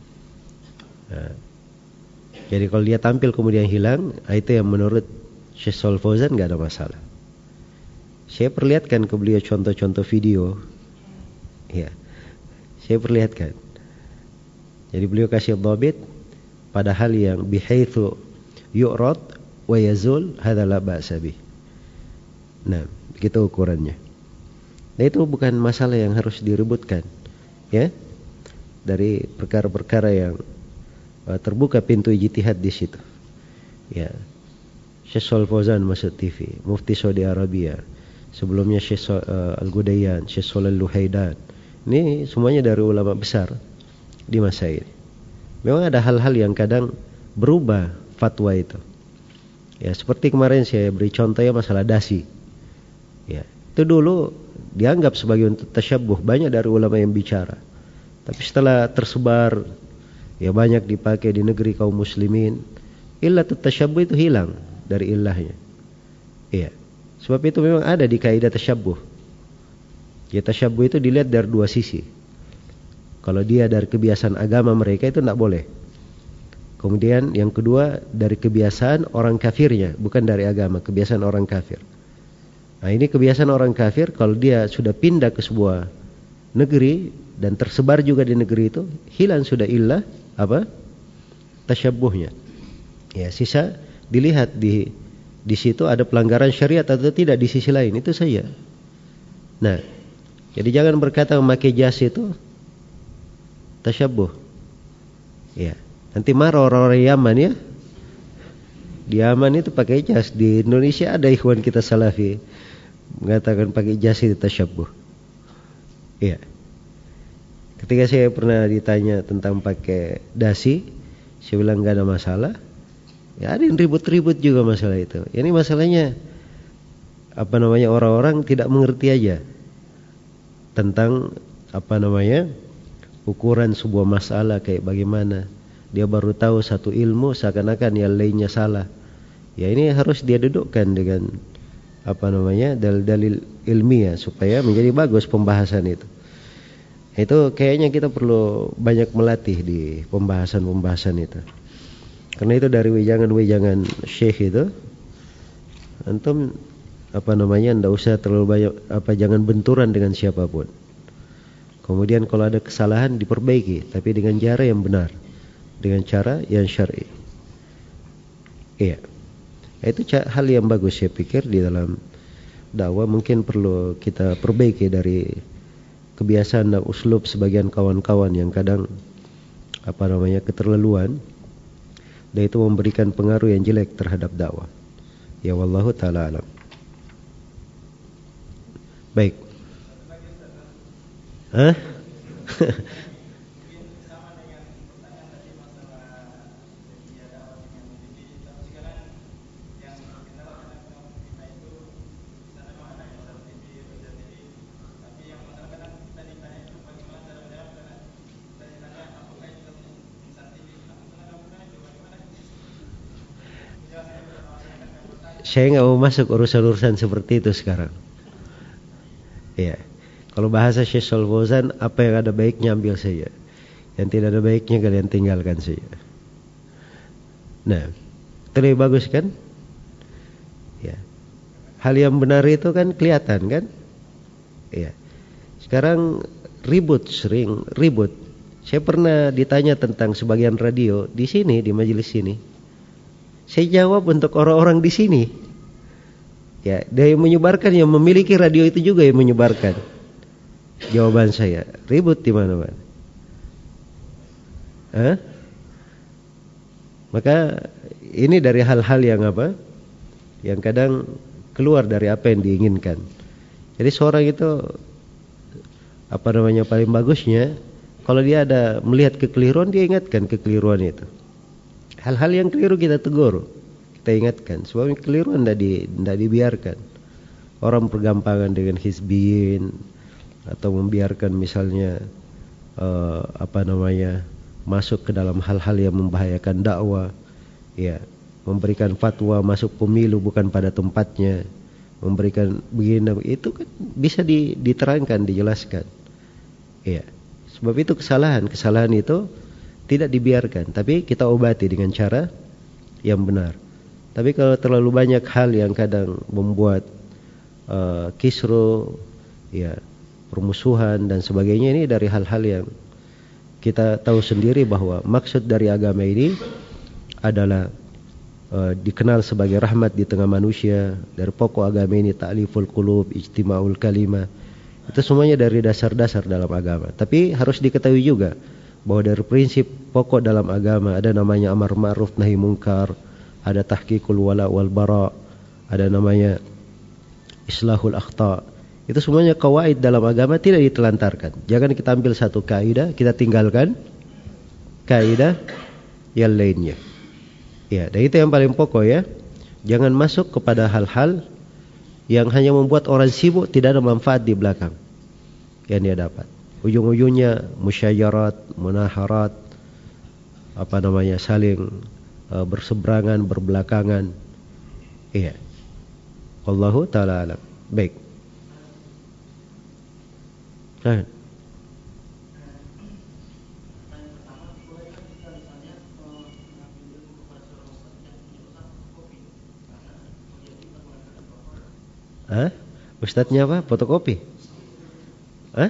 Nah, jadi kalau dia tampil kemudian hilang, itu yang menurut Syekh Shalal Fauzan nggak ada masalah. Saya perlihatkan ke beliau contoh-contoh video. Ya, saya perlihatkan. Jadi beliau kasih dhabit pada hal yang bihaitsu yu'rad wa yazul hadza la ba'sa bih. Nah, begitu ukurannya. Nah, itu bukan masalah yang harus diributkan, ya. Dari perkara-perkara yang uh, terbuka pintu ijtihad di situ. Ya. Syekh Shalal Fauzan masuk T V, Mufti Saudi Arabia. Sebelumnya Syekh uh, Al-Gudayyan, Syekh Shalal Luhaidan. Ini semuanya dari ulama besar di masa ini. Memang ada hal-hal yang kadang berubah fatwa itu. Ya, seperti kemarin saya beri contoh ya masalah dasi. Ya, itu dulu dianggap sebagai untuk tasyabbuh, banyak dari ulama yang bicara. Tapi setelah tersebar, ya banyak dipakai di negeri kaum muslimin, illatut tasyabbuh itu hilang dari illahnya. Iya. Sebab itu memang ada di kaidah tasyabbuh. Ya, tasyabbuh itu dilihat dari dua sisi. Kalau dia dari kebiasaan agama mereka itu tidak boleh. Kemudian yang kedua dari kebiasaan orang kafirnya, bukan dari agama, kebiasaan orang kafir. Nah, ini kebiasaan orang kafir kalau dia sudah pindah ke sebuah negeri dan tersebar juga di negeri itu, hilang sudah illah apa? Tasyabbuhnya. Ya, sisa dilihat di di situ ada pelanggaran syariat atau tidak di sisi lain, itu saja. Nah, jadi jangan berkata memakai jas itu tasyabbuh. Ya, nanti marah orang-orang Yaman ya. Di Yaman itu pakai jas, di Indonesia ada ikhwan kita salafi mengatakan pakai jas itu tasyabbuh. Iya. Ketika saya pernah ditanya tentang pakai dasi, saya bilang enggak ada masalah. Ya, ada yang ribut-ribut juga masalah itu. Ini masalahnya apa namanya orang-orang tidak mengerti aja tentang apa namanya ukuran sebuah masalah kayak bagaimana. Dia baru tahu satu ilmu seakan-akan yang lainnya salah. Ya ini harus dia dudukkan dengan apa namanya dalil-dalil ilmiah supaya menjadi bagus pembahasan itu. Itu kayaknya kita perlu banyak melatih di pembahasan-pembahasan itu. Karena itu dari wejangan-wejangan syekh itu, antum apa namanya ndak usah terlalu banyak apa jangan benturan dengan siapapun. Kemudian kalau ada kesalahan diperbaiki, tapi dengan cara yang benar, dengan cara yang syar'i. Iya. Itu hal yang bagus saya pikir di dalam dakwah, mungkin perlu kita perbaiki dari kebiasaan dan uslub sebagian kawan-kawan yang kadang apa namanya keterlaluan, dan itu memberikan pengaruh yang jelek terhadap dakwah. Ya wallahu taala alam. Baik. Hah? Saya nggak mau masuk urusan-urusan seperti itu sekarang. Ya, kalau bahasa Syekh Fauzan, apa yang ada baiknya ambil saja, yang tidak ada baiknya kalian tinggalkan saja. Nah, itu lebih bagus kan? Ya, hal yang benar itu kan kelihatan kan? Ya, sekarang ribut, sering ribut. Saya pernah ditanya tentang sebagian radio di sini, di majelis sini. Saya jawab untuk orang-orang di sini. Ya, dia yang menyebarkan, yang memiliki radio itu juga yang menyebarkan. Jawaban saya, ribut di mana-mana. Hah? Maka ini dari hal-hal yang apa? Yang kadang keluar dari apa yang diinginkan. Jadi seorang itu apa namanya paling bagusnya kalau dia ada melihat kekeliruan, dia ingatkan kekeliruan itu. Hal-hal yang keliru kita tegur, kita ingatkan. Sebab keliruan tidak di, tidak dibiarkan. Orang pergampangan dengan hizbiyin atau membiarkan misalnya uh, apa namanya masuk ke dalam hal-hal yang membahayakan dakwah, ya, memberikan fatwa masuk pemilu bukan pada tempatnya, memberikan begini itu kan bisa di, diterangkan, dijelaskan. Ya, sebab itu kesalahan, kesalahan itu tidak dibiarkan, tapi kita obati dengan cara yang benar. Tapi kalau terlalu banyak hal yang kadang membuat uh, kisru, ya, permusuhan dan sebagainya, ini dari hal-hal yang kita tahu sendiri bahwa maksud dari agama ini adalah uh, dikenal sebagai rahmat di tengah manusia. Dari pokok agama ini ta'liful qulub, ijtima'ul kalimah. Itu semuanya dari dasar-dasar dalam agama. Tapi harus diketahui juga bahwa dari prinsip pokok dalam agama ada namanya amar ma'ruf nahi munkar, ada tahqiqul wala wal bara, ada namanya islahul akhta. Itu semuanya kawaid dalam agama, tidak ditelantarkan. Jangan kita ambil satu kaidah kita tinggalkan kaidah yang lainnya. Ya, dan itu yang paling pokok ya. Jangan masuk kepada hal-hal yang hanya membuat orang sibuk, tidak ada manfaat di belakang yang dia dapat. Ujung-ujungnya musyajarat, munaharat, apa namanya, saling uh, berseberangan, berbelakangan. Iya. Wallahu ta'ala alam. Baik. Nah. Hah? Ustadznya apa? Fotokopi? Hah?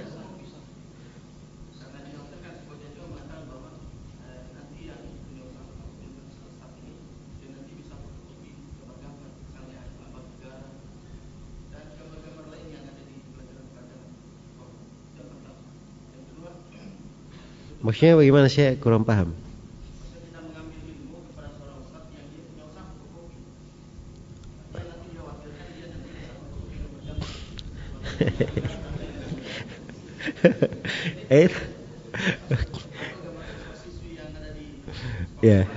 Maksudnya bagaimana, saya kurang paham. Eh, ya.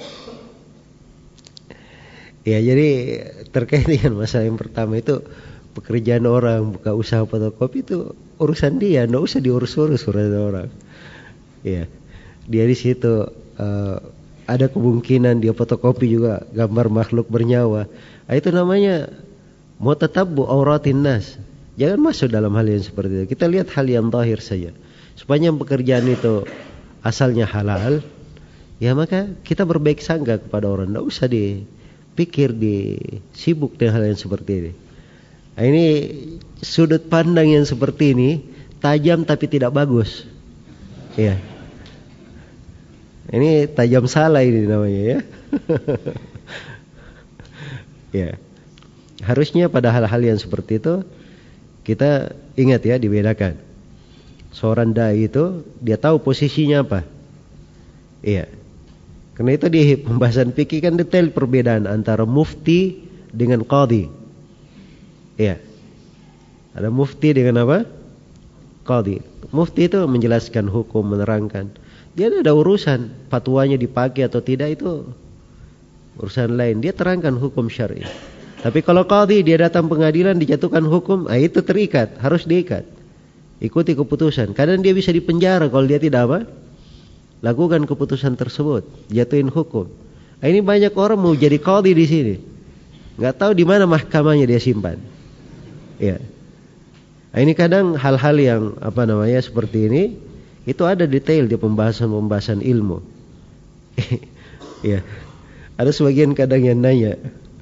Ya, jadi terkait dengan masalah yang pertama itu, pekerjaan orang, buka usaha fotokopi itu urusan dia, nggak usah diurus-urus urusan orang. Ya, dia di situ uh, ada kemungkinan dia fotokopi juga gambar makhluk bernyawa. Nah, itu namanya mutatabu auratin nas. Jangan masuk dalam hal yang seperti itu. Kita lihat hal yang zahir saja. Sepanjang pekerjaan itu asalnya halal, ya maka kita berbaik sangka kepada orang. Tidak usah dipikir, disibuk dengan hal yang seperti ini. Nah, ini sudut pandang yang seperti ini tajam tapi tidak bagus. Ya. Ini tajam salah ini namanya ya. Ya. Harusnya pada hal-hal yang seperti itu kita ingat ya, dibedakan. Seorang dai itu dia tahu posisinya apa. Iya. Karena itu di pembahasan fikih kan detail perbedaan antara mufti dengan qadhi. Iya. Ada mufti dengan apa? Qadhi. Mufti itu menjelaskan hukum, menerangkan. Dia ada urusan fatwanya dipakai atau tidak itu urusan lain. Dia terangkan hukum syar'i. Tapi kalau qadhi dia datang pengadilan dijatuhkan hukum, ah itu terikat, harus diikat. Ikuti keputusan. Kadang dia bisa dipenjara kalau dia tidak apa? Lakukan keputusan tersebut, jatuhin hukum. Nah, ini banyak orang mau jadi qadhi di sini. Enggak tahu di mana mahkamahnya dia simpan. Ya. Nah, ini kadang hal-hal yang apa namanya seperti ini itu ada detail di pembahasan-pembahasan ilmu. Ya. Ada sebagian kadang yang nanya,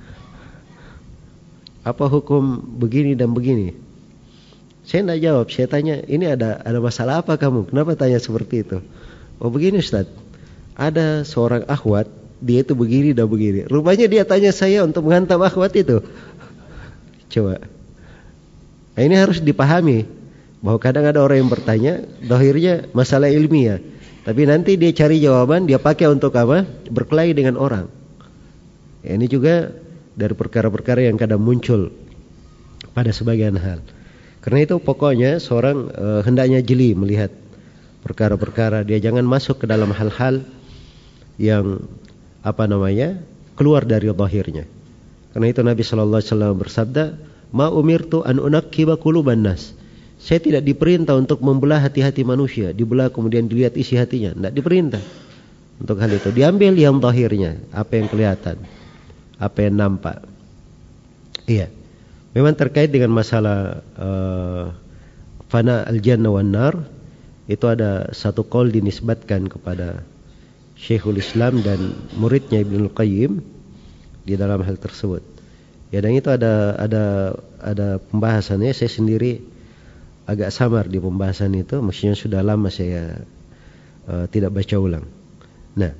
apa hukum begini dan begini? Saya tidak jawab, saya tanya, ini ada ada masalah apa kamu? Kenapa tanya seperti itu? Oh begini Ustaz, ada seorang akhwat, dia itu begini dan begini. Rupanya dia tanya saya untuk menghantam akhwat itu. Coba. Nah, ini harus dipahami bahwa kadang ada orang yang bertanya, dohirnya masalah ilmiah, tapi nanti dia cari jawaban, dia pakai untuk apa? Berkelahi dengan orang. Ya, ini juga dari perkara-perkara yang kadang muncul pada sebagian hal. Karena itu pokoknya seorang e, hendaknya jeli melihat perkara-perkara, dia jangan masuk ke dalam hal-hal yang apa namanya keluar dari zahirnya. Karena itu Nabi sallallahu alaihi wasallam bersabda, "Ma umirtu an unaqqiba quluban nas." Saya tidak diperintah untuk membelah hati-hati manusia, dibelah kemudian dilihat isi hatinya. Tidak diperintah untuk hal itu. Diambil yang zahirnya, apa yang kelihatan, apa yang nampak. Iya. Memang terkait dengan masalah uh, fana al-jannah wan nar, itu ada satu qaul dinisbatkan kepada Syekhul Islam dan muridnya Ibnul Qayyim di dalam hal tersebut. Ya, dan itu ada ada ada pembahasannya. Saya sendiri agak samar di pembahasan itu, maksudnya sudah lama saya uh, tidak baca ulang. Nah,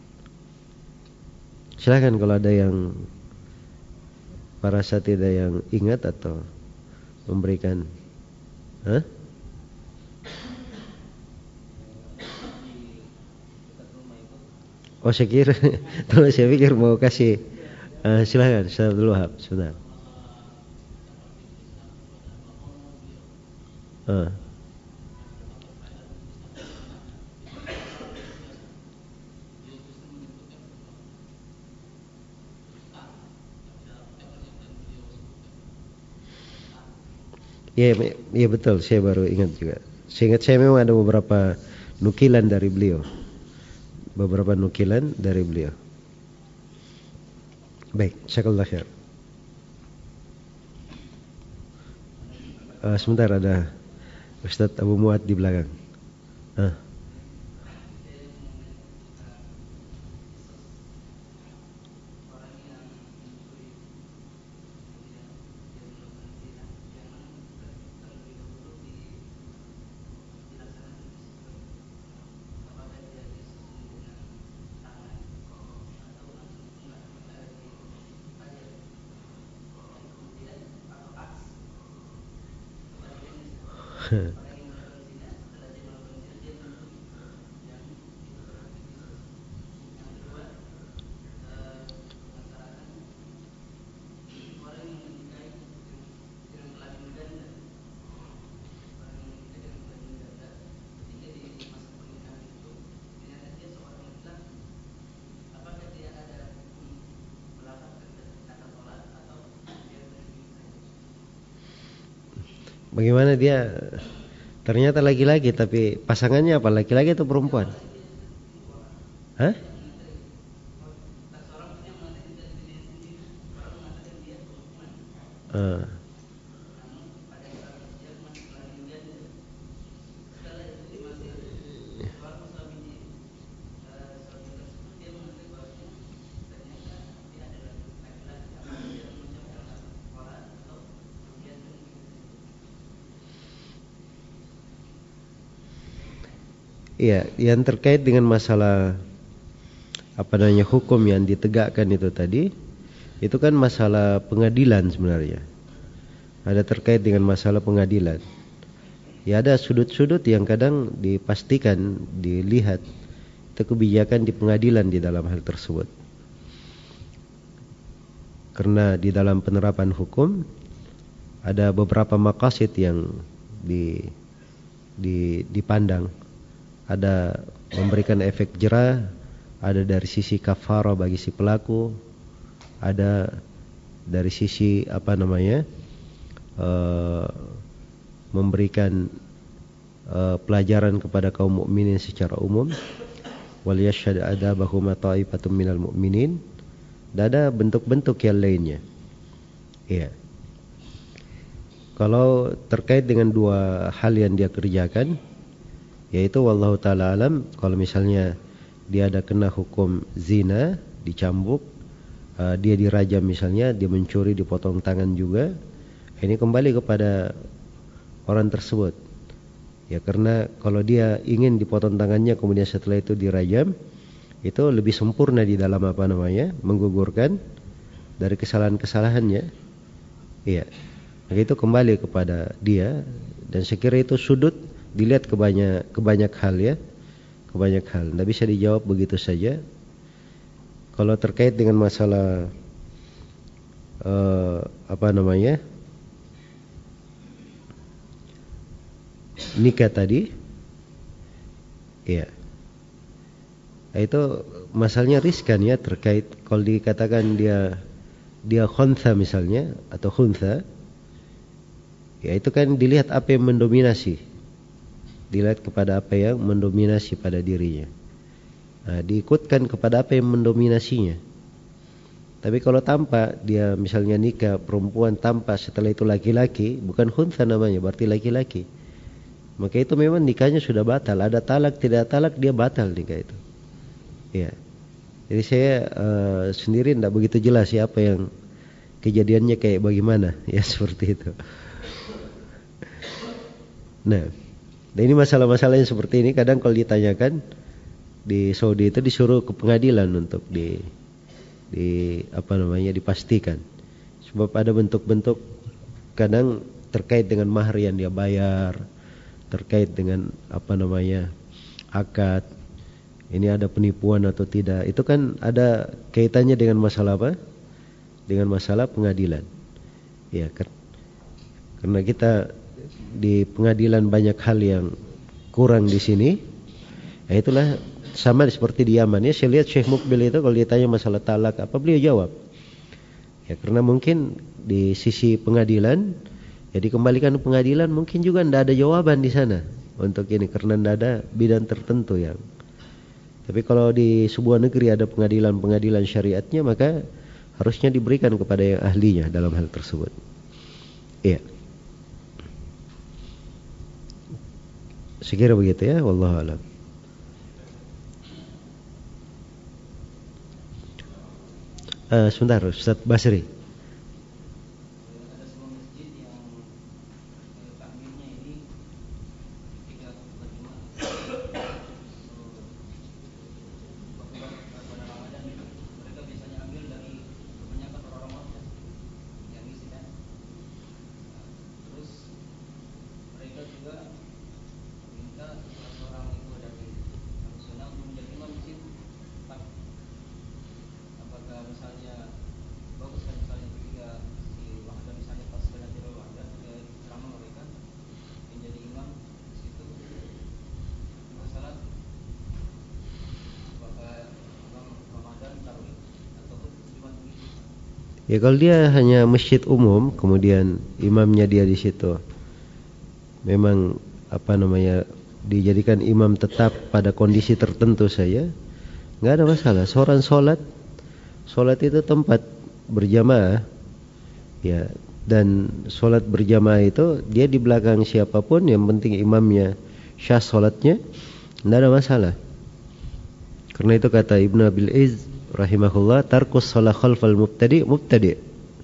silakan kalau ada yang merasa tidak yang ingat atau memberikan. Hah? Oh saya kira, kalau saya pikir mau kasih. Uh, silakan, Ustaz Abdul Wahab, sebentar. Uh. Iya, iya betul. Saya baru ingat juga. Saya ingat saya memang ada beberapa nukilan dari beliau, beberapa nukilan dari beliau. Baik, jazakallahu khair. Uh, sebentar ada Ustadz Abu Muad di belakang. Uh. Bagaimana dia ternyata laki-laki tapi pasangannya apa? Laki-laki atau perempuan? Hah? Uh. Iya, yang terkait dengan masalah apa namanya hukum yang ditegakkan itu tadi, itu kan masalah pengadilan sebenarnya. Ada terkait dengan masalah pengadilan. Ya ada sudut-sudut yang kadang dipastikan, dilihat itu kebijakan di pengadilan di dalam hal tersebut. Karena di dalam penerapan hukum ada beberapa maqasid yang di, di, dipandang. Ada memberikan efek jerah, ada dari sisi kafarah bagi si pelaku, ada dari sisi apa namanya uh, memberikan uh, pelajaran kepada kaum mukminin secara umum. Wal yashhad adabahum ta'ifatun minal mu'minin. Dan ada bentuk-bentuk yang lainnya. Iya. Kalau terkait dengan dua hal yang dia kerjakan, yaitu wallahu ta'ala alam, kalau misalnya dia ada kena hukum zina, dicambuk, uh, dia dirajam misalnya, dia mencuri, dipotong tangan juga, ini kembali kepada orang tersebut. Ya karena kalau dia ingin dipotong tangannya kemudian setelah itu dirajam, itu lebih sempurna di dalam apa namanya menggugurkan dari kesalahan-kesalahannya. Iya, maka itu kembali kepada dia, dan sekira itu sudut dilihat ke banyak, ke banyak hal ya, ke banyak hal. Tidak bisa dijawab begitu saja. Kalau terkait dengan masalah uh, apa namanya nikah tadi, ya, itu masalahnya riskan ya terkait kalau dikatakan dia dia khuntha misalnya atau khuntha, ya itu kan dilihat apa yang mendominasi. Dilihat kepada apa yang mendominasi pada dirinya. Nah, diikutkan kepada apa yang mendominasinya. Tapi kalau tanpa dia misalnya nikah perempuan tanpa setelah itu laki-laki, bukan khuntha namanya, berarti laki-laki. Maka itu memang nikahnya sudah batal. Ada talak tidak talak dia batal nikah itu. Ya. Jadi saya uh, sendiri tidak begitu jelas ya apa yang kejadiannya kayak bagaimana ya seperti itu. Nah. Dan ini masalah-masalah yang seperti ini kadang kalau ditanyakan di Saudi itu disuruh ke pengadilan untuk di, di apa namanya dipastikan. Sebab ada bentuk-bentuk kadang terkait dengan mahar yang dia bayar, terkait dengan apa namanya akad. Ini ada penipuan atau tidak. Itu kan ada kaitannya dengan masalah apa? Dengan masalah pengadilan. Ya kan. Karena kita di pengadilan banyak hal yang kurang di sini. Ya itulah sama seperti di Yaman ya. Saya lihat Syekh Mukbil itu kalau ditanya masalah talak apa beliau jawab. Ya karena mungkin di sisi pengadilan, ya dikembalikan ke pengadilan mungkin juga tidak ada jawaban di sana untuk ini karena tidak ada bidang tertentu yang. Tapi kalau di sebuah negeri ada pengadilan-pengadilan syariatnya maka harusnya diberikan kepada yang ahlinya dalam hal tersebut. Iya. Sekira begitu ya, wallahu a'lam. Uh, sebentar, Ustaz Basri. Ya kalau dia hanya masjid umum, kemudian imamnya dia di situ, memang apa namanya dijadikan imam tetap pada kondisi tertentu saja, nggak ada masalah. Seorang sholat, sholat itu tempat berjamaah, ya, dan sholat berjamaah itu dia di belakang siapapun, yang penting imamnya syah sholatnya, nggak ada masalah. Karena itu kata Ibnu Abil Izz rahimahullah, tarkus sholat khalfal mubtadi mubtadi.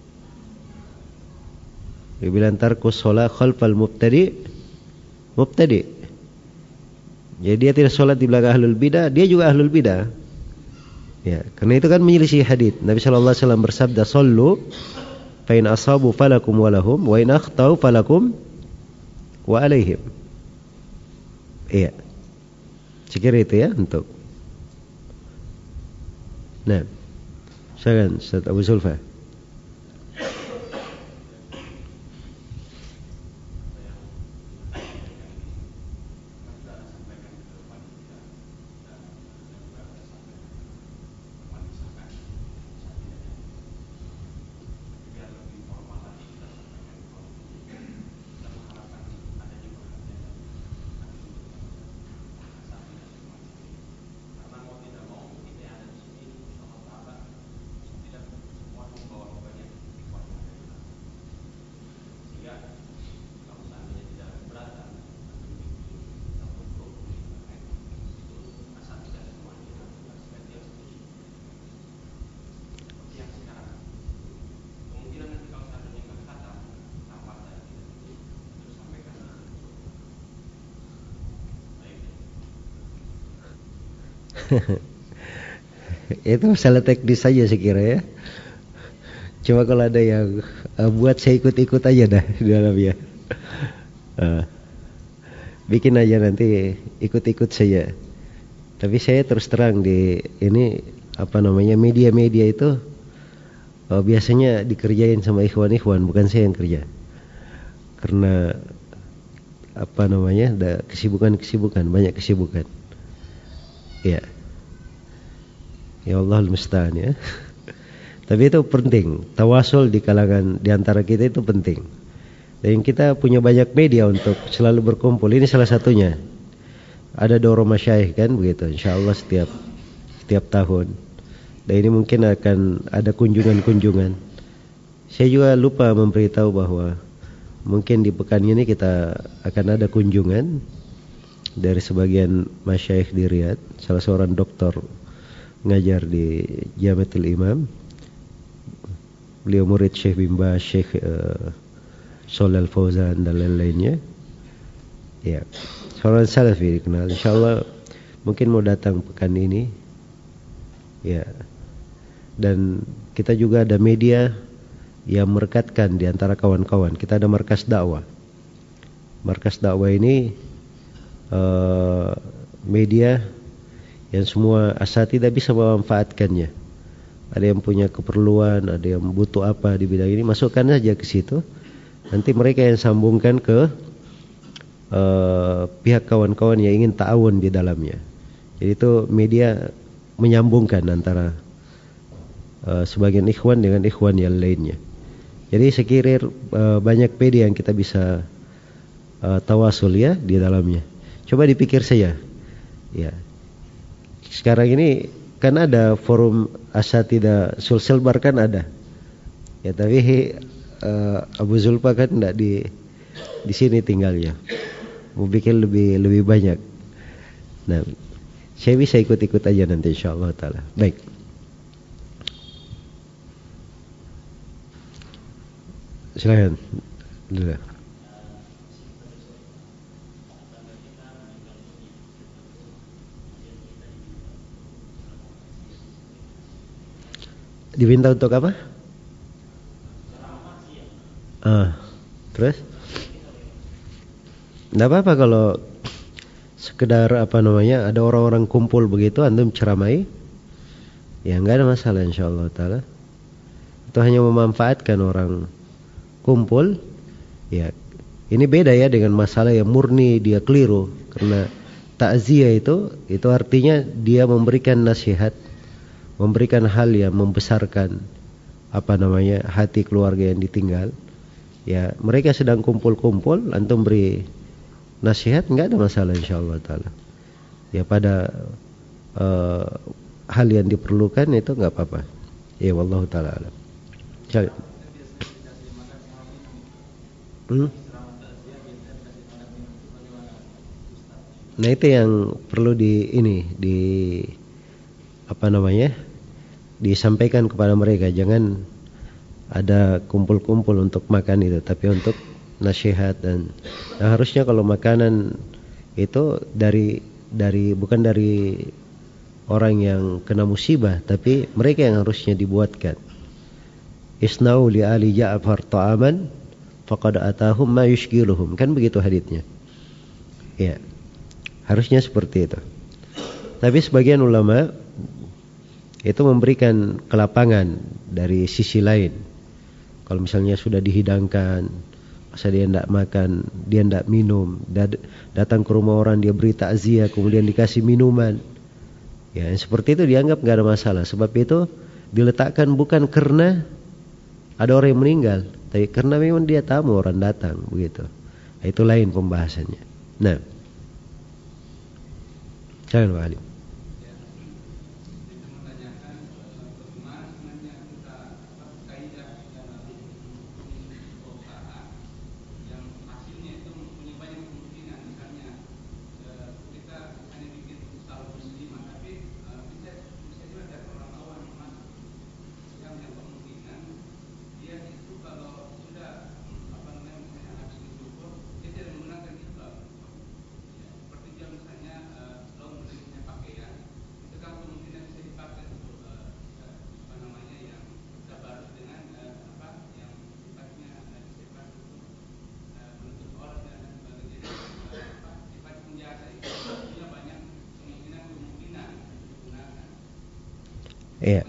Dia bilang tarkus sholat khalfal mubtadi mubtadi. Jadi dia tidak sholat di belakang ahlul bidah, dia juga ahlul bidah. Ya, karena itu kan menyelisih hadis. Nabi sallallahu alaihi wasallam bersabda, "Shallu fa in asabu falakum wa lahum wa in akhtau falakum wa alaihim." Iya. Sekira itu ya untuk. Nah, silakan Ustaz Abu Zulfa. Itu masalah teknis saja saya kira ya. Cuma kalau ada yang uh, buat saya ikut-ikut aja dah di dalamnya. Uh, bikin aja nanti ikut-ikut saja. Tapi saya terus terang di ini apa namanya media-media itu uh, biasanya dikerjain sama ikhwan-ikhwan, bukan saya yang kerja. Karena apa namanya ada kesibukan-kesibukan, banyak kesibukan. Ya. Ya Allah al-musta'an ya. Tapi itu penting, tawasul di kalangan di antara kita itu penting. Dan kita punya banyak media untuk selalu berkumpul. Ini salah satunya. Ada doro masyayikh kan begitu. Insyaallah setiap setiap tahun. Dan ini mungkin akan ada kunjungan-kunjungan. Saya juga lupa memberitahu bahwa mungkin di pekan ini kita akan ada kunjungan dari sebagian masyayikh di Riyadh. Salah seorang doktor ngajar di Jamiatul Imam. Beliau murid Syekh bin Baz, Syekh uh, Shalal Fauzan dan lain-lainnya. Ya, seorang salafi dikenal. Insyaallah mungkin mau datang pekan ini. Ya. Dan kita juga ada media yang merekatkan di antara kawan-kawan. Kita ada markas dakwah. Markas dakwah ini uh, media yang semua asatidzah bisa memanfaatkannya. Ada yang punya keperluan, ada yang butuh apa di bidang ini, masukkan saja ke situ. Nanti mereka yang sambungkan ke uh, pihak kawan-kawan yang ingin ta'awun di dalamnya. Jadi itu media menyambungkan antara uh, sebagian ikhwan dengan ikhwan yang lainnya. Jadi sekira uh, banyak media yang kita bisa uh, tawasul ya di dalamnya. Coba dipikir saja. Ya. Sekarang ini kan ada forum asatidzah Sulselbar kan ada. Ya tapi uh, Abu Zulfa kan enggak di di sini tinggalnya. Mau bikin lebih lebih banyak. Nah, saya bisa ikut-ikut aja nanti insyaallah taala. Baik. Silakan. Dulu. Diminta untuk apa? Ah, terus? Nggak apa-apa kalau sekedar apa namanya ada orang-orang kumpul begitu antum ceramai, ya nggak ada masalah insyaallah taala. Itu hanya memanfaatkan orang kumpul. Ya, ini beda ya dengan masalah yang murni dia keliru. Karena takziah itu itu artinya dia memberikan nasihat, memberikan hal yang membesarkan apa namanya hati keluarga yang ditinggal. Ya, mereka sedang kumpul-kumpul, antum beri nasihat nggak ada masalah insyaallah taala. Ya pada uh, hal yang diperlukan itu nggak apa-apa. Ya wallahu taala alam. Hmm? Nah itu yang perlu di ini di apa namanya disampaikan kepada mereka, jangan ada kumpul-kumpul untuk makan itu, tapi untuk nasihat dan nah, harusnya kalau makanan itu dari dari bukan dari orang yang kena musibah, tapi mereka yang harusnya dibuatkan. Isna'u li ali Ja'far ta'aman faqad atahum ma yushghiluhum, kan begitu haditsnya. Ya. Harusnya seperti itu. Tapi sebagian ulama itu memberikan kelapangan dari sisi lain. Kalau misalnya sudah dihidangkan, masa dia tidak makan, dia tidak minum, datang ke rumah orang dia beri takziah, kemudian dikasih minuman. Ya, yang seperti itu dianggap nggak ada masalah. Sebab itu diletakkan bukan karena ada orang yang meninggal, tapi karena memang dia tamu, orang datang, begitu. Itu lain pembahasannya. Nah, jangan Pak Alim. Iya.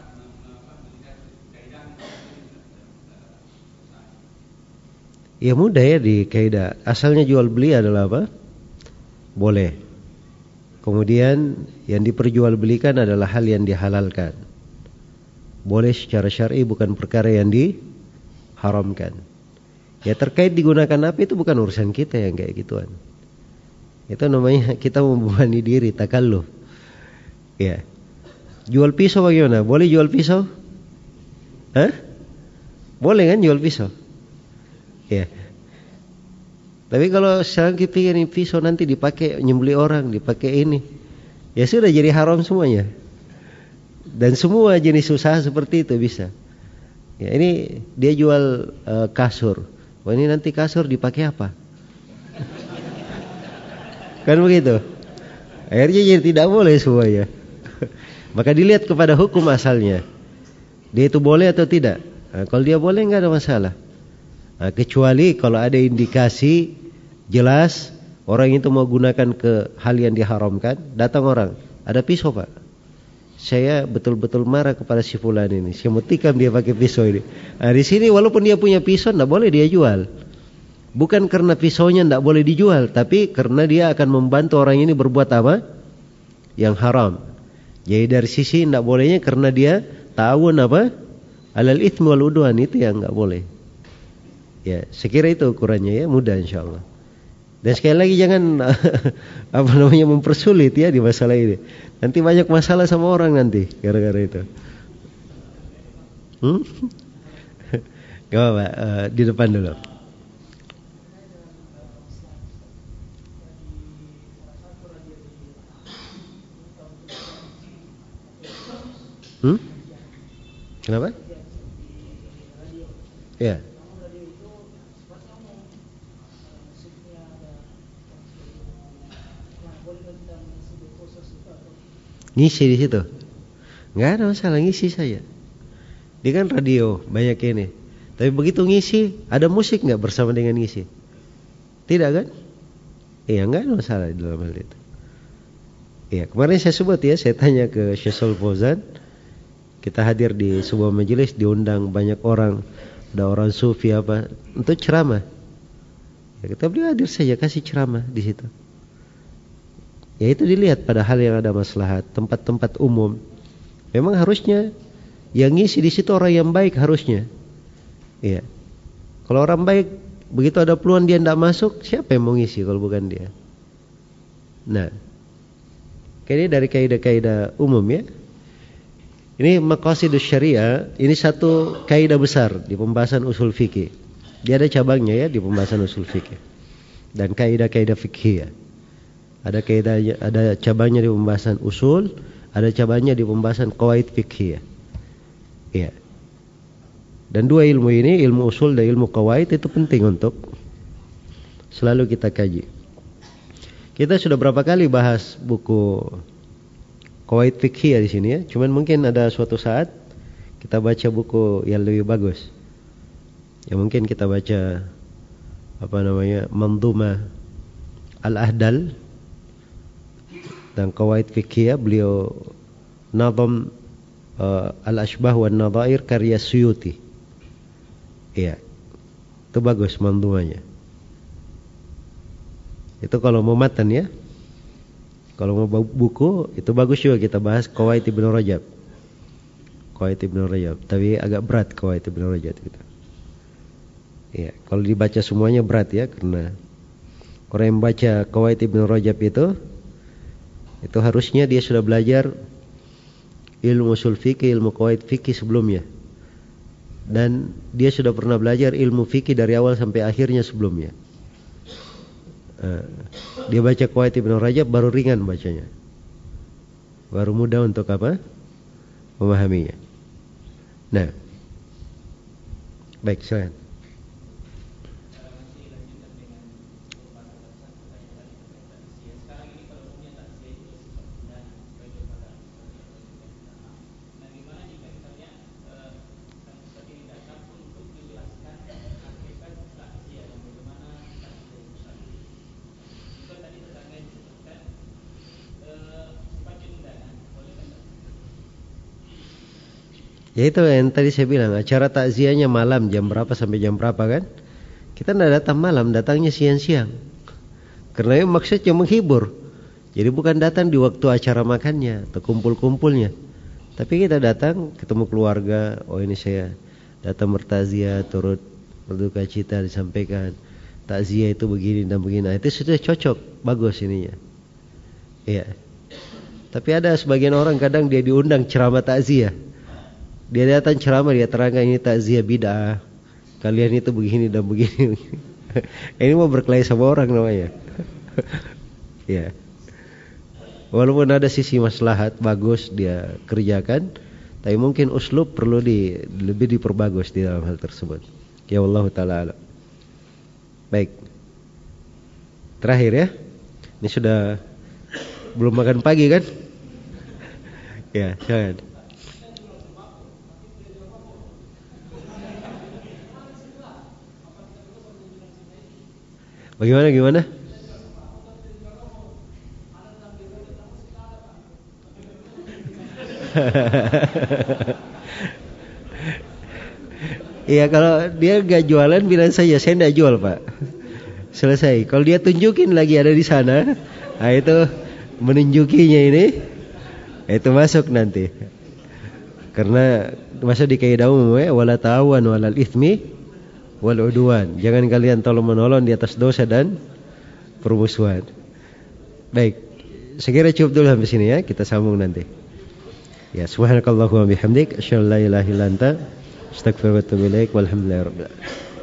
Ya mudah ya di kaidah. Asalnya jual beli adalah apa? Boleh. Kemudian yang diperjualbelikan adalah hal yang dihalalkan. Boleh secara syar'i, bukan perkara yang diharamkan. Ya terkait digunakan apa itu bukan urusan kita yang kayak gituan. Itu namanya kita membebani diri, takalluf. Ya. Jual pisau bagaimana? Boleh jual pisau? Hah? Boleh kan jual pisau? Ya. Tapi kalau sekarang kita pikir ini pisau nanti dipakai nyembeli orang, dipakai ini, ya sudah jadi haram semuanya. Dan semua jenis usaha seperti itu bisa. Ya ini dia jual uh, kasur. Wah ini nanti kasur dipakai apa? Kan begitu. Akhirnya jadi tidak boleh semuanya. Maka dilihat kepada hukum asalnya. Dia itu boleh atau tidak. Nah, kalau dia boleh nggak ada masalah. Nah, kecuali kalau ada indikasi jelas orang itu mau gunakan ke hal yang diharamkan, datang orang, ada pisau Pak. Saya betul-betul marah kepada si fulan ini. Saya mau tikam dia pakai pisau ini. Nah, di sini walaupun dia punya pisau, nggak boleh dia jual. Bukan karena pisaunya nggak boleh dijual, tapi karena dia akan membantu orang ini berbuat apa? Yang haram. Jadi dari sisi tidak bolehnya karena dia ta'awun apa? Alal itsmi wal udwan, itu yang enggak boleh. Ya, sekira itu ukurannya ya, mudah insyaallah. Dan sekali lagi jangan apa namanya mempersulit ya di masalah ini. Nanti banyak masalah sama orang nanti gara-gara itu. Hmm? Gak apa-apa, uh, di depan dulu. Hmm? Kenapa? Ya. Ngisi di situ. Nggak ada masalah, ngisi saja. Dia kan radio banyak ini. Tapi begitu ngisi, ada musik nggak bersama dengan ngisi? Tidak kan? Iya, nggak ada masalah di dalam hal itu. Iya, kemarin saya sebut ya, saya tanya ke Syekhul Fauzan. Kita hadir di sebuah majelis, diundang banyak orang, ada orang sufi apa, untuk ceramah. Ya, kita beliau hadir saja, kasih ceramah di situ. Ya itu dilihat pada hal yang ada maslahat, tempat-tempat umum. Memang harusnya yang ngisi di situ orang yang baik harusnya. Iya. Kalau orang baik begitu ada peluang dia tidak masuk, siapa yang mau ngisi kalau bukan dia? Nah, ini dari kaidah-kaidah umum ya. Ini maqasidus syariah, ini satu kaidah besar di pembahasan usul fikih. Dia ada cabangnya ya di pembahasan usul fikih dan kaidah-kaidah fikih ya. Ada kaidah, ada cabangnya di pembahasan usul, ada cabangnya di pembahasan qawaid fikih ya. Iya. Dan dua ilmu ini, ilmu usul dan ilmu qawaid itu penting untuk selalu kita kaji. Kita sudah berapa kali bahas buku qawaid fikih ya di sini ya. Cuman mungkin ada suatu saat kita baca buku yang lebih bagus. Ya mungkin kita baca apa namanya Mandhumah Al-Ahdal dan qawaid fikih ya, beliau nazam uh, Al-Ashbah wan Nadhair karya Suyuti. Iya, itu bagus mandumanya. Itu kalau mau matan ya. Kalau mau buku itu bagus juga kita bahas Qawaid Ibnu Rajab. Qawaid Ibnu Rajab, tapi agak berat Qawaid Ibnu Rajab itu. Iya, kalau dibaca semuanya berat ya, karena orang yang baca Qawaid Ibnu Rajab itu itu harusnya dia sudah belajar ilmu usul fikih, ilmu qawaid fikih sebelumnya. Dan dia sudah pernah belajar ilmu fikih dari awal sampai akhirnya sebelumnya. Uh, dia baca Qawaid Ibnu Rajab baru ringan bacanya, baru mudah untuk apa? Memahaminya. Nah, baik silakan. Ya itu yang tadi saya bilang, acara takziahnya malam jam berapa sampai jam berapa kan? Kita tidak datang malam, datangnya siang-siang. Karena itu maksudnya menghibur. Jadi bukan datang di waktu acara makannya atau kumpul-kumpulnya. Tapi kita datang ketemu keluarga, oh ini saya datang bertakziah, turut berduka cita disampaikan. Takziah itu begini dan begini. Nah, itu sudah cocok, bagus ininya. Iya. Tapi ada sebagian orang kadang dia diundang ceramah takziah. Dia datang ceramah, dia terangkan ini takziah bid'ah. Kalian itu begini dan begini. Ini mau berkelahi sama orang namanya. Ya. Walaupun ada sisi maslahat bagus dia kerjakan, tapi mungkin uslub perlu di lebih diperbagus di dalam hal tersebut. Ya Allah taala alam. Baik. Terakhir ya. Ini sudah belum makan pagi kan? Ya, silakan. Bagaimana gimana? Iya, kalau dia gak jualan bilang saja saya tidak jual pak. Selesai. Kalau dia tunjukin lagi ada di sana, nah itu menunjukinya ini, itu masuk nanti. Karena masuk di kaidah umum ya, wala ta'awan walal itsmi wal udwan. Jangan kalian tolong menolong di atas dosa dan permusuhan. Baik, sekira cukup dulu sampai sini ya. Kita sambung nanti. Ya, subhanakallahumma bihamdik, asyhadu an la ilaha illa anta, astaghfiruka wa atubu ilaik. Walhamdulillahirabbil alamin.